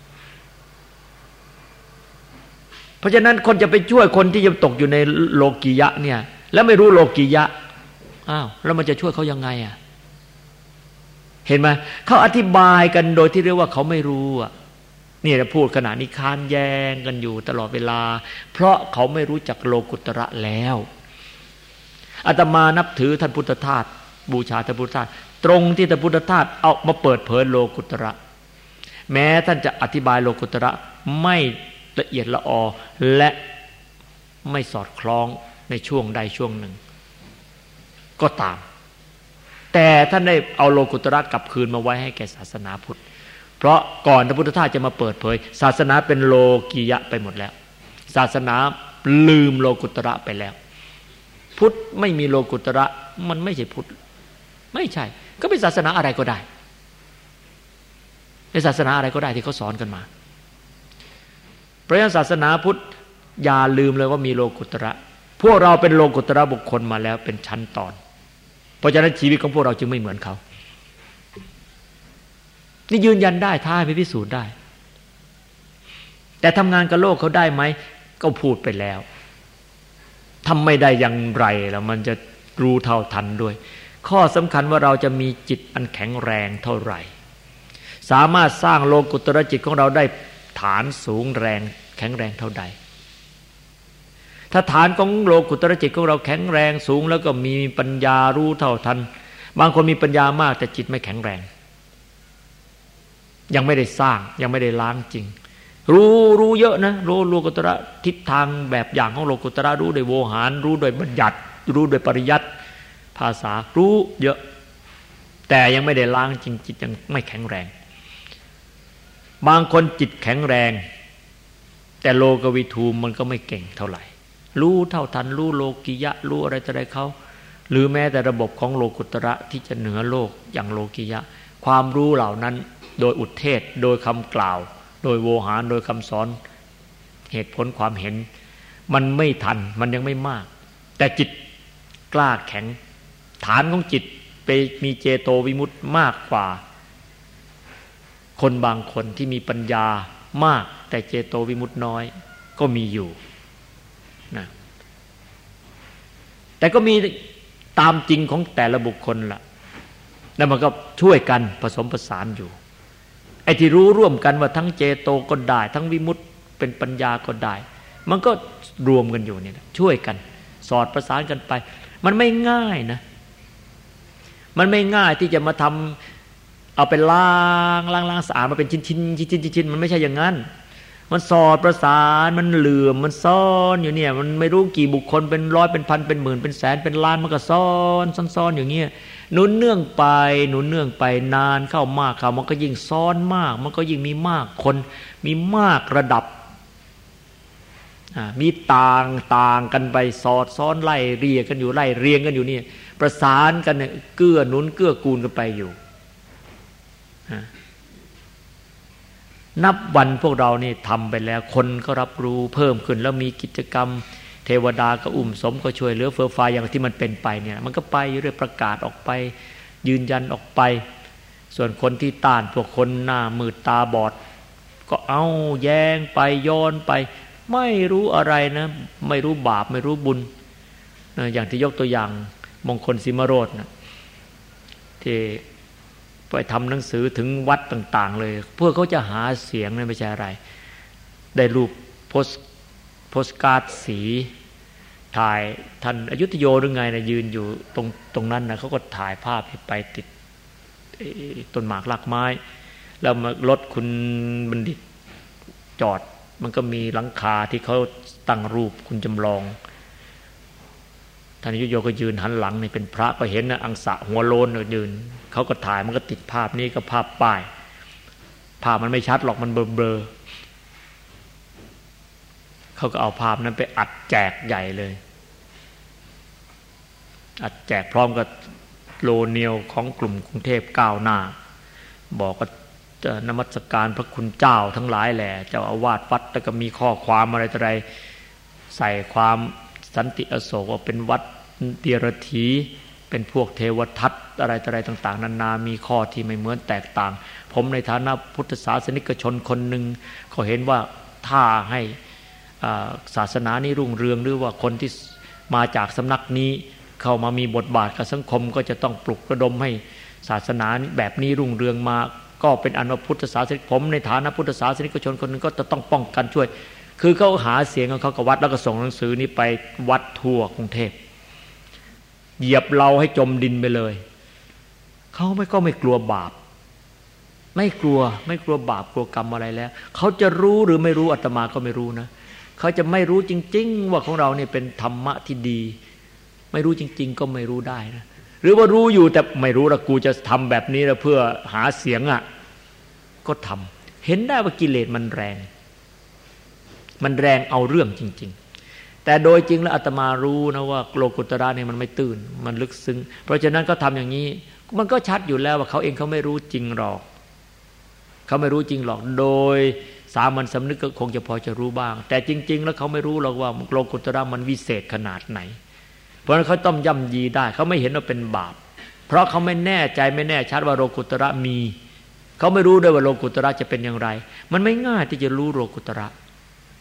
เพราะฉะนั้นคนจะไปช่วยคนที่ยังตกอยู่ในโลกิยะเนี่ยแล้วไม่รู้โลกิยะอ้าวแล้วมันจะช่วยเขายังไงอ่ะเห็นไหมเขาอธิบายกันโดยที่เรียกว่าเขาไม่รู้อ่ะนี่เราพูดขณะนี้ค้านแย้งกันอยู่ตลอดเวลาเพราะเขาไม่รู้จักโลกุตระแล้วอาตมานับถือท่านพุทธทาสบูชาท่านพุทธทาสตรงที่ท่านพุทธทาสเอามาเปิดเผยโลกุตระแม้ท่านจะอธิบายโลกุตระไม่ละเอียดละออและไม่สอดคล้องในช่วงใดช่วงหนึ่งก็ตามแต่ท่านได้เอาโลกุตระกลับคืนมาไว้ให้แก่ศาสนาพุทธเพราะก่อนพระพุทธทาสจะมาเปิดเผยศาสนาเป็นโลกียะไปหมดแล้วศาสนาลืมโลกุตระไปแล้วพุทธไม่มีโลกุตระมันไม่ใช่พุทธไม่ใช่ก็เป็นศาสนาอะไรก็ได้เป็นศาสนาอะไรก็ได้ที่เขาสอนกันมาเพราะฉะนั้นศาสนาพุทธอย่าลืมเลยว่ามีโลกุตระพวกเราเป็นโลกุตระบุคคลมาแล้วเป็นชั้นตอนเพราะฉะนั้นชีวิตของพวกเราจึงไม่เหมือนเขานี่ยืนยันได้ท้าไปพิสูจน์ได้แต่ทำงานกับโลกเขาได้ไหมก็พูดไปแล้วทำไม่ได้อย่างไรแล้วมันจะรู้เท่าทันด้วยข้อสำคัญว่าเราจะมีจิตอันแข็งแรงเท่าไหร่สามารถสร้างโลกุตระจิตของเราได้ฐานสูงแรงแข็งแรงเท่าใดถ้าฐานของโลกุตระจิตของเราแข็งแรงสูงแล้วก็มีปัญญารู้เท่าทันบางคนมีปัญญามากแต่จิตไม่แข็งแรงยังไม่ได้สร้างยังไม่ได้ล้างจริงรู้รู้เยอะนะรู้โลกุตระทิศทางแบบอย่างของโลกุตระรู้โดยโวหารรู้โดยบัญญัติรู้โดยปริยัติภาษารู้เยอะแต่ยังไม่ได้ล้างจริงจิตยังไม่แข็งแรงบางคนจิตแข็งแรงแต่โลกวิทูมันก็ไม่เก่งเท่าไหร่รู้เท่าทันรู้โลกิยะรู้อะไรต่ออะไรเขาหรือแม้แต่ระบบของโลกุตระที่จะเหนือโลกอย่างโลกิยะความรู้เหล่านั้นโดยอุทเทศโดยคำกล่าวโดยโวหารโดยคำสอนเหตุผลความเห็นมันไม่ทันมันยังไม่มากแต่จิตกล้าแข็งฐานของจิตไปมีเจโตวิมุตติมากกว่าคนบางคนที่มีปัญญามากแต่เจโตวิมุตติน้อยก็มีอยู่นะแต่ก็มีตามจริงของแต่ละบุคคลล่ะแล้วมันก็ช่วยกันผสมผสานอยู่ไอ้ที่รู้ร่วมกันว่าทั้งเจโตก็ได้ทั้งวิมุตติเป็นปัญญาก็ได้มันก็รวมกันอยู่นี่นะช่วยกันสอดประสานกันไปมันไม่ง่ายนะมันไม่ง่ายที่จะมาทำเอาไปล้างล้างล้างสะอาดมาเป็นชิ้นชิ้นชิ้นชิ้นชิ้นมันไม่ใช่อย่างนั้นมันสอดประสานมันเหลื่อมมันซ่อนอยู่เนี่ยมันไม่รู้กี่บุคคลเป็นร้อยเป็นพันเป็นหมื่นเป็นแสนเป็นล้านมันก็ซ่อนซ่อนๆอย่างเงี้ยหนุนเนื่องไปหนุนเนื่องไปนานเข้ามากเข้ามันก็ยิ่งซ้อนมากมันก็ยิ่งมีมากคนมีมากระดับมีต่างต่างกันไปสอดซ้อนไล่เรียกันอยู่ไล่เรียงกันอยู่นี่ประสานกันเนี่ยเกื้อหนุนเกื้อกูลกันไปอยู่นับวันพวกเรานี่ทำไปแล้วคนก็รับรู้เพิ่มขึ้นแล้วมีกิจกรรมเทวดาก็อุ้มสมก็ช่วยเหลือเฟื่อฟ้าอย่างที่มันเป็นไปเนี่ยมันก็ไปเรื่อยประกาศออกไปยืนยันออกไปส่วนคนที่ต้านพวกคนหน้ามืดตาบอดก็เอาแย้งไปย้อนไปไม่รู้อะไรนะไม่รู้บาปไม่รู้บุญนะอย่างที่ยกตัวอย่างมงคลสิมโรจน์นะที่ไปทำหนังสือถึงวัดต่างๆเลยเพื่อเขาจะหาเสียงนะไม่ใช่อะไรได้รูปโพสโพสการ์ดสีถ่ายท่านอยุธโยหรือไงนะยืนอยู่ตรงตรงนั้นนะเขาก็ถ่ายภาพไปติดต้นหมากรากไม้แล้วมารถคุณบัณฑิตจอดมันก็มีหลังคาที่เขาตั้งรูปคุณจำลองท่านอยุธโยก็ยืนหันหลังนี่เป็นพระก็เห็นนะอังสะหัวโลนยืนเขาก็ถ่ายมันก็ติดภาพนี้ก็ภาพป้ายภาพมันไม่ชัดหรอกมันเบลอๆเขาก็เอาภาพนั้นไปอัดแจกใหญ่เลยอัดแจกพร้อมกับโลเนียวของกลุ่มกรุงเทพก้าวหน้าบอกว่าจะนมัสการพระคุณเจ้าทั้งหลายแหละเจ้าอาวาสวัดแล้วก็มีข้อความอะไรต่ออะไรใส่ความสันติอโศกว่าเป็นวัดเดียรถีเป็นพวกเทวทัตอะไรต่ออะไรต่างๆนานามีข้อที่ไม่เหมือนแตกต่างผมในฐานะพุทธศาสนิกชนคนหนึ่งก็เห็นว่าถ้าให้ศาสนานี้รุ่งเรืองหรือว่าคนที่มาจากสำนักนี้เข้ามามีบทบาทกับสังคมก็จะต้องปลุกระดมให้ศาสนาแบบนี้รุ่งเรืองมาก็เป็นอันว่าพุทธศาสนิกผมในฐานะพุทธศาสนิกชนคนหนึ่งก็จะต้องป้องกันช่วยคือเขาหาเสียงของเขากับวัดแล้วก็ส่งหนังสือนี้ไปวัดทั่วกรุงเทพเหยียบเราให้จมดินไปเลยเขาไม่ก็ไม่กลัวบาปไม่กลัวไม่กลัวบาปกลัวกรรมอะไรแล้วเขาจะรู้หรือไม่รู้อาตมาก็ไม่รู้นะเขาจะไม่รู้จริงๆว่าของเราเนี่ยเป็นธรรมะที่ดีไม่รู้จริงๆก็ไม่รู้ได้นะหรือว่ารู้อยู่แต่ไม่รู้ละกูจะทำแบบนี้แล้วเพื่อหาเสียงอ่ะก็ทำเห็นได้ว่ากิเลสมันแรงมันแรงเอาเรื่องจริงๆแต่โดยจริงแล้วอาตมารู้นะว่าโลกุตระเนี่ยมันไม่ตื่นมันลึกซึ้งเพราะฉะนั้นก็ทำอย่างนี้มันก็ชัดอยู่แล้วว่าเขาเองเขาไม่รู้จริงหรอกเขาไม่รู้จริงหรอกโดยสามัญสำนึกก็คงจะพอจะรู้บ้างแต่จริงๆแล้วเขาไม่รู้หรอกว่าโลกุตระมันวิเศษขนาดไหนเพราะฉะนั้นเขาต้องย่ำยีได้เขาไม่เห็นว่าเป็นบาปเพราะเขาไม่แน่ใจไม่แน่ชัดว่าโลกุตระมีเขาไม่รู้ด้วยว่าโลกุตระจะเป็นอย่างไรมันไม่ง่ายที่จะรู้โลกุตระ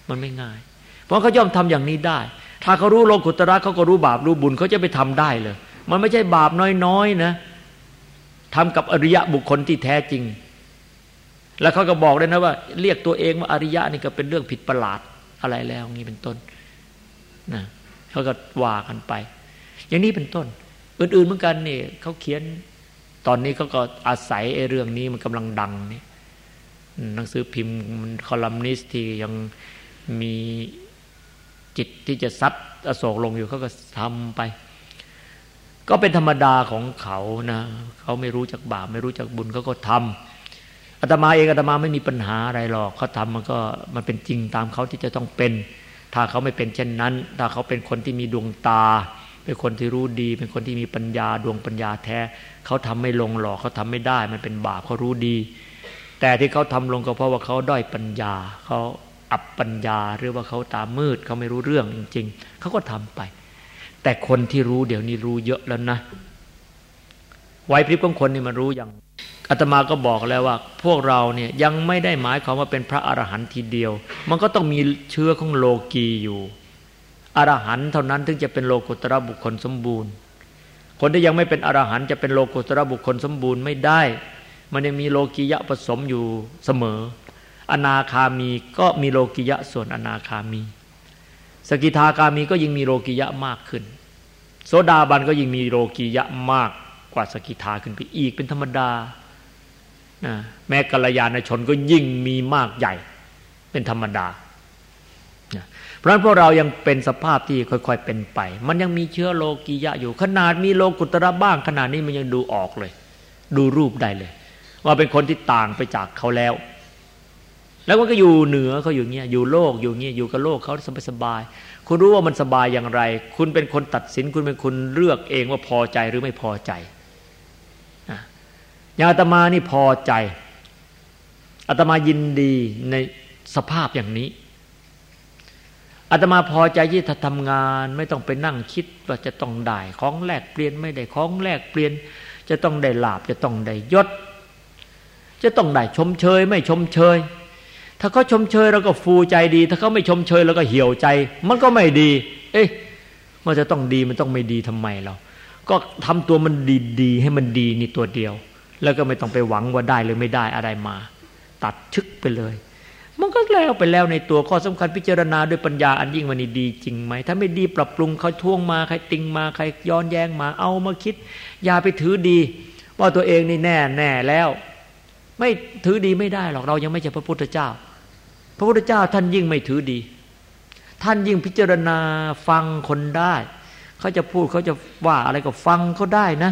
มันไม่ง่ายเพราะเขาย่อมทำอย่างนี้ได้ถ้าเขารู้โลกุตระเขาก็รู้บาปรู้บุญเขาจะไปทำได้เลยมันไม่ใช่บาปน้อยๆนะทำกับอริยะบุคคลที่แท้จริงแล้วเขาก็บอกเลยนะว่าเรียกตัวเองว่าอริยะนี่ก็เป็นเรื่องผิดประหลาดอะไรแล้วงี้เป็นต้นนะเขาก็ว่ากันไปอย่างนี้เป็นต้นอื่นๆเหมือนกันนี่เขาเขียนตอนนี้เขาก็อาศัยไอ้เรื่องนี้มันกำลังดังนี่หนังสือพิมพ์คอลัมนิสต์ที่ยังมีจิตที่จะซัดอโศกลงอยู่เขาก็ทำไปก็เป็นธรรมดาของเขานะเขาไม่รู้จักบาปไม่รู้จักบุญเขาก็ทำอาตมาเองอาตมาไม่มีปัญหาอะไรหรอกเขาทำมันก็มันเป็นจริงตามเขาที่จะต้องเป็นถ้าเขาไม่เป็นเช่นนั้นถ้าเขาเป็นคนที่มีดวงตาเป็นคนที่รู้ดีเป็นคนที่มีปัญญาดวงปัญญาแท้เขาทำไม่ลงหรอกเขาทำไม่ได้มันเป็นบาปเขารู้ดีแต่ที่เขาทำลงก็เพราะว่าเขาด้อยปัญญาเขาอับปัญญาหรือว่าเขาตามืดเขาไม่รู้เรื่องจริงๆเขาก็ทำไปแต่คนที่รู้เดี๋ยวนี้รู้เยอะแล้วนะไหวพริบของคนนี่มันรู้อย่างอาตมาก็บอกแล้วว่าพวกเราเนี่ยยังไม่ได้หมายความว่าเป็นพระอรหันต์ทีเดียวมันก็ต้องมีเชื้อของโลกีอยู่อรหันต์เท่านั้นถึงจะเป็นโลกุตระบุคคลสมบูรณ์คนที่ยังไม่เป็นอรหันต์จะเป็นโลกุตระบุคคลสมบูรณ์ไม่ได้มันยังมีโลกียะผสมอยู่เสมออนาคามีก็มีโลกียะส่วนอนาคามีสกิทาคามีก็ยิ่งมีโลกียะมากขึ้นโสดาบันก็ยิ่งมีโลกียะมากกว่าสกิทาขึ้นไปอีกเป็นธรรมดานะแม้กัลยาณชนก็ยิ่งมีมากใหญ่เป็นธรรมดานะเพราะฉะนั้นพวกเรายังเป็นสภาพที่ค่อยๆเป็นไปมันยังมีเชื้อโลกียะอยู่ขนาดมีโลกุตระบ้างขนาดนี้มันยังดูออกเลยดูรูปได้เลยว่าเป็นคนที่ต่างไปจากเขาแล้วแล้วมันก็อยู่เหนือเขาอยู่เงี้ยอยู่โลกอยู่เงี้ยอยู่กับโลกเขาสบายๆคุณรู้ว่ามันสบายอย่างไรคุณเป็นคนตัดสินคุณเป็นคนเลือกเองว่าพอใจหรือไม่พอใจอย่างอาตมานี่พอใจอาตมายินดีในสภาพอย่างนี้อาตมาพอใจที่ถ้าทำงานไม่ต้องไปนั่งคิดว่าจะต้องได้ของแลกเปลี่ยนไม่ได้ของแลกเปลี่ยนจะต้องได้ลาภจะต้องได้ยศจะต้องได้ชมเชยไม่ชมเชยถ้าเขาชมเชยเราก็ฟูใจดีถ้าเขาไม่ชมเชยเราก็เหี่ยวใจมันก็ไม่ดีเอ๊ะมันจะต้องดีมันต้องไม่ดีทำไมเราก็ทำตัวมันดีๆให้มันดีนี่ตัวเดียวแล้วก็ไม่ต้องไปหวังว่าได้หรือไม่ได้อะไรมาตัดชึกไปเลยมันก็แล้วไปแล้วในตัวข้อสำคัญพิจารณาด้วยปัญญาอันยิ่งว่านี่ดีจริงไหมถ้าไม่ดีปรับปรุงเขาท่วงมาใครติงมาใครย้อนแย้งมาเอามาคิดอย่าไปถือดีว่าตัวเองนี่แน่แน่แล้วไม่ถือดีไม่ได้หรอกเรายังไม่ใช่พระพุทธเจ้าพระพุทธเจ้าท่านยิ่งไม่ถือดีท่านยิ่งพิจารณาฟังคนได้เขาจะพูดเขาจะว่าอะไรก็ฟังเขาได้นะ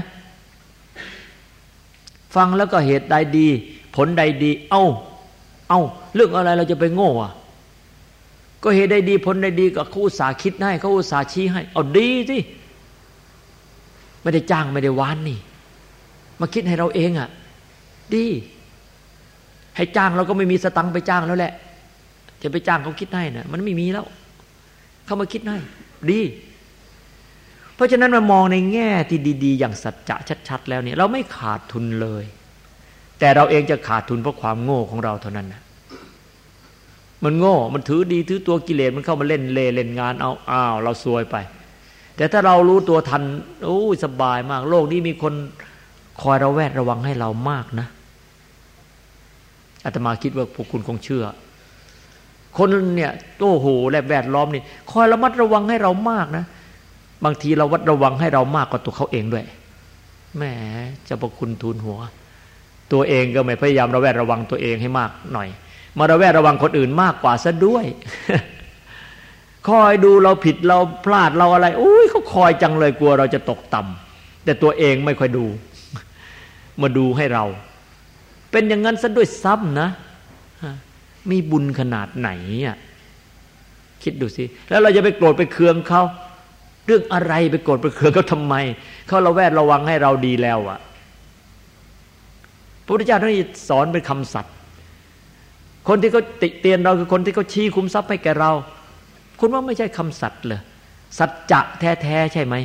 ฟังแล้วก็เหตุใดดีผลใดดีเอ้าเอ้าเรื่องอะไรเราจะไปโง่อ่ะก็เหตุใดดีผลใดดีก็เขาอุตส่าห์คิดให้เขาอุตส่าห์ชี้ให้เอาดีสิไม่ได้จ้างไม่ได้วานนี่มาคิดให้เราเองอ่ะดีให้จ้างเราก็ไม่มีสตังค์ไปจ้างแล้วแหละจะไปจ้างเขาคิดให้นะมันไม่มีแล้วเขามาคิดให้ดีเพราะฉะนั้นมามองในแง่ที่ดีๆอย่างสัจจะชัดๆแล้วเนี่ยเราไม่ขาดทุนเลยแต่เราเองจะขาดทุนเพราะความโง่ของเราเท่านั้นนะมันโง่มันถือดีถือตัวกิเลสมันเข้ามาเล่นเล่เล่นงานเอาอ้าวเราซวยไปแต่ถ้าเรารู้ตัวทันโอ้ยสบายมากโลกนี้มีคนคอยระแวดระวังให้เรามากนะอาตมาคิดว่าพวกคุณคงเชื่อคนเนี่ยโอ้โหและแวดล้อมนี่คอยระมัดระวังให้เรามากนะบางทีเราวัดระวังให้เรามากกว่าตัวเขาเองด้วยแหมเจ้าพระคุณทูลหัวตัวเองก็ไม่พยายามระแวดระวังตัวเองให้มากหน่อยมาระแวดระวังคนอื่นมากกว่าซะด้วย คอยดูเราผิดเราพลาดเราอะไรอุ้ยเขาคอยจังเลยกลัวเราจะตกต่ำแต่ตัวเองไม่ค่อยดู มาดูให้เราเป็นอย่างนั้นซะด้วยซ้ำนะมีบุญขนาดไหนอ่ะคิดดูสิแล้วเราจะไปโกรธไปเคืองเขาเรื่องอะไรไปโกรธไปเคืองเขาทำไมเขาระแวดระวังให้เราดีแล้วอ่ะพระพุทธเจ้าท่านสอนเป็นคำสัตย์คนที่เขาติเตียนเราคือคนที่เขาชี้คุ้มทรัพย์ให้แก่เราคุณว่าไม่ใช่คำสัตย์เหรอสัจจะแท้ๆใช่ไหม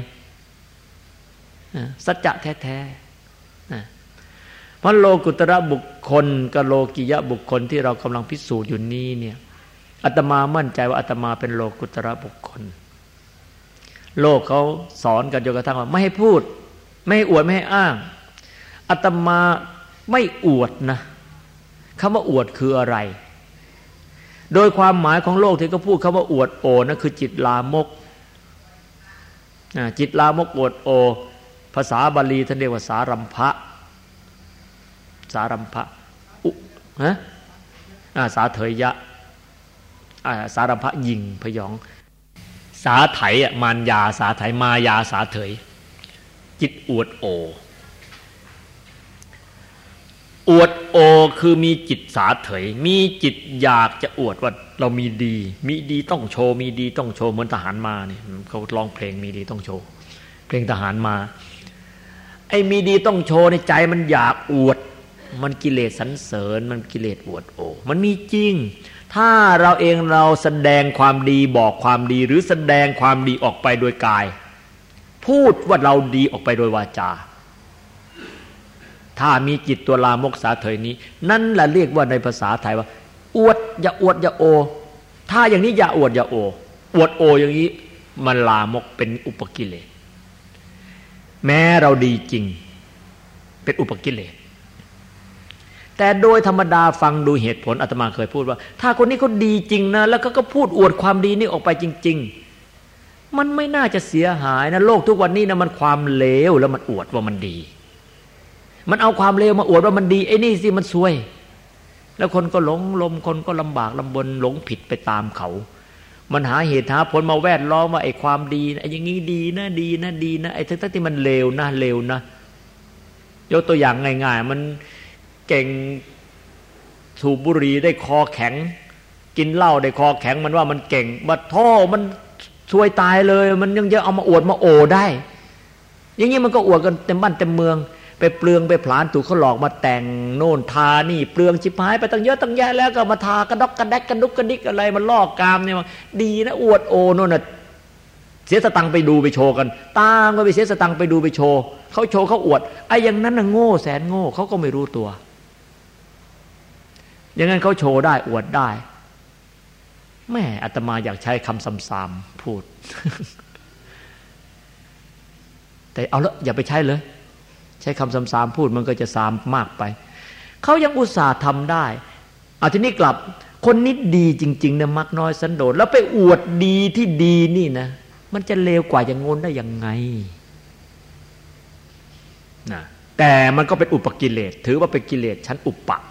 สัจจะแท้ๆเพราะโลกุตระบุคคลกับโลกิยะบุคคลที่เรากำลังพิสูจน์อยู่นี้เนี่ยอาตมามั่นใจว่าอาตมาเป็นโลกุตระบุคคลโลกเขาสอนกันจนกระทั่งว่าไม่ให้พูดไม่ให้อวดไม่ให้อ้างอาตมาไม่อวดนะคำว่าอวดคืออะไรโดยความหมายของโลกที่เขาพูดคำว่าอวดโอนั่นคือจิตลามกจิตลามกอวดโอภาษาบาลีท่านเรียกว่าสารัมภะสารัมภะอุฮะสาเถยยะสารัมภะยิงพยองสาไถอ่ะมารยาสาไถมายาสาเถยจิตอวดโออวดโอคือมีจิตสาเถยมีจิตอยากจะอวดว่าเรามีดีมีดีต้องโชว์มีดีต้องโชว์เหมือนทหารมาเนี่ยเขาร้องเพลงมีดีต้องโชว์เพลงทหารมาไอ้มีดีต้องโชว์ในใจมันอยากอวดมันกิเลสสรรเสริญมันกิเลสอวดโอมันมีจริงถ้าเราเองเราแสดงความดีบอกความดีหรือแสดงความดีออกไปโดยกายพูดว่าเราดีออกไปโดยวาจาถ้ามีจิตตัวลามกสาเถยนี้นั่นแหละเรียกว่าในภาษาไทยว่าอวดอย่าอวดอย่าโอถ้าอย่างนี้อย่าอวดอย่าโออวดโออย่างนี้มันลามกเป็นอุปกิเลสแม้เราดีจริงเป็นอุปกิเลสแต่โดยธรรมดาฟังดูเหตุผลอาตมาเคยพูดว่าถ้าคนนี้เขาดีจริงนะแล้วก็พูดอวดความดีนี่ออกไปจริงๆมันไม่น่าจะเสียหายนะโลกทุกวันนี้นะมันความเลวแล้วมันอวดว่ามันดีมันเอาความเลวมาอวดว่ามันดีไอ้นี่สิมันซวยแล้วคนก็หลงลมคนก็ลำบากลำบนหลงผิดไปตามเขามันหาเหตุหาผลมาแวดล้อมว่าไอ้ความดีไอ้อย่างนี้ดีนะดีนะดีนะไอ้ทั้งๆที่มันเลวนะเลวนะยกตัวอย่างง่ายๆมันเก่งสูบบุหรี่ได้คอแข็งกินเหล้าได้คอแข็งมันว่ามันเก่งบัดท่อมันซวยตายเลยมันยังจะเอามาอวดมาโอได้อย่างนี้มันก็อวดกันเต็มบ้านเต็มเมืองไปเปลืองไปผลาญถูกเขาหลอกมาแต่งโน่นทานี่เปลืองชิบหายไปตั้งเยอะตั้งแยะแล้วก็มาทากระดกกระแดกกระดุกกระดิกอะไรมันลอกกามเนี่ยดีนะอวดโอโน่นน่ะเสียสตังค์ไปดูไปโชว์กันตามก็ไปเสียสตังค์ไปดูไปโชว์เขาโชว์เขาอวดไอ้อย่างนั้นน่ะโง่แสนโง่เขาก็ไม่รู้ตัวอย่างนั้นเขาโชว์ได้อวดได้แม่อาตมาอยากใช้คำซ้ำๆพูด แต่เอาละอย่าไปใช้เลยใช้คำซ้ำๆพูดมันก็จะซ้ำมากไปเขายังอุตส่าห์ทำได้เอาทีนี้กลับคนนิดดีจริงๆนะมักน้อยสันโดษแล้วไปอวดดีที่ดีนี่นะมันจะเลวกว่าอย่างงนได้ยังไงนะแต่มันก็เป็นอุปกิเลสถือว่าเป็นกิเลสชั้นอุปะ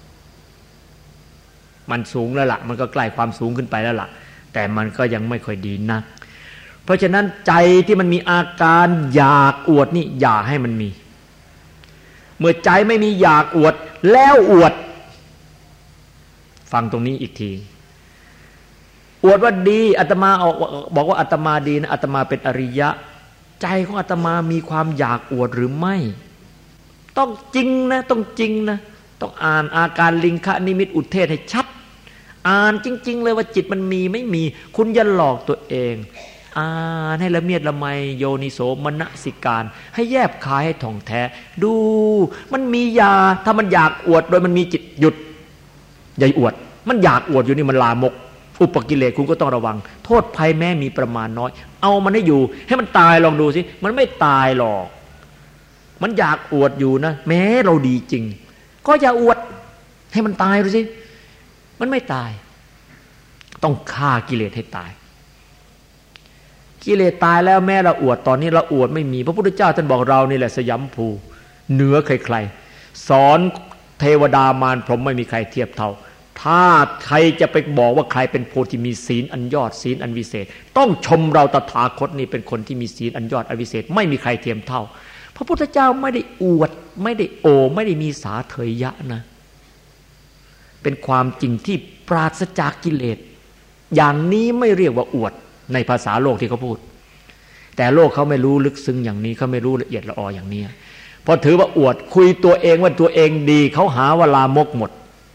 มันสูงแล้วล่ะมันก็ใกล้ความสูงขึ้นไปแล้วล่ะแต่มันก็ยังไม่ค่อยดีนักเพราะฉะนั้นใจที่มันมีอาการอยากอวดนี่อย่าให้มันมีเมื่อใจไม่มีอยากอวดแล้วอวดฟังตรงนี้อีกทีอวดว่าดีอาตมาบอกว่าอาตมาดีนะอาตมาเป็นอริยะใจของอาตมามีความอยากอวดหรือไม่ต้องจริงนะต้องจริงนะต้องอ่านอาการลิงคะนิมิตอุเทศให้ชัดอ่านจริงๆเลยว่าจิตมันมีไม่มีคุณอย่าหลอกตัวเองอ่านให้ละเมียดละไมโยนิโสมนสิการให้แยบคายให้ท่องแท้ดูมันมียาถ้ามันอยากอวดโดยมันมีจิตหยุดอย่าอวดมันอยากอวดอยู่นี่มันลามกอุปกิเลสคุณก็ต้องระวังโทษภัยแม้มีประมาณน้อยเอามันให้อยู่ให้มันตายลองดูสิมันไม่ตายหรอกมันอยากอวดอยู่นะแม้เราดีจริงก็อย่าอวดให้มันตายดูสิมันไม่ตายต้องฆ่ากิเลสให้ตายกิเลสตายแล้วแม้เราอวดตอนนี้เราอวดไม่มีพระพุทธเจ้าท่านบอกเรานี่แหละสยัมภูเหนือใครๆสอนเทวดามารพรหมไม่มีใครเทียบเท่าถ้าใครจะไปบอกว่าใครเป็นโพธิมีศีลอันยอดศีลอันวิเศษต้องชมเราตถาคตนี่เป็นคนที่มีศีลอันยอดอันวิเศษไม่มีใครเทียมเท่าพระพุทธเจ้าไม่ได้อวดไม่ได้โอไม่ได้มีสาเถยยะนะเป็นความจริงที่ปราศจากกิเลสอย่างนี้ไม่เรียกว่าอวดในภาษาโลกที่เขาพูดแต่โลกเขาไม่รู้ลึกซึ้งอย่างนี้เขาไม่รู้ละเอียดละอออย่างนี้พอถือว่าอวดคุยตัวเองว่าตัวเองดีเขาหาว่าลามกหมด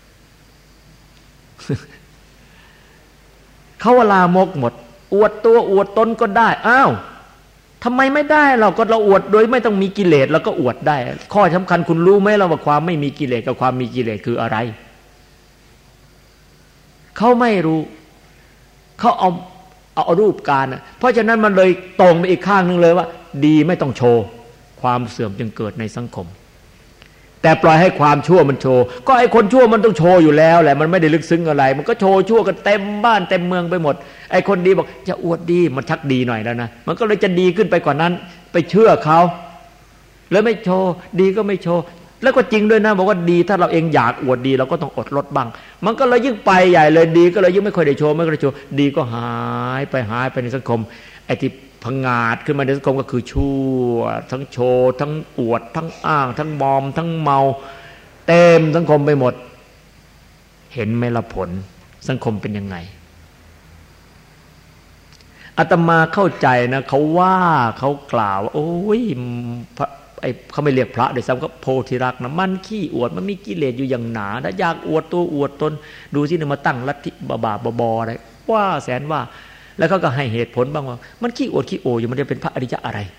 เขาว่าลามกหมดอวดตัวอวดตนก็ได้อ้าวทำไมไม่ได้เราก็เราอวดโดยไม่ต้องมีกิเลสเราก็อวดได้ข้อสำคัญคุณรู้ไหมเราว่าความไม่มีกิเลสกับความมีกิเลสคืออะไรเขาไม่รู้เขาเอาเอาเอารูปการนะเพราะฉะนั้นมันเลยตรงไปอีกข้างนึงเลยว่าดีไม่ต้องโชว์ความเสื่อมจึงเกิดในสังคมแต่ปล่อยให้ความชั่วมันโชว์ก็ไอ้คนชั่วมันต้องโชว์อยู่แล้วแหละมันไม่ได้ลึกซึ้งอะไรมันก็โชว์ชั่วกันเต็มบ้านเต็มเมืองไปหมดไอ้คนดีบอกจะอวดดีมันชักดีหน่อยแล้วนะมันก็เลยจะดีขึ้นไปกว่านั้นไปเชื่อเขาแล้วไม่โชว์ดีก็ไม่โชว์แล้วก็จริงด้วยนะบอกว่าดีถ้าเราเองอยากอวดดีเราก็ต้องอดลดบ้างมันก็เลยยิ่งไปใหญ่เลยดีก็เลยยิ่งไม่ค่อยได้โชว์ไม่ค่อยได้โชว์ดีก็หายไปหายไปในสังคมไอ้ที่พังงาดขึ้นมาในสังคมก็คือชั่วทั้งโชว์ทั้งอวดทั้งอ้างทั้งมอมทั้งเมาเต็มสังคมไปหมดเห็นไหมล่ะผลสังคมเป็นยังไงอาตมาเข้าใจนะเขาว่าเขากล่าวโอ้ยไอ้เขาไม่เรียกพระด้วยซ้ำก็โพธิรักษ์นะมันขี้อวดมันมีกิเลสอยู่อย่างหนาถ้าอยากอวดตัวอวดตนดูสิเนี่ยมาตั้งลัทธิบาๆบอๆอะไรว่าแสนว่าแล้วเขาก็ให้เหตุผลบ้างว่ามันขี้อวดขี้โออยู่มันจะเป็นพระอริยะอะไร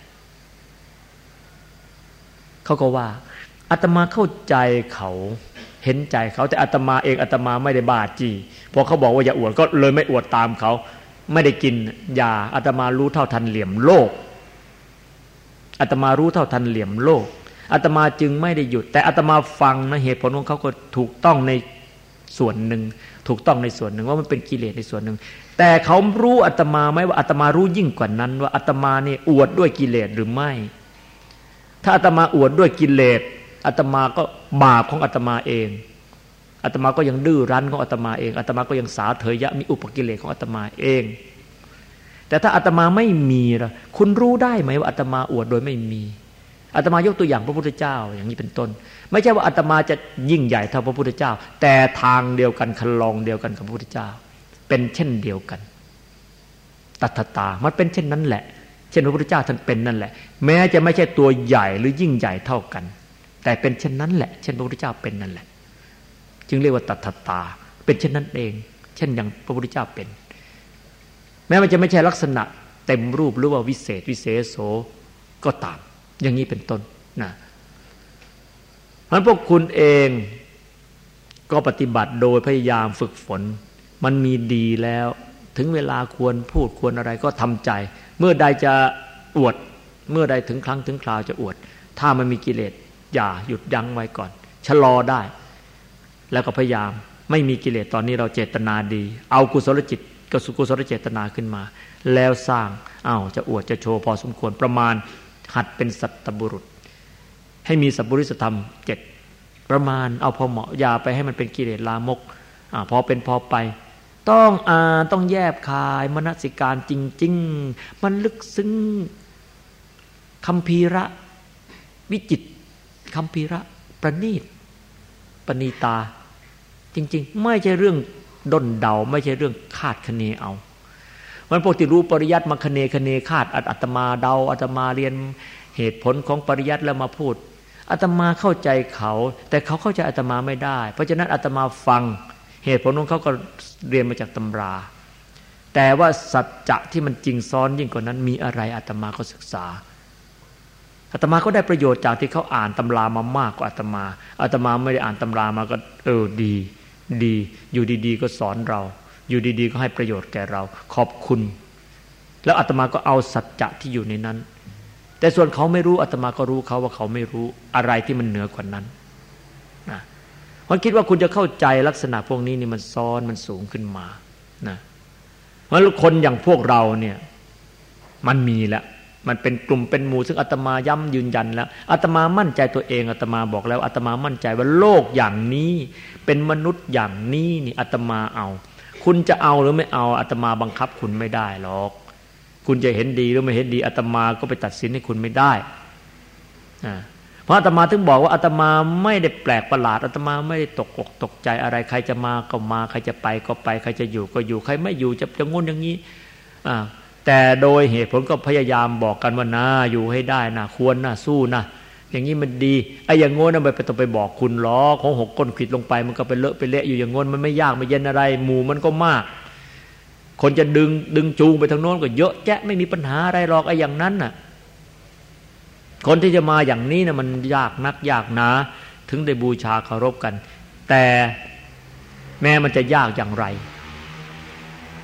เขาก็ว่าอาตมาเข้าใจเขาเห็นใจเขาแต่อาตมาเองอาตมาไม่ได้บ้าจี้พอเขาบอกว่าอย่าอวดก็เลยไม่อวดตามเขาไม่ได้กินยาอาตมารู้เท่าทันเหลี่ยมโลกอาตมารู้เท่าทันเหลี่ยมโลกอาตมาจึงไม่ได้หยุดแต่อาตมาฟังนะเหตุผลของเขาก็ถูกต้องในส่วนหนึ่งถูกต้องในส่วนหนึ่งว่ามันเป็นกิเลสในส่วนหนึ่งแต่เขารู้อาตมาไหมว่าอาตมารู้ยิ่งกว่านั้นว่าอาตมานี่อวดด้วยกิเลสหรือไม่ถ้าอาตมาอวดด้วยกิเลสอาตมาก็บาปของอาตมาเองอาตมาก็ยังดื้อรั้นของอาตมาเองอาตมาก็ยังสาเถยะมีอุปกิเลสของอาตมาเองแต่ถ้าอาตมาไม่มีล่ะคุณรู้ได้ไหมว่าอาตมาอวดโดยไม่มีอาตมายกตัวอย่างพระพุทธเจ้าอย่างนี้เป็นต้นไม่ใช่ว่าอาตมาจะยิ่งใหญ่เท่าพระพุทธเจ้าแต่ทางเดียวกันคันลองเดียวกันกับพระพุทธเจ้าเป็นเช่นเดียวกันตัทตามันเป็นเช่นนั้นแหละเช่นพระพุทธเจ้าท่านเป็นนั่นแหละแม้จะไม่ใช่ตัวใหญ่หรือยิ่งใหญ่เท่ากันแต่เป็นเช่นนั้นแหละเช่นพระพุทธเจ้าเป็นนั่นแหละจึงเรียกว่าตัทตาเป็นเช่นนั้นเองเช่นอย่างพระพุทธเจ้าเป็นแม้มันจะไม่ใช่ลักษณะเต็มรูปหรือว่าวิเศษวิเศษโสก็ตามอย่างนี้เป็นต้นนะเพราะพวกคุณเองก็ปฏิบัติโดยพยายามฝึกฝนมันมีดีแล้วถึงเวลาควรพูดควรอะไรก็ทำใจเมื่อใดจะอวดเมื่อใดถึงครั้งถึงคราวจะอวดถ้ามันมีกิเลสอย่าหยุดยั้งไว้ก่อนชะลอได้แล้วก็พยายามไม่มีกิเลสตอนนี้เราเจตนาดีเอากุศลจิตก็สุกุศลเจตนาขึ้นมาแล้วสร้างอ้าวจะอวดจะโชว์พอสมควรประมาณหัดเป็นสัตบุรุษให้มีสัพพุริสธรรมเจ็ดประมาณเอาพอเหมาะอย่าไปให้มันเป็นกิเลสลามกอ่าพอเป็นพอไปต้องอ่านต้องแยบคายมนสิการจริงๆมันลึกซึ้งคัมภีระวิจิตรคัมภีระประณีตปณีตาจริงๆไม่ใช่เรื่องด้นเดาไม่ใช่เรื่องคาดคะเนเอามันพวกที่รู้ปริยัติมาคะเนคะเนคาดอาตมาเดาอาตมาเรียนเหตุผลของปริยัติแล้วมาพูดอาตมาเข้าใจเขาแต่เขาเข้าใจอาตมาไม่ได้เพราะฉะนั้นอาตมาฟังเหตุผลของเขาก็เรียนมาจากตำราแต่ว่าสัจจะที่มันจริงซ้อนยิ่งกว่านั้นมีอะไรอาตมาก็ศึกษาอาตมาก็ได้ประโยชน์จากที่เขาอ่านตำรามามากกว่าอาตมาอาตมาไม่ได้อ่านตำรามาก็เออดีดีอยู่ดีๆก็สอนเราอยู่ดีๆก็ให้ประโยชน์แก่เราขอบคุณแล้วอาตมาก็เอาสัจจะที่อยู่ในนั้นแต่ส่วนเขาไม่รู้อาตมาก็รู้เขาว่าเขาไม่รู้อะไรที่มันเหนือกว่านั้นนะเพราะคิดว่าคุณจะเข้าใจลักษณะพวกนี้นี่มันซ้อนมันสูงขึ้นมานะเพราะคนอย่างพวกเราเนี่ยมันมีแล้วมันเป็นกลุ่มเป็นหมู่ซึ่งอาตมาย้ำยืนยันแล้วอาตมามั่นใจตัวเองอาตมาบอกแล้วอาตมามั่นใจว่าโลกอย่างนี้เป็นมนุษย์อย่างนี้นี่อาตมาเอาคุณจะเอาหรือไม่เอาอาตมาบังคับคุณไม่ได้หรอกคุณจะเห็นดีหรือไม่เห็นดีอาตมาก็ไปตัดสินให้คุณไม่ได้เพราะอาตมาถึงบอกว่าอาตมาไม่ได้แปลกประหลาดอาตมาไม่ได้ตกอกตกใจอะไรใครจะมาก็มาใครจะไปก็ไปใครจะอยู่ก็อยู่ใครไม่อยู่จะจะงุ่นอย่างนี้แต่โดยเหตุผลก็พยายามบอกกันว่านะอยู่ให้ได้นะควรนะสู้นะอย่างนี้มันดีไอ้อย่างโง่นไปต้องไปบอกคุณล้อของหกก้นขิดลงไปมันก็ไปเลอะไปเละอยู่อย่างโง่นมันไม่ยากไม่เย็นอะไรหมู่มันก็มากคนจะดึงดึงจูงไปทางโน้นก็เยอะแยะไม่มีปัญหาอะไรหรอกไอ้อย่างนั้นน่ะคนที่จะมาอย่างนี้นะมันยากนักยากหนาถึงได้บูชาเคารพกันแต่แม้มันจะยากอย่างไร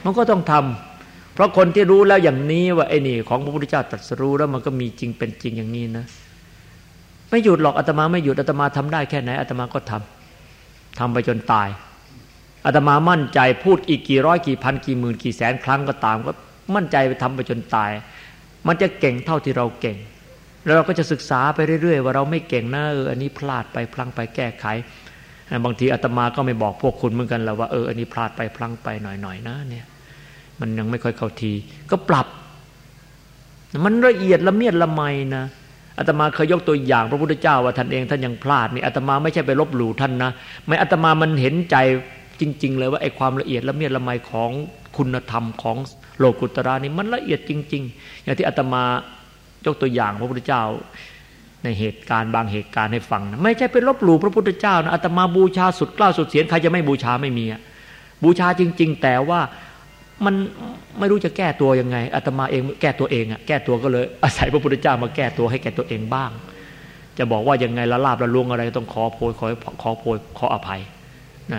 มันก็ต้องทำเพราะคนที่รู้แล้วอย่างนี้ว่าไอ้นี่ของพระพุทธเจ้าตรัสรู้แล้วมันก็มีจริงเป็นจริงอย่างนี้นะไม่หยุดหรอกอาตมาไม่หยุดอาตมาทำได้แค่ไหนอาตมาก็ทำทำไปจนตายอาตมามั่นใจพูดอีกกี่ร้อยกี่พันกี่หมื่นกี่แสนครั้งก็ตามก็มั่นใจไปทำไปจนตายมันจะเก่งเท่าที่เราเก่งแล้วเราก็จะศึกษาไปเรื่อยๆว่าเราไม่เก่งนะเอออันนี้พลาดไปพลั้งไปแก้ไขบางทีอาตมาก็ไม่บอกพวกคุณเหมือนกันแล้วว่าเอออันนี้พลาดไปพลั้งไปหน่อยๆนะเนี่ยมันยังไม่ค่อยเข้าทีก็ปรับมันละเอียดละเมียดละไมนะอาตมาเคยยกตัวอย่างพระพุทธเจ้าว่าท่านเองท่านยังพลาดนี่อาตมาไม่ใช่ไปลบหลู่ท่านนะไม่อาตมามันเห็นใจจริงๆเลยว่าไอ้ความละเอียดละเมียดละไมของคุณธรรมของโลกุตระนี่มันละเอียดจริงๆอย่างที่อาตมายกตัวอย่างพระพุทธเจ้าในเหตุการณ์บางเหตุการณ์ให้ฟังนะไม่ใช่ไปลบหลู่พระพุทธเจ้านะอาตมาบูชาสุดกล้าสุดเสียงใครจะไม่บูชาไม่มีอ่ะบูชาจริงๆแต่ว่ามันไม่รู้จะแก้ตัวยังไงอาตมาเองแก้ตัวเองอ่ะแก้ตัวก็เลยอาศัยพระพุทธเจ้ามาแก้ตัวให้แก่ตัวเองบ้างจะบอกว่ายังไงละลาบละลวงอะไรต้องขอโพยขอขอโพยขออภัยนะ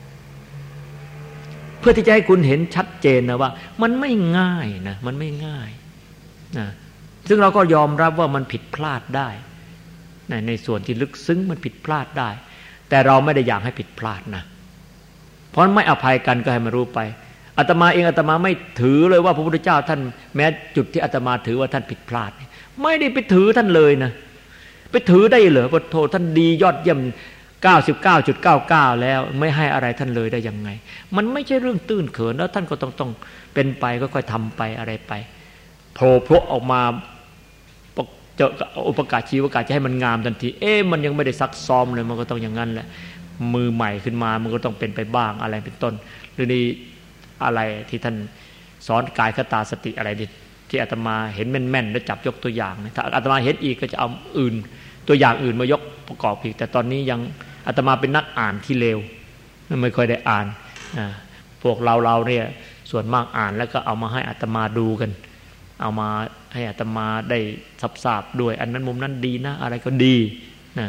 เพื่อที่จะให้คุณเห็นชัดเจนนะว่ามันไม่ง่ายนะมันไม่ง่ายนะซึ่งเราก็ยอมรับว่ามันผิดพลาดได้นะในส่วนที่ลึกซึ้งมันผิดพลาดได้แต่เราไม่ได้อยากให้ผิดพลาดนะเพราะไม่อภัยกันก็ให้มันรู้ไปอาตมาเองอาตมาไม่ถือเลยว่าพระพุทธเจ้าท่านแม้จุดที่อาตมาถือว่าท่านผิดพลาดไม่ได้ไปถือท่านเลยนะไปถือได้เหรอพระโทท่านดียอดเยี่ยม เก้าสิบเก้าจุดเก้าเก้า แล้วไม่ให้อะไรท่านเลยได้ยังไงมันไม่ใช่เรื่องตื้นเขินแล้วท่านก็ต้องต้องเป็นไปค่อยๆทำไปอะไรไปโผล่พรวออกมาเจออุปการชีวกาจะให้มันงามทันทีเอ๊ะมันยังไม่ได้ซักซ้อมเลยมันก็ต้องอย่างนั้นแหละมือใหม่ขึ้นมามันก็ต้องเป็นไปบ้างอะไรเป็นต้นหรือนี่อะไรที่ท่านสอนกายคตาสติอะไรที่อาตมาเห็นแม่นๆแล้วจับยกตัวอย่างถ้าอาตมาเห็นอีกก็จะเอาอื่นตัวอย่างอื่นมายกประกอบอีกแต่ตอนนี้ยังอาตมาเป็นนักอ่านที่เลวไม่ค่อยได้อ่านพวกเราเราเนี่ยส่วนมากอ่านแล้วก็เอามาให้อาตมาดูกันเอามาให้อาตมาได้ทราบๆด้วยอันนั้นมุมนั้นดีนะอะไรก็ดีนะ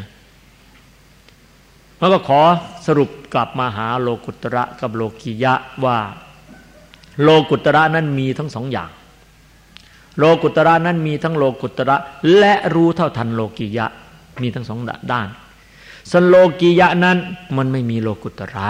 แล้วก็ขอสรุปกลับมาหาโลกุตระกับโลกิยะว่าโลกุตระนั้นมีทั้งสองอย่างโลกุตระนั้นมีทั้งโลกุตระและรู้เท่าทันโลกิยะมีทั้งสองด้านส่วนโลกิยะนั้นมันไม่มีโลกุตระ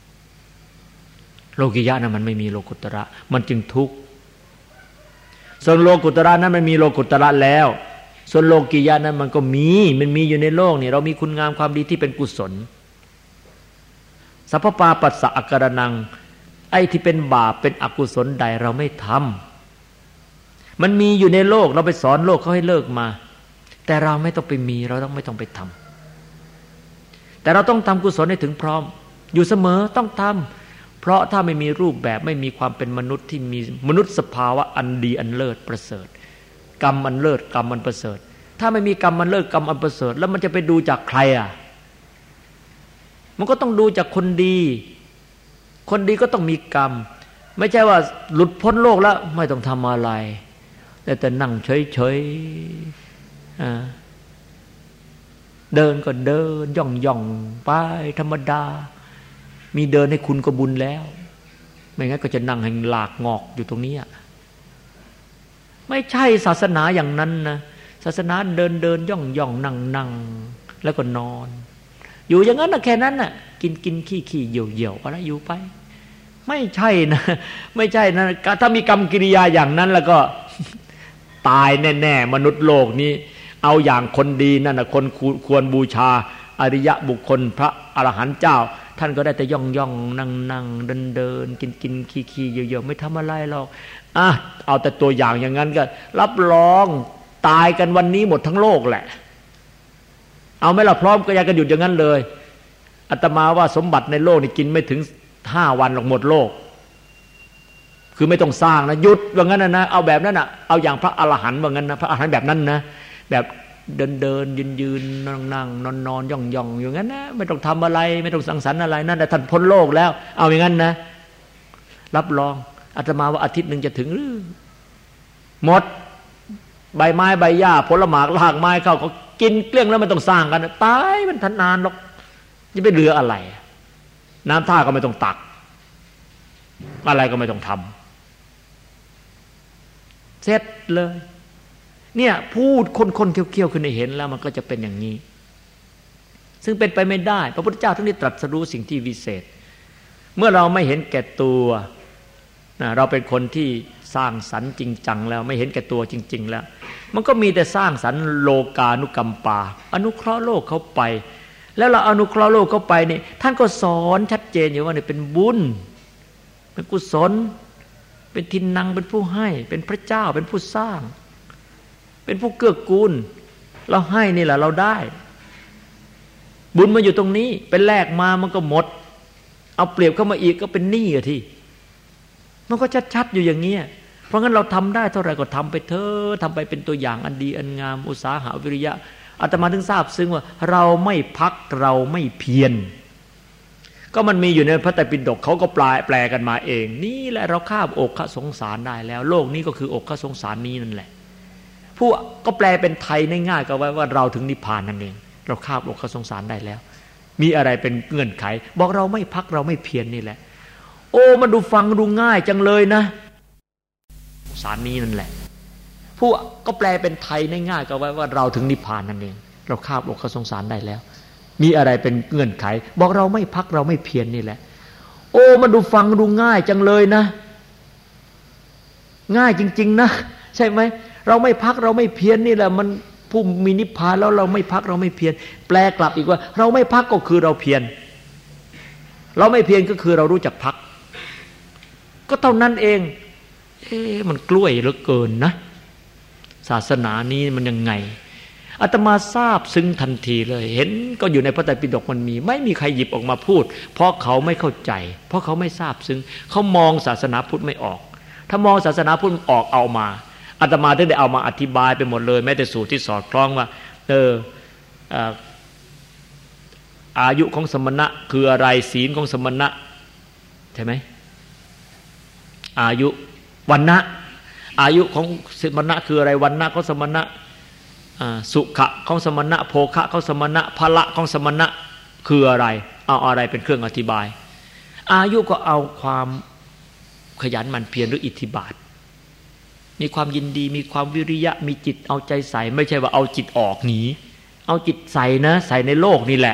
โลกิยะนั้นมันไม่มีโลกุตระมันจึงทุกข์ส่วนโลกุตระนั้นมันมีโลกุตระแล้วส่วนโลกิยะนั้นมันก็มีมันมีอยู่ในโลกนี่เรามีคุณงามความดีที่เป็นกุศลสัพพปาปัสสะอาการนังไอ้ที่เป็นบาปเป็นอกุศลใดเราไม่ทำมันมีอยู่ในโลกเราไปสอนโลกเขาให้เลิกมาแต่เราไม่ต้องไปมีเราต้องไม่ต้องไปทำแต่เราต้องทำกุศลให้ถึงพร้อมอยู่เสมอต้องทำเพราะถ้าไม่มีรูปแบบไม่มีความเป็นมนุษย์ที่มีมนุษย์สภาวะอันดีอันเลิศประเสริฐกรรมอันเลิศกรรมอันประเสริฐถ้าไม่มีกรรมอันเลิศกรรมอันประเสริฐแล้วมันจะไปดูจากใครอ่ะมันก็ต้องดูจากคนดีคนดีก็ต้องมีกรรมไม่ใช่ว่าหลุดพ้นโลกแล้วไม่ต้องทำอะไรแต่แต่นั่งเฉยๆอ่าเดินก็เดินย่องย่องไปธรรมดามีเดินให้คุณก็บุญแล้วไม่งั้นก็จะนั่งให้หลากงอกอยู่ตรงนี้ไม่ใช่ศาสนาอย่างนั้นนะศาสนาเดินเดินย่องย่องนั่งนั่งแล้วก็นอนอยู่อย่างนั้นนะแค่นั้นน่ะกินกินขี้ขี้เหี่ยวเหี่ยวอะไรอยู่ไปไม่ใช่นะไม่ใช่นะถ้ามีกรรมกิริยาอย่างนั้นแล้วก็ตายแน่ๆมนุษย์โลกนี้เอาอย่างคนดีนั่นนะคนควรบูชาอริยะบุคคลพระอรหันต์เจ้าท่านก็ได้แต่ย่องย่องนั่งนั่งเดินเดินกินกินขี้ขี้เหี่ยวเหี่ยวไม่ทำอะไรหรอกอ่ะเอาแต่ตัวอย่างอย่างนั้นก็รับรองตายกันวันนี้หมดทั้งโลกแหละเอาไหมล่ะพร้อมก็อยากกันหยุดอย่างนั้นเลยอาตมาว่าสมบัติในโลกนี่กินไม่ถึงห้าวันหรอกหมดโลกคือไม่ต้องสร้างนะหยุดว่างั้นนะเอาแบบนั้นนะเอาอย่างพระอรหันต์ว่างั้นนะพระอรหันต์แบบนั้นนะแบบเดินเดินยืนยืนนั่งนั่งนอนนอนย่องย่องอย่างนั้นนะไม่ต้องทำอะไรไม่ต้องสังสรรค์อะไรนั่นแต่ท่านพ้นโลกแล้วเอาอย่างนั้นนะรับรองอาตมาว่าอาทิตย์หนึ่งจะถึงหรือหมดใบไม้ใบหญ้าผลหมากรากไม้เข้าเขากินเกลี้ยงแล้วไม่ต้องสร้างกันตายมันทันนานหรอกจะไปเหลืออะไรน้ำท่าก็ไม่ต้องตักอะไรก็ไม่ต้องทำเสร็จเลยเนี่ยพูดคนๆเคี้ยวๆขึ้นให้เห็นแล้วมันก็จะเป็นอย่างนี้ซึ่งเป็นไปไม่ได้พระพุทธเจ้าท่านได้ตรัสรู้สิ่งที่วิเศษเมื่อเราไม่เห็นแก่ตัวนะเราเป็นคนที่สร้างสรรค์จริงจังแล้วไม่เห็นแก่ตัวจริงๆแล้วมันก็มีแต่สร้างสรรค์โลกานุกัมปาอนุเคราะห์โลกเข้าไปแล้วเราอนุเคราะห์โลกเข้าไปนี่ท่านก็สอนชัดเจนอยู่ว่านี่เป็นบุญเป็นกุศลเป็นทินนังเป็นผู้ให้เป็นพระเจ้าเป็นผู้สร้างเป็นผู้เกื้อกูลเราให้นี่แหละเราได้บุญมาอยู่ตรงนี้เป็นแลกมามันก็หมดเอาเปรียบเข้ามาอีกก็เป็นหนี้อ่ะที่มันก็ชัดๆอยู่อย่างเงี้ยเพราะงั้นเราทำได้เท่าไหร่ก็ทำไปเถอะทำไปเป็นตัวอย่างอันดีอันงามอุตสาหะวิริยะอาตมาถึงทราบซึ้งว่าเราไม่พักเราไม่เพียรก็มันมีอยู่ในพระไตรปิฎกเขาก็แปลแปลกันมาเองนี่แหละเราข้ามอกขสงสารได้แล้วโลกนี้ก็คืออกขสงสารนี้นั่นแหละผู้ก็แปลเป็นไทยง่ายๆก็ว่าว่าเราถึงนิพพานนั่นเองเราข้ามอกขสงสารได้แล้วมีอะไรเป็นเงื่อนไขบอกเราไม่พักเราไม่เพียร น, นี่แหละโอ้มันดูฟังดูง่ายจังเลยนะสารนี้นั่นแหละผู้ก็แปลเป็นไทยง่ายๆก็ว่าว่าเราถึงนิพพานนั่นเองเราข้ามอกขสงสารได้แล้วมีอะไรเป็นเงื่อนไขบอกเราไม่พักเราไม่เพียร น, นี่แหละโอ้มันดูฟังดูง่ายจังเลยนะง่ายจริงๆนะใช่ไหมเราไม่พักเราไม่เพียร น, นี่แหละมันผู้มีนิพพานแล้วเราไม่พักเราไม่เพียรแปลกลับอีกว่าเราไม่พักก็คือเราเพียรเราไม่เพียรก็คือเรารู้จักพักก็เท่านั้นเองเอ๊ะมันกล้วยเหลือเกินนะศาสนานี้มันยังไงอาตมาทราบซึ้งทันทีเลยเห็นก็อยู่ในพระไตรปิฎกมันมีไม่มีใครหยิบออกมาพูดเพราะเขาไม่เข้าใจเพราะเขาไม่ทราบซึ้งเขามองศาสนาพุทธไม่ออกถ้ามองศาสนาพุทธออกเอามาอาตมาถึงได้เอามาอธิบายไปหมดเลยแม้แต่สูตรที่สอดคล้องว่าเอออายุของสมณะคืออะไรศีลของสมณะใช่ไหมอายุวันนะอายุของสมณะคืออะไรวันนะของสมณะสุขะของสมณะโภคะของสมณะพละของสมณะคืออะไรเอาอะไรเป็นเครื่องอธิบายอายุก็เอาความขยันหมั่นเพียรหรืออิทธิบาทมีความยินดีมีความวิริยะมีจิตเอาใจใส่ไม่ใช่ว่าเอาจิตออกหนีเอาจิตใส่นะใส่ในโลกนี่แหละ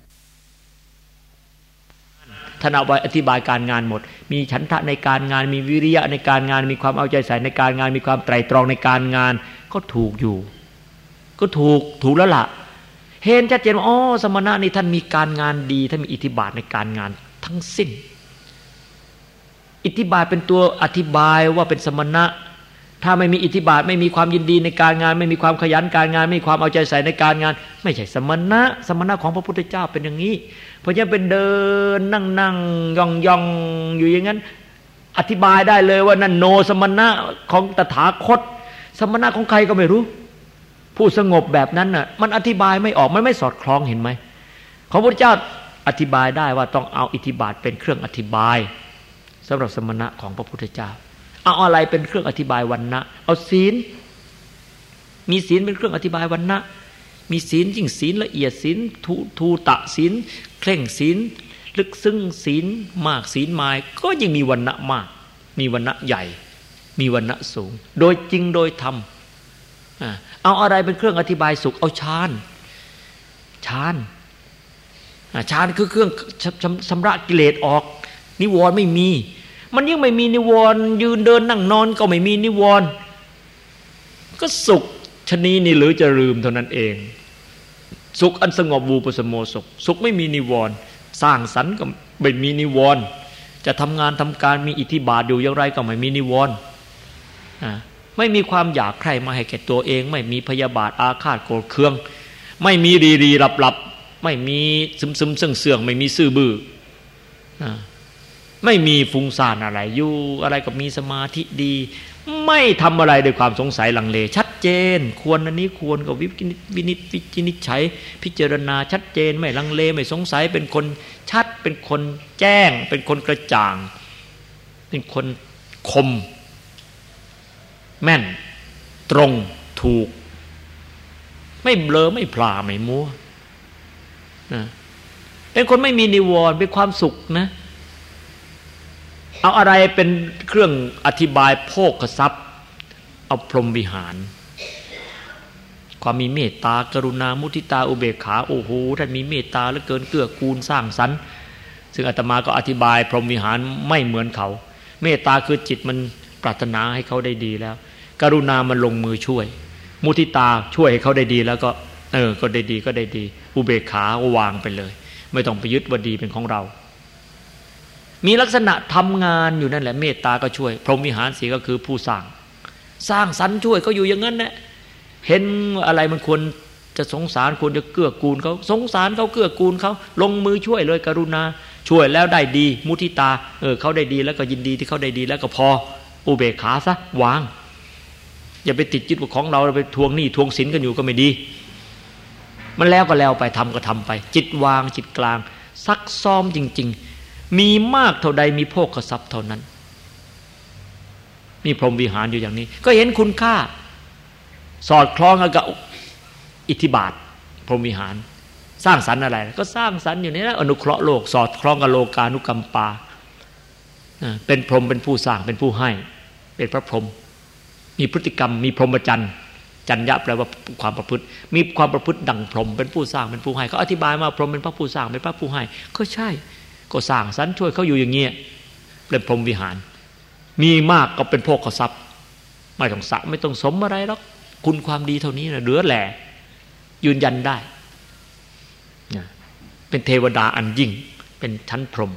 ท่านเอาไว้อธิบายการงานหมดมีฉันทะในการงานมีวิริยะในการงานมีความเอาใจใส่ในการงานมีความไตร่ตรองในการงานก็ถูกอยู่ก็ถูกถูกแล้วล่ะเห็นชัดเจนว่าอ๋อสมณะนี่ท่านมีการงานดีท่านมีอิทธิบาทในการงานทั้งสิ้นอิทธิบาทเป็นตัวอธิบายว่าเป็นสมณะถ้าไม่มีอิทธิบาทไม่มีความยินดีในการงานไม่มีความขยันการงานไม่มีความเอาใจใส่ในการงานไม่ใช่สมณะสมณะของพระพุทธเจ้าเป็นอย่างนี้เพราะฉะนั้นเป็นเดินนั่งนั่งย่องย่องอยู่อย่างนั้นอธิบายได้เลยว่านั่นโนสมณะของตถาคตสมณะของใครก็ไม่รู้ผู้สงบแบบนั้นน่ะมันอธิบายไม่ออกมันไม่สอดคล้องเห็นไหมของพระพุทธเจ้าอธิบายได้ว่าต้องเอาอิทธิบาทเป็นเครื่องอธิบายสำหรับสมณะของพระพุทธเจ้าเอาอะไรเป็นเครื่องอธิบายวันนะเอาศีลมีศีลเป็นเครื่องอธิบายวันนะมีศีลยิ่งศีลละเอียดศีลทูทูตะศีลเคร่งศีลลึกซึ้งศีลมากศีลหมายก็ยิ่งมีวันนะมากมีวันนะใหญ่มีวันนะสูงโดยจริงโดยธรรมเอาอะไรเป็นเครื่องอธิบายสุขเอาฌานฌานฌานคือเครื่องชำระกิเลสออกนิวรณ์ไม่มีมันยังไม่มีนิวรณ์ยืนเดินนั่งนอนก็ไม่มีนิวรณ์ก็สุขชนีนี่หรือจะลืมเท่านั้นเองสุขอันสงบวูปสโมสุขสุขไม่มีนิวรณ์สร้างสรรค์ก็ไม่มีนิวรณ์จะทำงานทำการมีอิทธิบาทอยู่อย่างไรก็ไม่มีนิวรณ์ไม่มีความอยากใคร่มาให้แก่ตัวเองไม่มีพยาบาทอาฆาตโกรธเคืองไม่มีรีรีหลับหลับไม่มีซึมซึมเสื่องเสื่องไม่มีซื่อบื้อไม่มีฟุ้งซ่านอะไรอยู่อะไรก็มีสมาธิดีไม่ทำอะไรด้วยความสงสัยลังเลชัดเจนควรอันนี้ควรก็วินิจวินิจวินิจฉัยพิจารณาชัดเจนไม่ลังเลไม่สงสัยเป็นคนชัดเป็นคนแจ้งเป็นคนกระจ่างเป็นคนคมแม่นตรงถูกไม่เบลอไม่พลาไม่มัวนะเป็นคนไม่มีนิวรณ์เป็นความสุขนะเอาอะไรเป็นเครื่องอธิบายโภคทรัพย์เอาพรหมวิหารความมีเมตตากรุณามุทิตาอุเบกขาโอ้โหท่านมีเมตตาเหลือเกินเกื้อกูลสร้างสรรค์ซึ่งอาตมาก็อธิบายพรหมวิหารไม่เหมือนเขาเมตตาคือจิตมันปรารถนาให้เขาได้ดีแล้วกรุณามันลงมือช่วยมุทิตาช่วยให้เขาได้ดีแล้วก็เออก็ได้ดีก็ได้ดีอุเบกขาก็วางไปเลยไม่ต้องไปยึดว่าดีเป็นของเรามีลักษณะทำงานอยู่นั่นแหละเมตตาก็ช่วยพรหมวิหารสีก็คือผู้สร้างสร้างสรรค์ช่วยเขาอยู่อย่างนั้นแหละเห็นอะไรมันควรจะสงสารควรจะเกื้อกูลเขาสงสารเขาเกื้อกูลเขาลงมือช่วยเลยกรุณาช่วยแล้วได้ดีมุทิตาเออเขาได้ดีแล้วก็ยินดีที่เขาได้ดีแล้วก็พออุเบกขาซะวางอย่าไปติดยึดว่าของเราไปทวงหนี้ทวงสินกันอยู่ก็ไม่ดีมันแล้วก็แล้วไปทำก็ทำไปจิตวางจิตกลางซักซ้อมจริงๆมีมากเท่าใดมีโภคทรัพย์เท่านั้นมีพรหมวิหารอยู่อย่างนี้ก็เห็นคุณค่าสอดคล้องกับอิทธิบาทพรหมวิหารสร้างสรรค์อะไรก็สร้างสรรค์อยู่ในนั้นอนุเคราะห์โลกสอดคล้องกับโลกานุกัมปาเป็นพรหมเป็นผู้สร้างเป็นผู้ให้เป็นพระพรหมมีพฤติกรรมมีพรหมจรรย์จัญญะแปลว่าความประพฤติมีความประพฤติดังพรหมเป็นผู้สร้างเป็นผู้ให้เขาอธิบายมาพรหมเป็นพระผู้สร้างเป็นพระผู้ให้ก็ใช่ก็สร้างสรรค์ช่วยเขาอยู่อย่างเงี้ยเป็นพรหมวิหารมีมากก็เป็นโภคทรัพย์ไม่ต้องสะไม่ต้องสมอะไรหรอกคุณความดีเท่านี้นะเหลือแหล่ยืนยันได้เป็นเทวดาอันยิ่งเป็นชั้นพรหม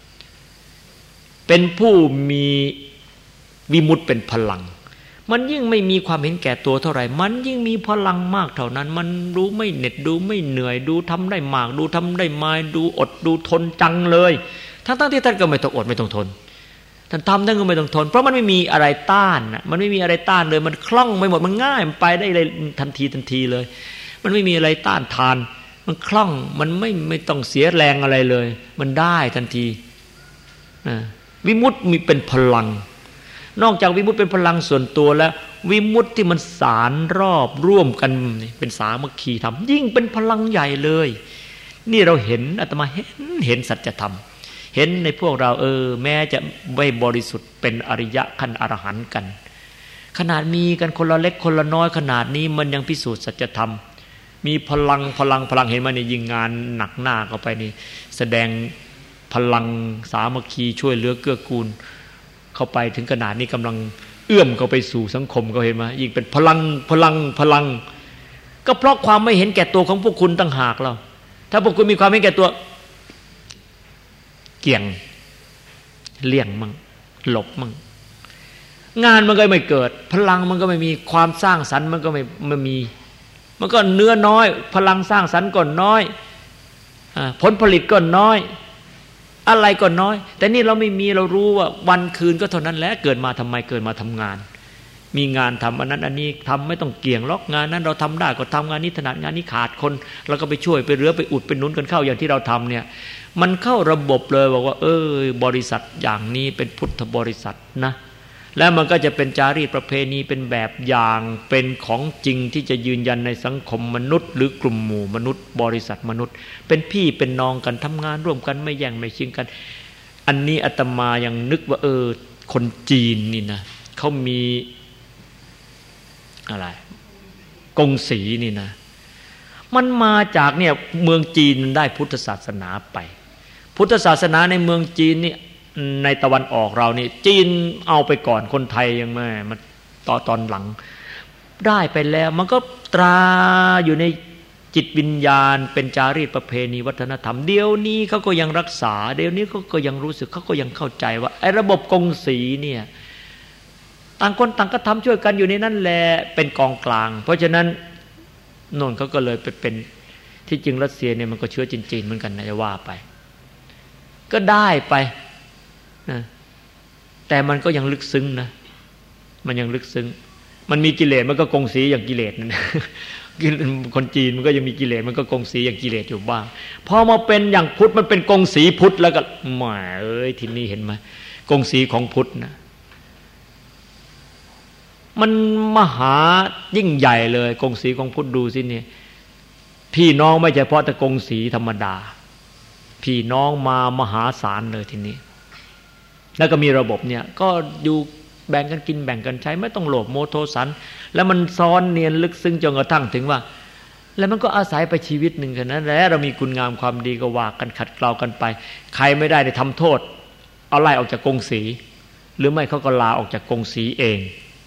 เป็นผู้มีวิมุตติเป็นพลังมันยิ่งไม่มีความเห็นแก่ตัวเท่าไหร่มันยิ่งมีพลังมากเท่านั้นมันรู้ไม่เหน็ดดูไม่เหนื่อยดูทำได้มากดูทำได้มาดูอดดูทนจังเลยทั้งๆที่ท่านก็ไม่ต้องอดไม่ต้องทนท่านทำท่านก็ไม่ต้องทนเพราะมันไม่มีอะไรต้านมันไม่มีอะไรต้านเลยมันคล่องไปหมดมันง่ายมันไปได้เลยทันทีทันทีเลยมันไม่มีอะไรต้านทานมันคล่องมันไม่ไม่ต้องเสียแรงอะไรเลยมันได้ทันทีวิมุตติมีเป็นพลังนอกจากวิมุตติเป็นพลังส่วนตัวแล้ววิมุตติที่มันสารรอบร่วมกันเป็นสามัคคีธรรมยิ่งเป็นพลังใหญ่เลยนี่เราเห็นอาตมาเห็นเห็นสัจธรรมเห็นในพวกเราเออแม้จะไม่บริสุทธิ์เป็นอริยะขั้นอรหันต์กันขนาดมีกันคนละเล็กคนละน้อยขนาดนี้มันยังพิสูจน์สัจธรรมมีพลังพลังพลังเห็นไหมในยิงงานหนักหน้าเข้าไปนี่แสดงพลังสามัคคีช่วยเหลือเกื้อกูลเข้าไปถึงขนาดนี้กำลังเอื้อมเข้าไปสู่สังคมเขาเห็นไหมยิ่งเป็นพลังพลังพลังก็เพราะความไม่เห็นแก่ตัวของพวกคุณต่างหากเราถ้าพวกคุณมีความเห็นแก่ตัวเกี่ยงเลี่ยงมั่งหลบมั่งงานมันก็ไม่เกิดพลังมันก็ไม่มีความสร้างสรรค์มันก็ไม่ไม่มีมันก็เนื้อน้อยพลังสร้างสรรค์ก็น้อยผลผลิตก็น้อยอะไรก็น้อยแต่นี่เราไม่มีเรารู้ว่าวันคืนก็เท่านั้นแหละเกิดมาทำไมเกิดมาทำงานมีงานทำอันนั้นอันนี้ทำไม่ต้องเกี่ยงล็อกงานนั้นเราทำได้ก็ทำงานนี้ถนัดงานนี้ขาดคนเราก็ไปช่วยไปเรือไปอุดไปหนุนกันเข้าอย่างที่เราทำเนี่ยมันเข้าระบบเลยบอกว่าเออบริษัทอย่างนี้เป็นพุทธบริษัทนะแล้วมันก็จะเป็นจารีตประเพณีเป็นแบบอย่างเป็นของจริงที่จะยืนยันในสังคมมนุษย์หรือกลุ่มหมู่มนุษย์บริษัทมนุษย์เป็นพี่เป็นน้องกันทำงานร่วมกันไม่แย่งไม่ชิงกันอันนี้อาตมายังนึกว่าเออคนจีนนี่นะเขามีอะไรกงสีนี่นะมันมาจากเนี่ยเมืองจีนได้พุทธศาสนาไปพุทธศาสนาในเมืองจีนนี่ในตะวันออกเรานี่จีนเอาไปก่อนคนไทยยังไม่มาต่อตอนหลังได้ไปแล้วมันก็ตราอยู่ในจิตวิญญาณเป็นจารีตประเพณีวัฒนธรรมเดี๋ยวนี้เขาก็ยังรักษาเดี๋ยวนี้เขาก็ยังรู้สึกเขาก็ยังเข้าใจว่าไอ้ระบบกงสีเนี่ยต่างคนต่างก็ทำช่วยกันอยู่ในนั้นแหละเป็นกองกลางเพราะฉะนั้นโน่นเขาก็เลยไปเป็นที่จริงรัสเซียเนี่ยมันก็เชื้อจีนๆเหมือนกันนะจะว่าไปก็ได้ไปนะแต่มันก็ยังลึกซึ้งนะมันยังลึกซึ้งมันมีกิเลสมันก็กงสีอย่างกิเลสนั่นคนจีนมันก็ยังมีกิเลสมันก็กงสีอย่างกิเลสอยู่บ้างพอมาเป็นอย่างพุทธมันเป็นกงสีพุทธแล้วก็แหมเอ้ยทีนี้เห็นไหมกงสีของพุทธนะมันมหายิ่งใหญ่เลยกงสีของพุทธดูสิเนี่ยพี่น้องไม่ใช่เพราะแต่กงสีธรรมดาพี่น้องมามหาศาลเลยทีนี้แล้วก็มีระบบเนี่ยก็อยู่แบ่งกันกินแบ่งกันใช้ไม่ต้องโลภโมโทสันแล้วมันซ้อนเนียนลึกซึ้งจนกระทั่งถึงว่าแล้วมันก็อาศัยไปชีวิตหนึ่งกันนะแล้วเรามีคุณงามความดีก็ว่ากันขัดเกลากันไปใครไม่ได้ได้ทำโทษเอาไล่ออกจากกงสีหรือไม่เขาก็ลาออกจากกงสีเอง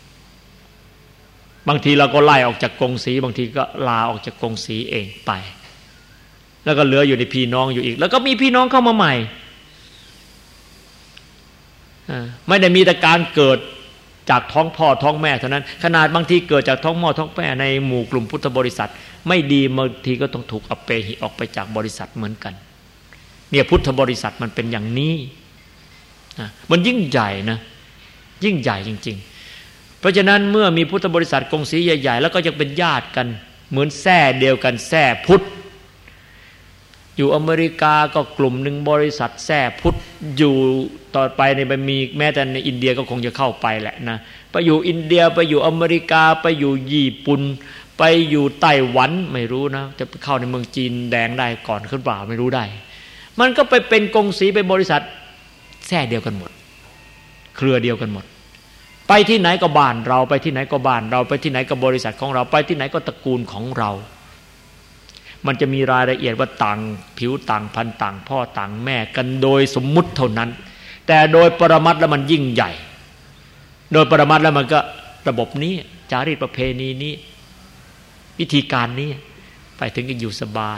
บางทีเราก็ไล่ออกจากกงสีบางทีก็ลาออกจากกงสีเองไปแล้วก็เหลืออยู่ในพี่น้องอยู่อีกแล้วก็มีพี่น้องเข้ามาใหม่ไม่ได้มีแต่การเกิดจากท้องพ่อท้องแม่เท่านั้นขนาดบางทีเกิดจากท้องพ่อท้องแม่ในหมู่กลุ่มพุทธบริษัทไม่ดีบางทีก็ต้องถูกอเปหิออกไปจากบริษัทเหมือนกันเนี่ยพุทธบริษัทมันเป็นอย่างนี้นะมันยิ่งใหญ่นะยิ่งใหญ่จริงๆเพราะฉะนั้นเมื่อมีพุทธบริษัทกงสีใหญ่ๆแล้วก็ยังเป็นญาติกันเหมือนแท้เดียวกันแท้พุทธอยู่อเมริกาก็กลุ่มหนึ่งบริษัทแท้พุทธอยู่ต่อไปในมันมีแม้แต่ในอินเดียก็คงจะเข้าไปแหละนะไปอยู่อินเดียไปอยู่อเมริกาไปอยู่ญี่ปุ่นไปอยู่ไต้หวันไม่รู้นะจะเข้าในเมืองจีนแดงได้ก่อนขึ้นเปล่าไม่รู้ได้มันก็ไปเป็นกงสีเป็นบริษัทแท้เดียวกันหมดเครือเดียวกันหมดไปที่ไหนก็บ้านเราไปที่ไหนก็บ้านเราไปที่ไหนก็บริษัทของเราไปที่ไหนก็ตระกูลของเรามันจะมีรายละเอียดว่าต่างผิวต่างพันธุ์ต่างพ่อต่างแม่กันโดยสมมุติเท่านั้นแต่โดยปรมัตถ์แล้วมันยิ่งใหญ่โดยปรมัตถ์แล้วมันก็ระบบนี้จารีตประเพณีนี้วิธีการนี้ไปถึงจะอยู่สบาย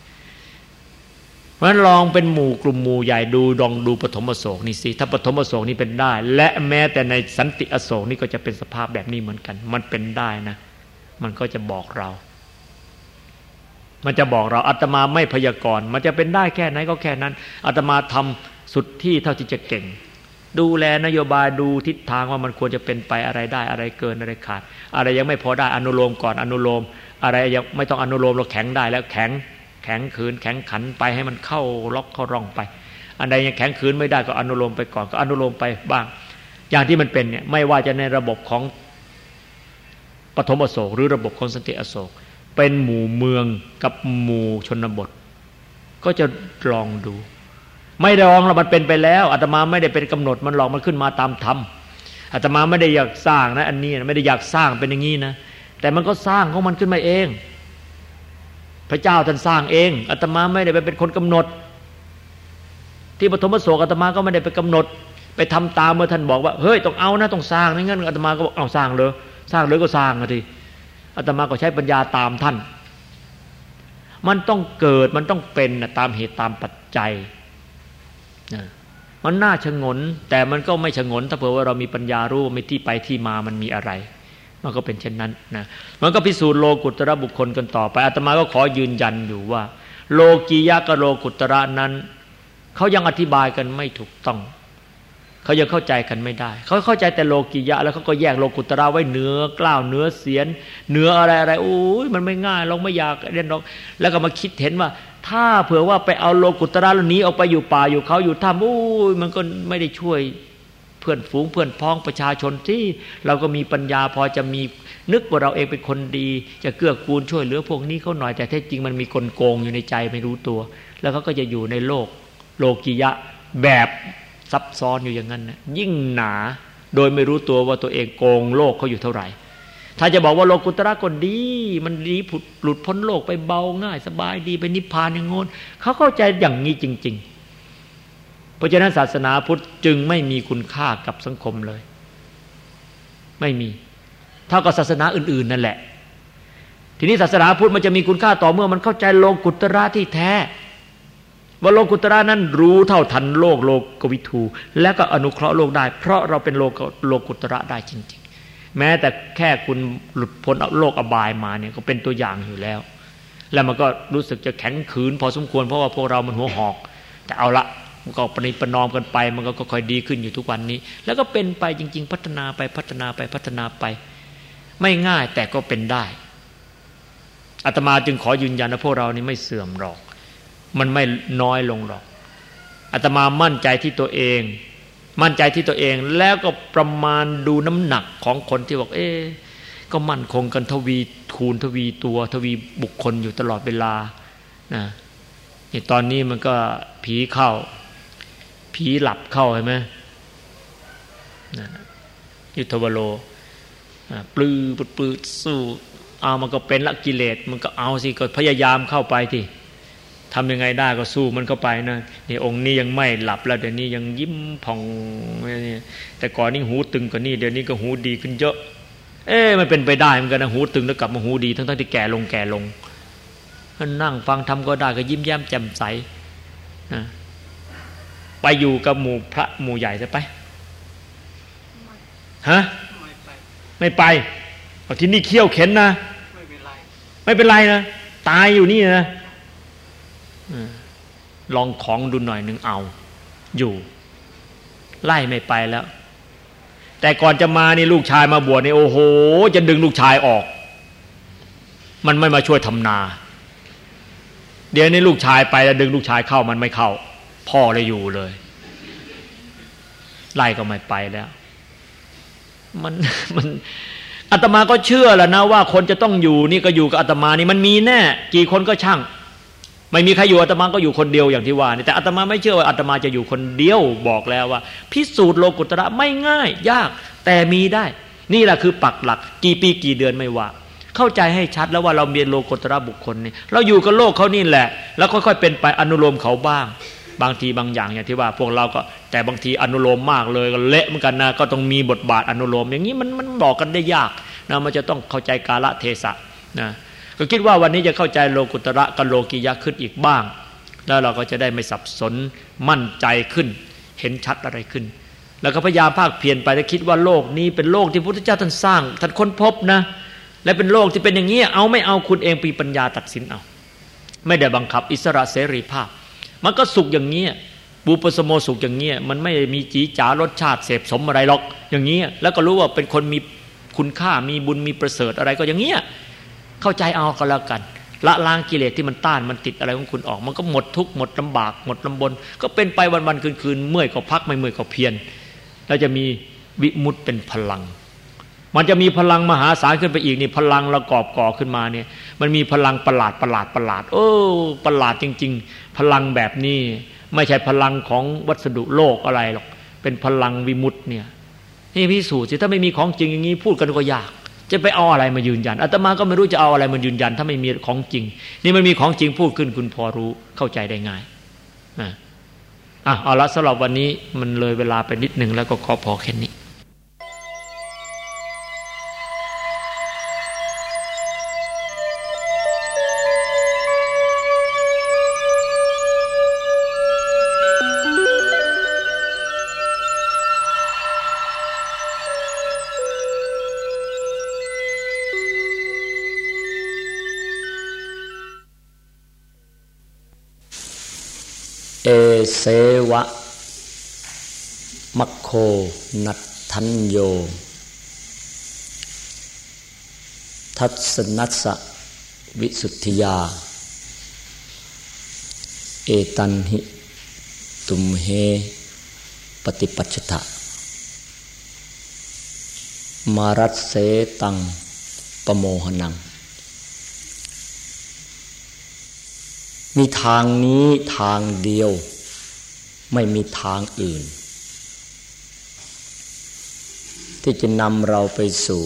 เพราะฉะนั้นลองเป็นหมู่กลุ่มหมู่ใหญ่ดูลองดูปฐมอโศกนี่สิถ้าปฐมอโศกนี่เป็นได้และแม้แต่ในสันติอโศกนี่ก็จะเป็นสภาพแบบนี้เหมือนกันมันเป็นได้นะมันก็จะบอกเรามันจะบอกเราอาตมาไม่พยากรณ์มันจะเป็นได้แค่ไหนก็แค่นั้นอาตมาทำสุดที่เท่าที่จะเก่งดูแลนโยบายดูทิศทางว่ามันควรจะเป็นไปอะไรได้อะไรเกินอะไรขาดอะไรยังไม่พอได้อนุโลมก่อนอนุโลมอะไรยังไม่ต้องอนุโลมเราแข็งได้แล้วแข็งแข็งขืนแข็งขันไปให้มันเข้าล็อกเข้าร่องไปอันใดยังแข็งขืนไม่ได้ก็อนุโลมไปก่อนก็อนุโลมไปบ้างอย่างที่มันเป็นเนี่ยไม่ว่าจะในระบบของปฐมอโศกหรือระบบของสันติอโศกเป็นหมู่เมืองกับหมู่ชนบทก็จะลองดูไม่ลองแล้วมันเป็นไปแล้วอาตมาไม่ได้เป็นกำหนดมันหรอกมันขึ้นมาตามธรรมอาตมาไม่ได้อยากสร้างนะอันนี้ไม่ได้อยากสร้างเป็นอย่างนี้นะแต่มันก็สร้างของมันขึ้นมาเองพระเจ้าท่านสร้างเองอาตมาไม่ได้ไปเป็นคนกำหนดที่ปฐมอโศกอาตมาก็ไม่ได้ไปกำหนดไปทำตามเมื่อท่านบอกว่าเฮ้ยต้องเอานะต้องสร้างงั้นอาตมาก็บอกเอาสร้างเลยสร้างเลยก็สร้างอ่ะทีอาตมาก็ใช้ปัญญาตามท่านมันต้องเกิดมันต้องเป็นนะตามเหตุตามปัจจัยนะมันน่าชงนแต่มันก็ไม่ชงนถ้าเผื่อว่าเรามีปัญญารู้ว่ามีที่ไปที่มามันมีอะไรมันก็เป็นเช่นนั้นนะมันก็พิสูจน์โลกุตระบุคคลกันต่อไปอาตมาก็ขอยืนยันอยู่ว่าโลกียะกับโลกุตระนั้นเขายังอธิบายกันไม่ถูกต้องเขายังเข้าใจกันไม่ได้เขาเข้าใจแต่โลกียะแล้วเขาก็แยกโลกุตระไว้เหนือกล้าวเหนือเสียนเหนืออะไรอะไรโอ้ยมันไม่ง่ายเราไม่อยากเรียนหรอกแล้วก็มาคิดเห็นว่าถ้าเผื่อว่าไปเอาโลกุตระแล้วหนีออกไปอยู่ป่าอยู่เขาอยู่ถ้ำโอ้ยมันก็ไม่ได้ช่วยเพื่อนฝูงเพื่อนพ้องประชาชนที่เราก็มีปัญญาพอจะมีนึกว่าเราเองเป็นคนดีจะเกื้อกูลช่วยเหลือพวกนี้เขาหน่อยแต่แท้จริงมันมีกลโกงอยู่ในใจไม่รู้ตัวแล้วเขาก็จะอยู่ในโลกโลกียะแบบซับซ้อนอยู่อย่างนั้นนะยิ่งหนาโดยไม่รู้ตัวว่าตัวเองโกงโลกเขาอยู่เท่าไหร่ถ้าจะบอกว่าโลกุตระก็ดีมันดีหลุดพ้นโลกไปเบาง่ายสบายดีไปนิพพานอย่างงนเขาเข้าใจอย่างนี้จริงๆเพราะฉะนั้นศาสนาพุทธจึงไม่มีคุณค่ากับสังคมเลยไม่มีเท่ากับศาสนาอื่นๆนั่นแหละทีนี้ศาสนาพุทธมันจะมีคุณค่าต่อเมื่อมันเข้าใจโลกุตระที่แท้ว่าโลกุตระนั้นรู้เท่าทันโลกโลกวิถูและก็อนุเคราะห์โลกได้เพราะเราเป็นโลกโลกุตระได้จริงๆแม้แต่แค่คุณหลุดพ้นโลกอบายมาเนี่ยก็เป็นตัวอย่างอยู่แล้วแล้วมันก็รู้สึกจะแข็งขืนพอสมควรเพราะว่าพวกเรามันหัวหอกแต่เอาละมันก็ประนีประนอมกันไปมันก็ค่อยดีขึ้นอยู่ทุกวันนี้แล้วก็เป็นไปจริงๆพัฒนาไปพัฒนาไปพัฒนาไปไม่ง่ายแต่ก็เป็นได้อาตมาจึงขอยืนยันว่าพวกเรานี่ไม่เสื่อมหรอกมันไม่น้อยลงหรอกอาตมามั่นใจที่ตัวเองมั่นใจที่ตัวเองแล้วก็ประมาณดูน้ำหนักของคนที่บอกเอ๊ะก็มั่นคงกันทวีคูณทวีตัวทวีบุคคลอยู่ตลอดเวลานะนี่ตอนนี้มันก็ผีเข้าผีหลับเข้าเห็นไหมยุทธวโรปลื้อปลื้อสู้เอามันก็เป็นละกิเลสมันก็เอาสิก็พยายามเข้าไปที่ทำยังไงได้ก็สู้มันเข้าไปนะนี่องค์นี้ยังไม่หลับแล้วเดี๋ยวนี้ยังยิ้มผ่องนี่แต่ก่อนนี่หูตึงกว่านี่เดี๋ยวนี้ก็หูดีขึ้นเยอะเอ๊ะมันเป็นไปได้เหมือนกันนะหูตึงแล้วกลับมาหูดีทั้งๆที่แก่ลงแก่ลงนั่งฟังทำก็ได้ก็ยิ้มแย้มแจ่มใสนะไปอยู่กับหมู่พระหมู่ใหญ่จะไปฮะไม่ไปเอาที่นี่เขี้ยวเข็นนะไม่เป็นไรไม่เป็นไรนะตายอยู่นี่นะลองของดูหน่อยหนึ่งเอาอยู่ไล่ไม่ไปแล้วแต่ก่อนจะมานี่ลูกชายมาบวชนี่โอ้โหจะดึงลูกชายออกมันไม่มาช่วยทำนาเดี๋ยวนี้ลูกชายไปแล้วดึงลูกชายเข้ามันไม่เข้าพ่อเลยอยู่เลยไล่ก็ไม่ไปแล้วมันมันอาตมาก็เชื่อแล้วนะว่าคนจะต้องอยู่นี่ก็อยู่กับอาตมานี่มันมีแน่กี่คนก็ช่างไม่มีใครอยู่อาตมาก็อยู่คนเดียวอย่างที่ว่านี่แต่อาตมาไม่เชื่อว่าอาตมาจะอยู่คนเดียวบอกแล้วว่าพิสูจน์โลกุตระไม่ง่ายยากแต่มีได้นี่แหละคือปักหลักกี่ปีกี่เดือนไม่ว่าเข้าใจให้ชัดแล้วว่าเราเรียนโลกุตระบุคคลนี่เราอยู่กับโลกเขานี่แหละแล้วค่อยๆเป็นไปอนุโลมเขาบ้างบางทีบางอย่างอย่างที่ว่าพวกเราก็แต่บางทีอนุโลมมากเลยก็เละเหมือนกันนะก็ต้องมีบทบาทอนุโลมอย่างนี้มันมันบอกกันได้ยากนะมันจะต้องเข้าใจกาลเทศะนะก็คิดว่าวันนี้จะเข้าใจโลกุตระกับโลกียะขึ้นอีกบ้างแล้วเราก็จะได้ไม่สับสนมั่นใจขึ้นเห็นชัดอะไรขึ้นแล้วก็พยายามภาคเพียรไปแล้วคิดว่าโลกนี้เป็นโลกที่พระพุทธเจ้าท่านสร้างท่านค้นพบนะและเป็นโลกที่เป็นอย่างนี้เอาไม่เอาคุณเองปีปัญญาตัดสินเอาไม่ได้บังคับอิสระเสรีภาพมันก็สุขอย่างนี้บูปสโมสุขอย่างนี้มันไม่มีจีจ๋ารสชาติเสพสมอะไรหรอกอย่างนี้แล้วก็รู้ว่าเป็นคนมีคุณค่ามีบุญมีประเสริฐอะไรก็อย่างนี้เข้าใจเอาก็แล้วกันละล้างกิเลสที่มันต้านมันติดอะไรของคุณออกมันก็หมดทุกข์หมดลำบากหมดลำบนก็เป็นไปวันๆคืนๆเมื่อยก็พักไม่เมื่อยก็เพียรแล้วจะมีวิมุตติเป็นพลังมันจะมีพลังมหาศาลขึ้นไปอีกนี่พลังระกอบก่อขึ้นมาเนี่ยมันมีพลังประหลาดประหลาดประหลาดโอ้ประหลาดจริงๆพลังแบบนี้ไม่ใช่พลังของวัสดุโลกอะไรหรอกเป็นพลังวิมุตติเนี่ยนี่พิสูจน์สิถ้าไม่มีของจริงอย่างนี้พูดกันก็ยากจะไปเอาอะไรมายืนยันอาตมาก็ไม่รู้จะเอาอะไรมายืนยันถ้าไม่มีของจริงนี่มันมีของจริงพูดขึ้นคุณพอรู้เข้าใจได้ง่ายนะอ่ะเอาละสำหรับวันนี้มันเลยเวลาไปนิดนึงแล้วก็ขอพอแค่นี้เอเสวะมัคโคนัตถัญโยทัสสนัสสะวิสุทธิยาเอตันหิตุมเหปฏิปัชชตะมารัสเสตังปโมหนังมีทางนี้ทางเดียวไม่มีทางอื่นที่จะนำเราไปสู่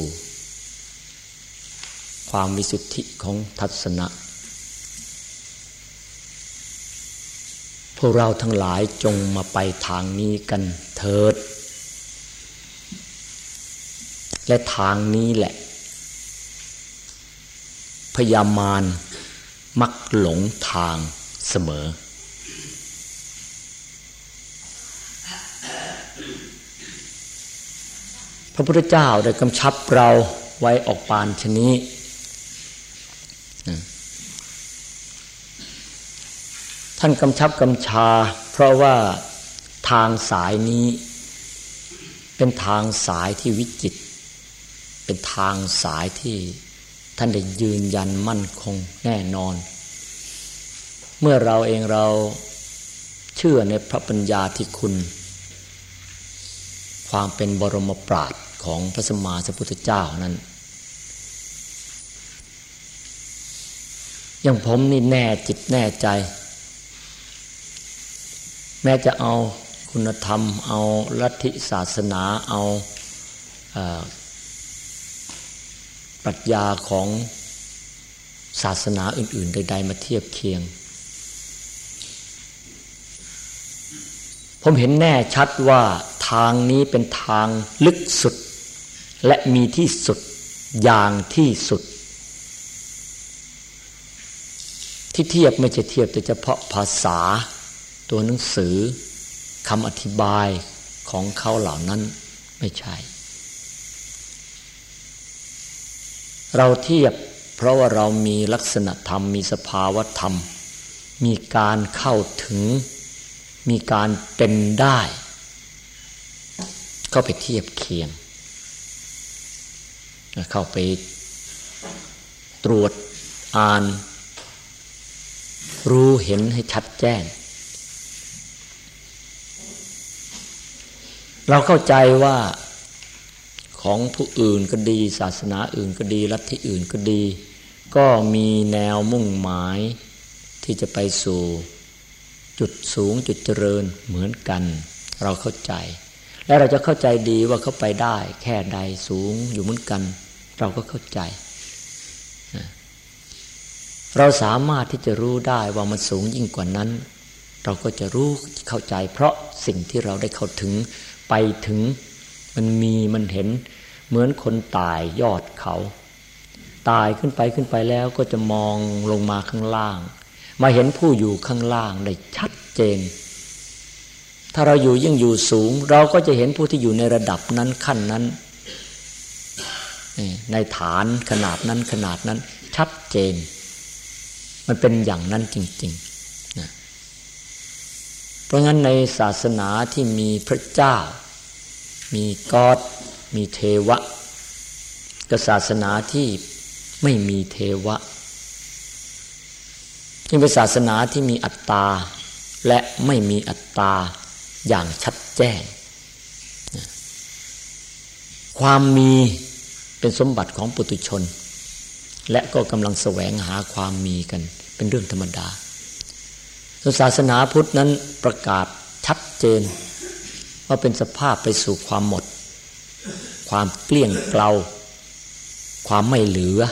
ความวิสุทธิของทัศนะพวกเราทั้งหลายจงมาไปทางนี้กันเถิดและทางนี้แหละพยามารมักหลงทางเสมอพระพุทธเจ้าได้กำชับเราไว้ออกปานชนี้ท่านกำชับกำชาเพราะว่าทางสายนี้เป็นทางสายที่วิจิตรเป็นทางสายที่ท่านได้ยืนยันมั่นคงแน่นอนเมื่อเราเองเราเชื่อในพระปัญญาธิคุณความเป็นบรมปราชญ์ของพระสัมมาสัมพุทธเจ้านั้นอย่างผมนี่แน่จิตแน่ใจแม้จะเอาคุณธรรมเอาลัทธิศาสนาเอาปรัชญาของศาสนาอื่นๆใดๆมาเทียบเคียงผมเห็นแน่ชัดว่าทางนี้เป็นทางลึกสุดและมีที่สุดอย่างที่สุดที่เทียบไม่ใช่เทียบแต่เฉพาะภาษาตัวหนังสือคำอธิบายของเขาเหล่านั้นไม่ใช่เราเทียบเพราะว่าเรามีลักษณะธรรมมีสภาวะธรรมมีการเข้าถึงมีการเป็นได้เข้าไปเทียบเคียงเข้าไปตรวจอ่านรู้เห็นให้ชัดแจ้งเราเข้าใจว่าของผู้อื่นก็ดีศาสนาอื่นก็ดีลัทธิอื่นก็ดีก็มีแนวมุ่งหมายที่จะไปสู่จุดสูงจุดเจริญเหมือนกันเราเข้าใจและเราจะเข้าใจดีว่าเขาไปได้แค่ใดสูงอยู่เหมือนกันเราก็เข้าใจเราสามารถที่จะรู้ได้ว่ามันสูงยิ่งกว่านั้นเราก็จะรู้เข้าใจเพราะสิ่งที่เราได้เข้าถึงไปถึงมันมีมันเห็นเหมือนคนตายยอดเขาตายขึ้นไปขึ้นไปแล้วก็จะมองลงมาข้างล่างมาเห็นผู้อยู่ข้างล่างได้ชัดเจนถ้าเราอยู่ยิ่งอยู่สูงเราก็จะเห็นผู้ที่อยู่ในระดับนั้นขั้นนั้นในฐานขนาดนั้นขนาดนั้นชัดเจนมันเป็นอย่างนั้นจริงๆนะเพราะงั้นในศาสนาที่มีพระเจ้ามีกอดมีเทวะกับศาสนาที่ไม่มีเทวะจึงเป็นศาสนาที่มีอัตตาและไม่มีอัตตาอย่างชัดแจ้งความมีเป็นสมบัติของปุถุชนและก็กำลังแสวงหาความมีกันเป็นเรื่องธรรมดาศาสนาพุทธนั้นประกาศชัดเจนว่าเป็นสภาพไปสู่ความหมดความเกลี้ยงเกลาความไม่เหลือ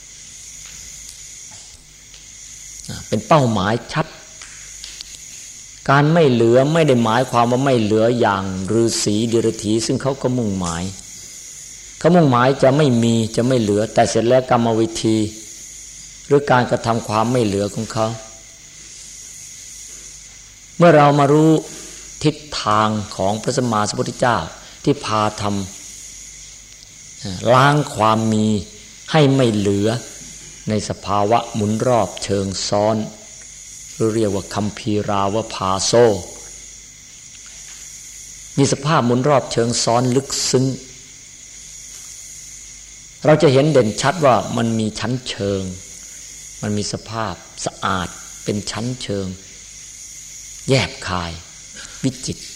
เป็นเป้าหมายชัดการไม่เหลือไม่ได้หมายความว่าไม่เหลืออย่างฤาษีเดรัจฉีซึ่งเขาก็มุ่งหมายเขามุ่งหมายจะไม่มีจะไม่เหลือแต่เสร็จแล้วกรรมวิธีหรือการกระทำความไม่เหลือของเขาเมื่อเรามารู้ทิศทางของพระสัมมาสัมพุทธเจ้าที่พาทำล้างความมีให้ไม่เหลือในสภาวะหมุนรอบเชิงซ้อนหรือเรียกว่าคัมภีราวพาโซมีสภาพหมุนรอบเชิงซ้อนลึกซึ้งเราจะเห็นเด่นชัดว่ามันมีชั้นเชิงมันมีสภาพสะอาดเป็นชั้นเชิงแยบคายวิจิตร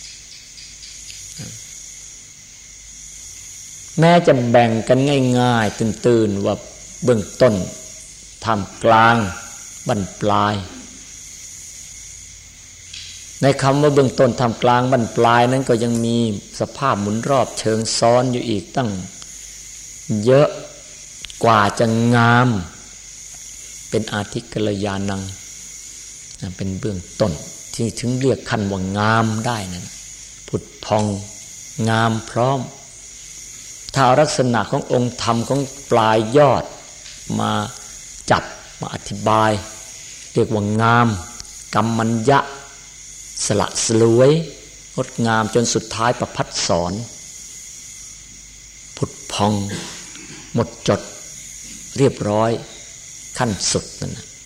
แม้จะแบ่งกันง่ายๆตื่นๆว่าเบื้องต้นท่ามกลางบั้นปลายในคำว่าเบื้องต้นท่ามกลางบั้นปลายนั้นก็ยังมีสภาพหมุนรอบเชิงซ้อนอยู่อีกตั้งเยอะกว่าจะงามเป็นอาทิกัลยาณังเป็นเบื้องต้นที่ถึงเรียกขั้นว่างามได้นั้นผุดพองงามพร้อมถ้าลักษณะขององค์ธรรมของปลายยอดมาจับมาอธิบายเรียกว่างามกัมมัญญะสละสลวยงดงามจนสุดท้ายประพัดสอนผุดพองหมดจดเรียบร้อยขั้นสุดนั่นนะ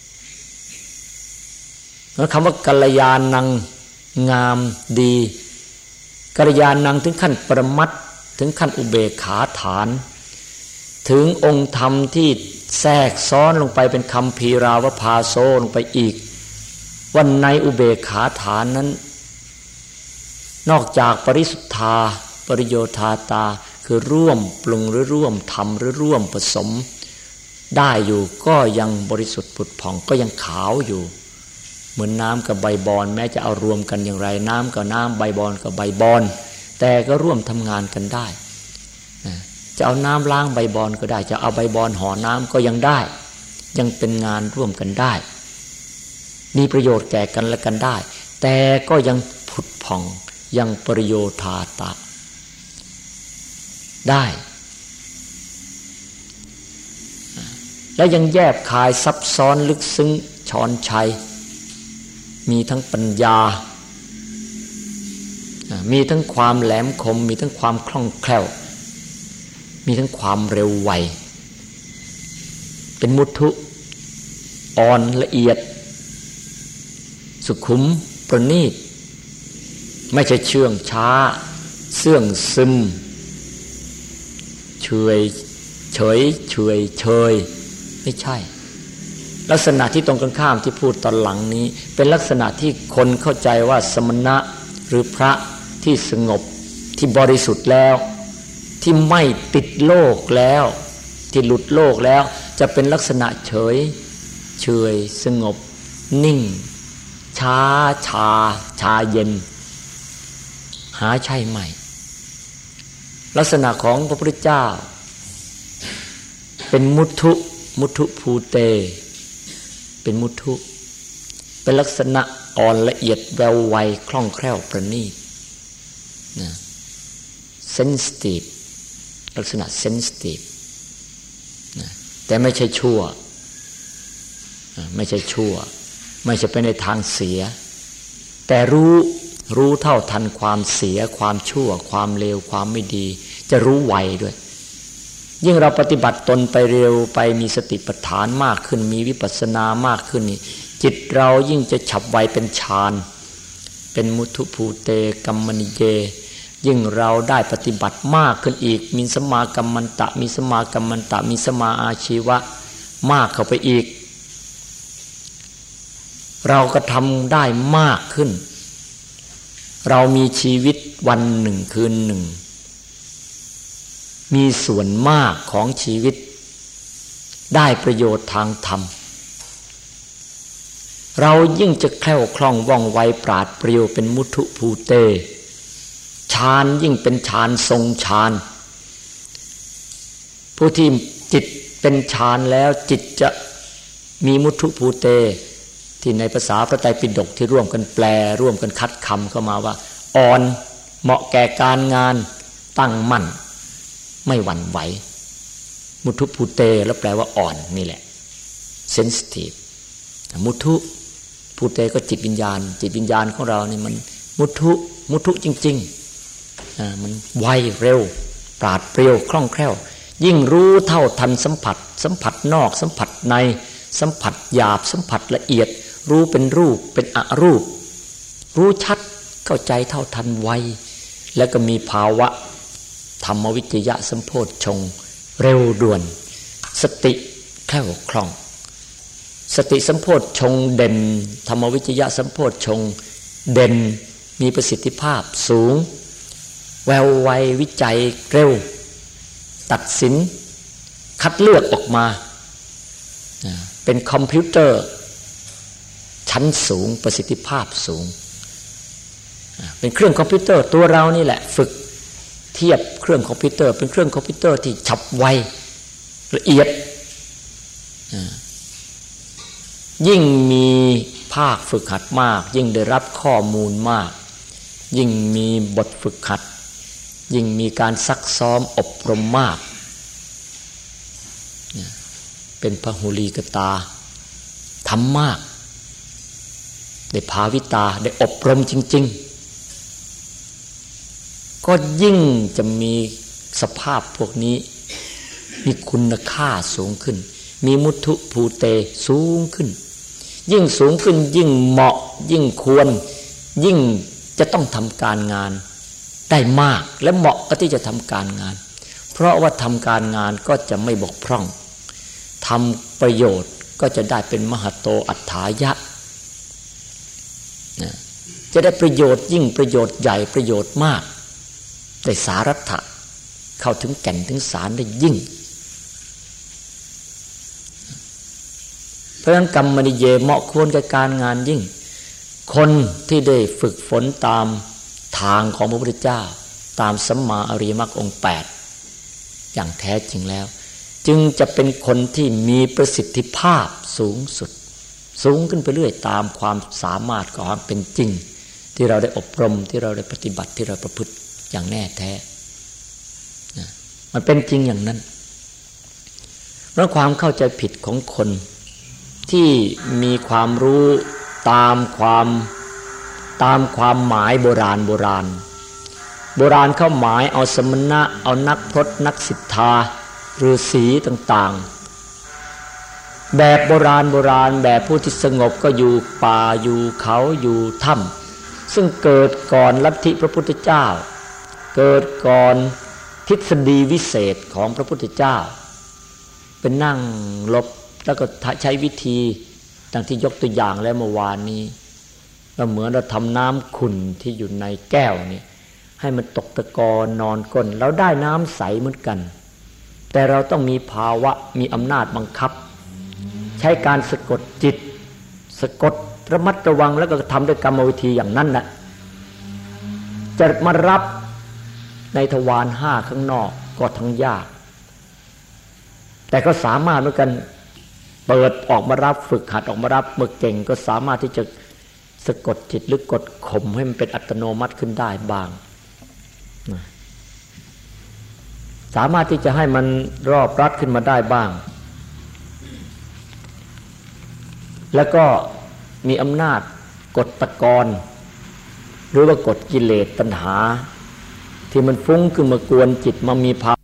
แล้วคำว่ากัลยาณังงามดีกัลยาณังถึงขั้นปรมัตถ์ถึงขั้นอุเบกขาฐานถึงองค์ธรรมที่แทรกซ้อนลงไปเป็นคัมภีราวพาโซลงไปอีกวันในอุเบกขาฐานนั้นนอกจากปริสุทธาปริโยธาตาคือร่วมปรุงหรือร่วมทำหรือร่วมผสมได้อยู่ก็ยังบริสุทธิ์ผุดผ่องก็ยังขาวอยู่เหมือนน้ำกับใบบอนแม้จะเอารวมกันอย่างไรน้ำกับน้ำใบบอนกับใบบอนแต่ก็ร่วมทำงานกันได้จะเอาน้ำล้างใบบอนก็ได้จะเอาใบบอนห่อน้ำก็ยังได้ยังเป็นงานร่วมกันได้มีประโยชน์แก่กันและกันได้แต่ก็ยังผุดผ่องยังประโยชน์าตะได้และยังแยบคายซับซ้อนลึกซึ้งชอนชัยมีทั้งปัญญามีทั้งความแหลมคมมีทั้งความคล่องแคล่วมีทั้งความเร็วไวเป็นมุทุอ่อนละเอียดสุขุมประณีตไม่ใช่เชื่องช้าเสื่องซึมเฉยเฉยเฉยเฉยไม่ใช่ลักษณะที่ตรงกันข้ามที่พูดตอนหลังนี้เป็นลักษณะที่คนเข้าใจว่าสมณะหรือพระที่สงบที่บริสุทธิ์แล้วที่ไม่ติดโลกแล้วที่หลุดโลกแล้วจะเป็นลักษณะเฉยเฉยสงบนิ่งช้าชาชาเย็นหาใช่ไหมลักษณะของพระพุทธเจ้าเป็นมุทุมุทุภูเตเป็นมุทุเป็นลักษณะอ่อนละเอียดแววไวคล่องแคล่วประณีตนะ sensitive ลักษณะ sensitive นะแต่ไม่ใช่ชั่วไม่ใช่ชั่วไม่ใช่ไปในทางเสียแต่รู้รู้เท่าทันความเสียความชั่วความเลวความไม่ดีจะรู้ไวด้วยยิ่งเราปฏิบัติตนไปเร็วไปมีสติปัฏฐานมากขึ้นมีวิปัสสนามากขึ้นนี่จิตเรายิ่งจะฉับไวเป็นฌานเป็นมุทุภูเตกัมมณิเยยิ่งเราได้ปฏิบัติมากขึ้นอีกมีสมากัมมันตะมีสมากัมมันตะมีสมาอาชีวะมากเข้าไปอีกเราก็ทำได้มากขึ้นเรามีชีวิตวันหนึ่งคืนหนึ่งมีส่วนมากของชีวิตได้ประโยชน์ทางธรรมเรายิ่งจะแคล่วคล่องว่องไวปราดเปรียวเป็นมุทุภูเตฌานยิ่งเป็นฌานทรงฌานผู้ที่จิตเป็นฌานแล้วจิตจะมีมุทุภูเตที่ในภาษาพระไตรปิฎกที่ร่วมกันแปลร่วมกันคัดคำเข้ามาว่าอ่อนเหมาะแก่การงานตั้งมั่นไม่หวั่นไหวมุทุภูเตแล้วแปลว่าอ่อนนี่แหละ sensitive มุทุภูเตก็จิตวิญญาณจิตวิญญาณของเรานี่มันมุทุมุทุจริงๆอ่ามันไวเร็วปราดเปรียวคล่องแคล่วยิ่งรู้เท่าทันสัมผัสสัมผัสนอกสัมผัสในสัมผัสหยาบสัมผัสละเอียดรู้เป็นรูปเป็นอรูปรู้ชัดเข้าใจเท่าทันไวแล้วก็มีภาวะธรรมวิจยะสัมโพชฌงค์เร็วด่วนสติแคล่วคล่องสติสัมโพชฌงค์เด่นธรรมวิจยะสัมโพชฌงค์เด่นมีประสิทธิภาพสูงแววไววิจัยเร็วตัดสินคัดเลือกออกมาเป็นคอมพิวเตอร์ชั้นสูงประสิทธิภาพสูงเป็นเครื่องคอมพิวเตอร์ตัวเรานี่แหละฝึกเทียบเครื่องคอมพิวเตอร์เป็นเครื่องคอมพิวเตอร์ที่ฉับไวละเอียดยิ่งมีภาคฝึกหัดมากยิ่งได้รับข้อมูลมากยิ่งมีบทฝึกหัดยิ่งมีการซักซ้อมอบรมมากเป็นพหุลีกตาทำมากได้ภาวิตาได้อบรมจริงๆก็ยิ่งจะมีสภาพพวกนี้มีคุณค่าสูงขึ้นมีมุทุภูเตสูงขึ้นยิ่งสูงขึ้นยิ่งเหมาะยิ่งควรยิ่งจะต้องทำการงานได้มากและเหมาะก็ที่จะทำการงานเพราะว่าทำการงานก็จะไม่บกพร่องทำประโยชน์ก็จะได้เป็นมหาโตอัฏฐายะจะได้ประโยชน์ยิ่งประโยชน์ใหญ่ประโยชน์มากได้สารัตถะเข้าถึงแก่นถึงสารได้ยิ่งเพราะฉะนั้นกรรมนิเยเหมาะควรกับการงานยิ่งคนที่ได้ฝึกฝนตามทางของพระพุทธเจ้าตามสัมมาอริยมรรคองค์แปดอย่างแท้จริงแล้วจึงจะเป็นคนที่มีประสิทธิภาพสูงสุดสูงขึ้นไปเรื่อยตามความสามารถของความเป็นจริงที่เราได้อบรมที่เราได้ปฏิบัติที่เราประพฤติอย่างแน่แท้มันเป็นจริงอย่างนั้นเพราะความเข้าใจผิดของคนที่มีความรู้ตามความตามความหมายโบราณโบราณโบราณเข้าหมายเอาสมณะเอานักพรตนักศิทธาฤาษีต่างๆแบบโบราณโบราณแบบผู้ที่สงบก็อยู่ป่าอยู่เขาอยู่ถ้ำซึ่งเกิดก่อนลัทธิพระพุทธเจ้าเกิดก่อนทฤษฎีวิเศษของพระพุทธเจ้าเป็นนั่งลบแล้วก็ใช้วิธีดังที่ยกตัวอย่างแล้วเมื่อวานนี้เราเหมือนเราทำน้ำขุ่นที่อยู่ในแก้วนี่ให้มันตกตะกอนนอนก้นเราได้น้ำใสเหมือนกันแต่เราต้องมีภาวะมีอำนาจบังคับใช้การสะกดจิตสะกดระมัดระวังแล้วก็ทำด้วยกรรมวิธีอย่างนั้นแหละจะมารับในทวารห้าข้างนอกก็ทั้งยากแต่ก็สามารถเหมือนกันเปิดออกมารับฝึกหัดออกมารับเมื่อเก่งก็สามารถที่จะสะกดจิตหรือกดข่มให้มันเป็นอัตโนมัติขึ้นได้บ้างสามารถที่จะให้มันรอบรัดขึ้นมาได้บ้างแล้วก็มีอำนาจกดตะกอนหรือว่ากดกิเลสตัณหาที่มันฟุ้งขึ้นมากวนจิตมามีภาวะ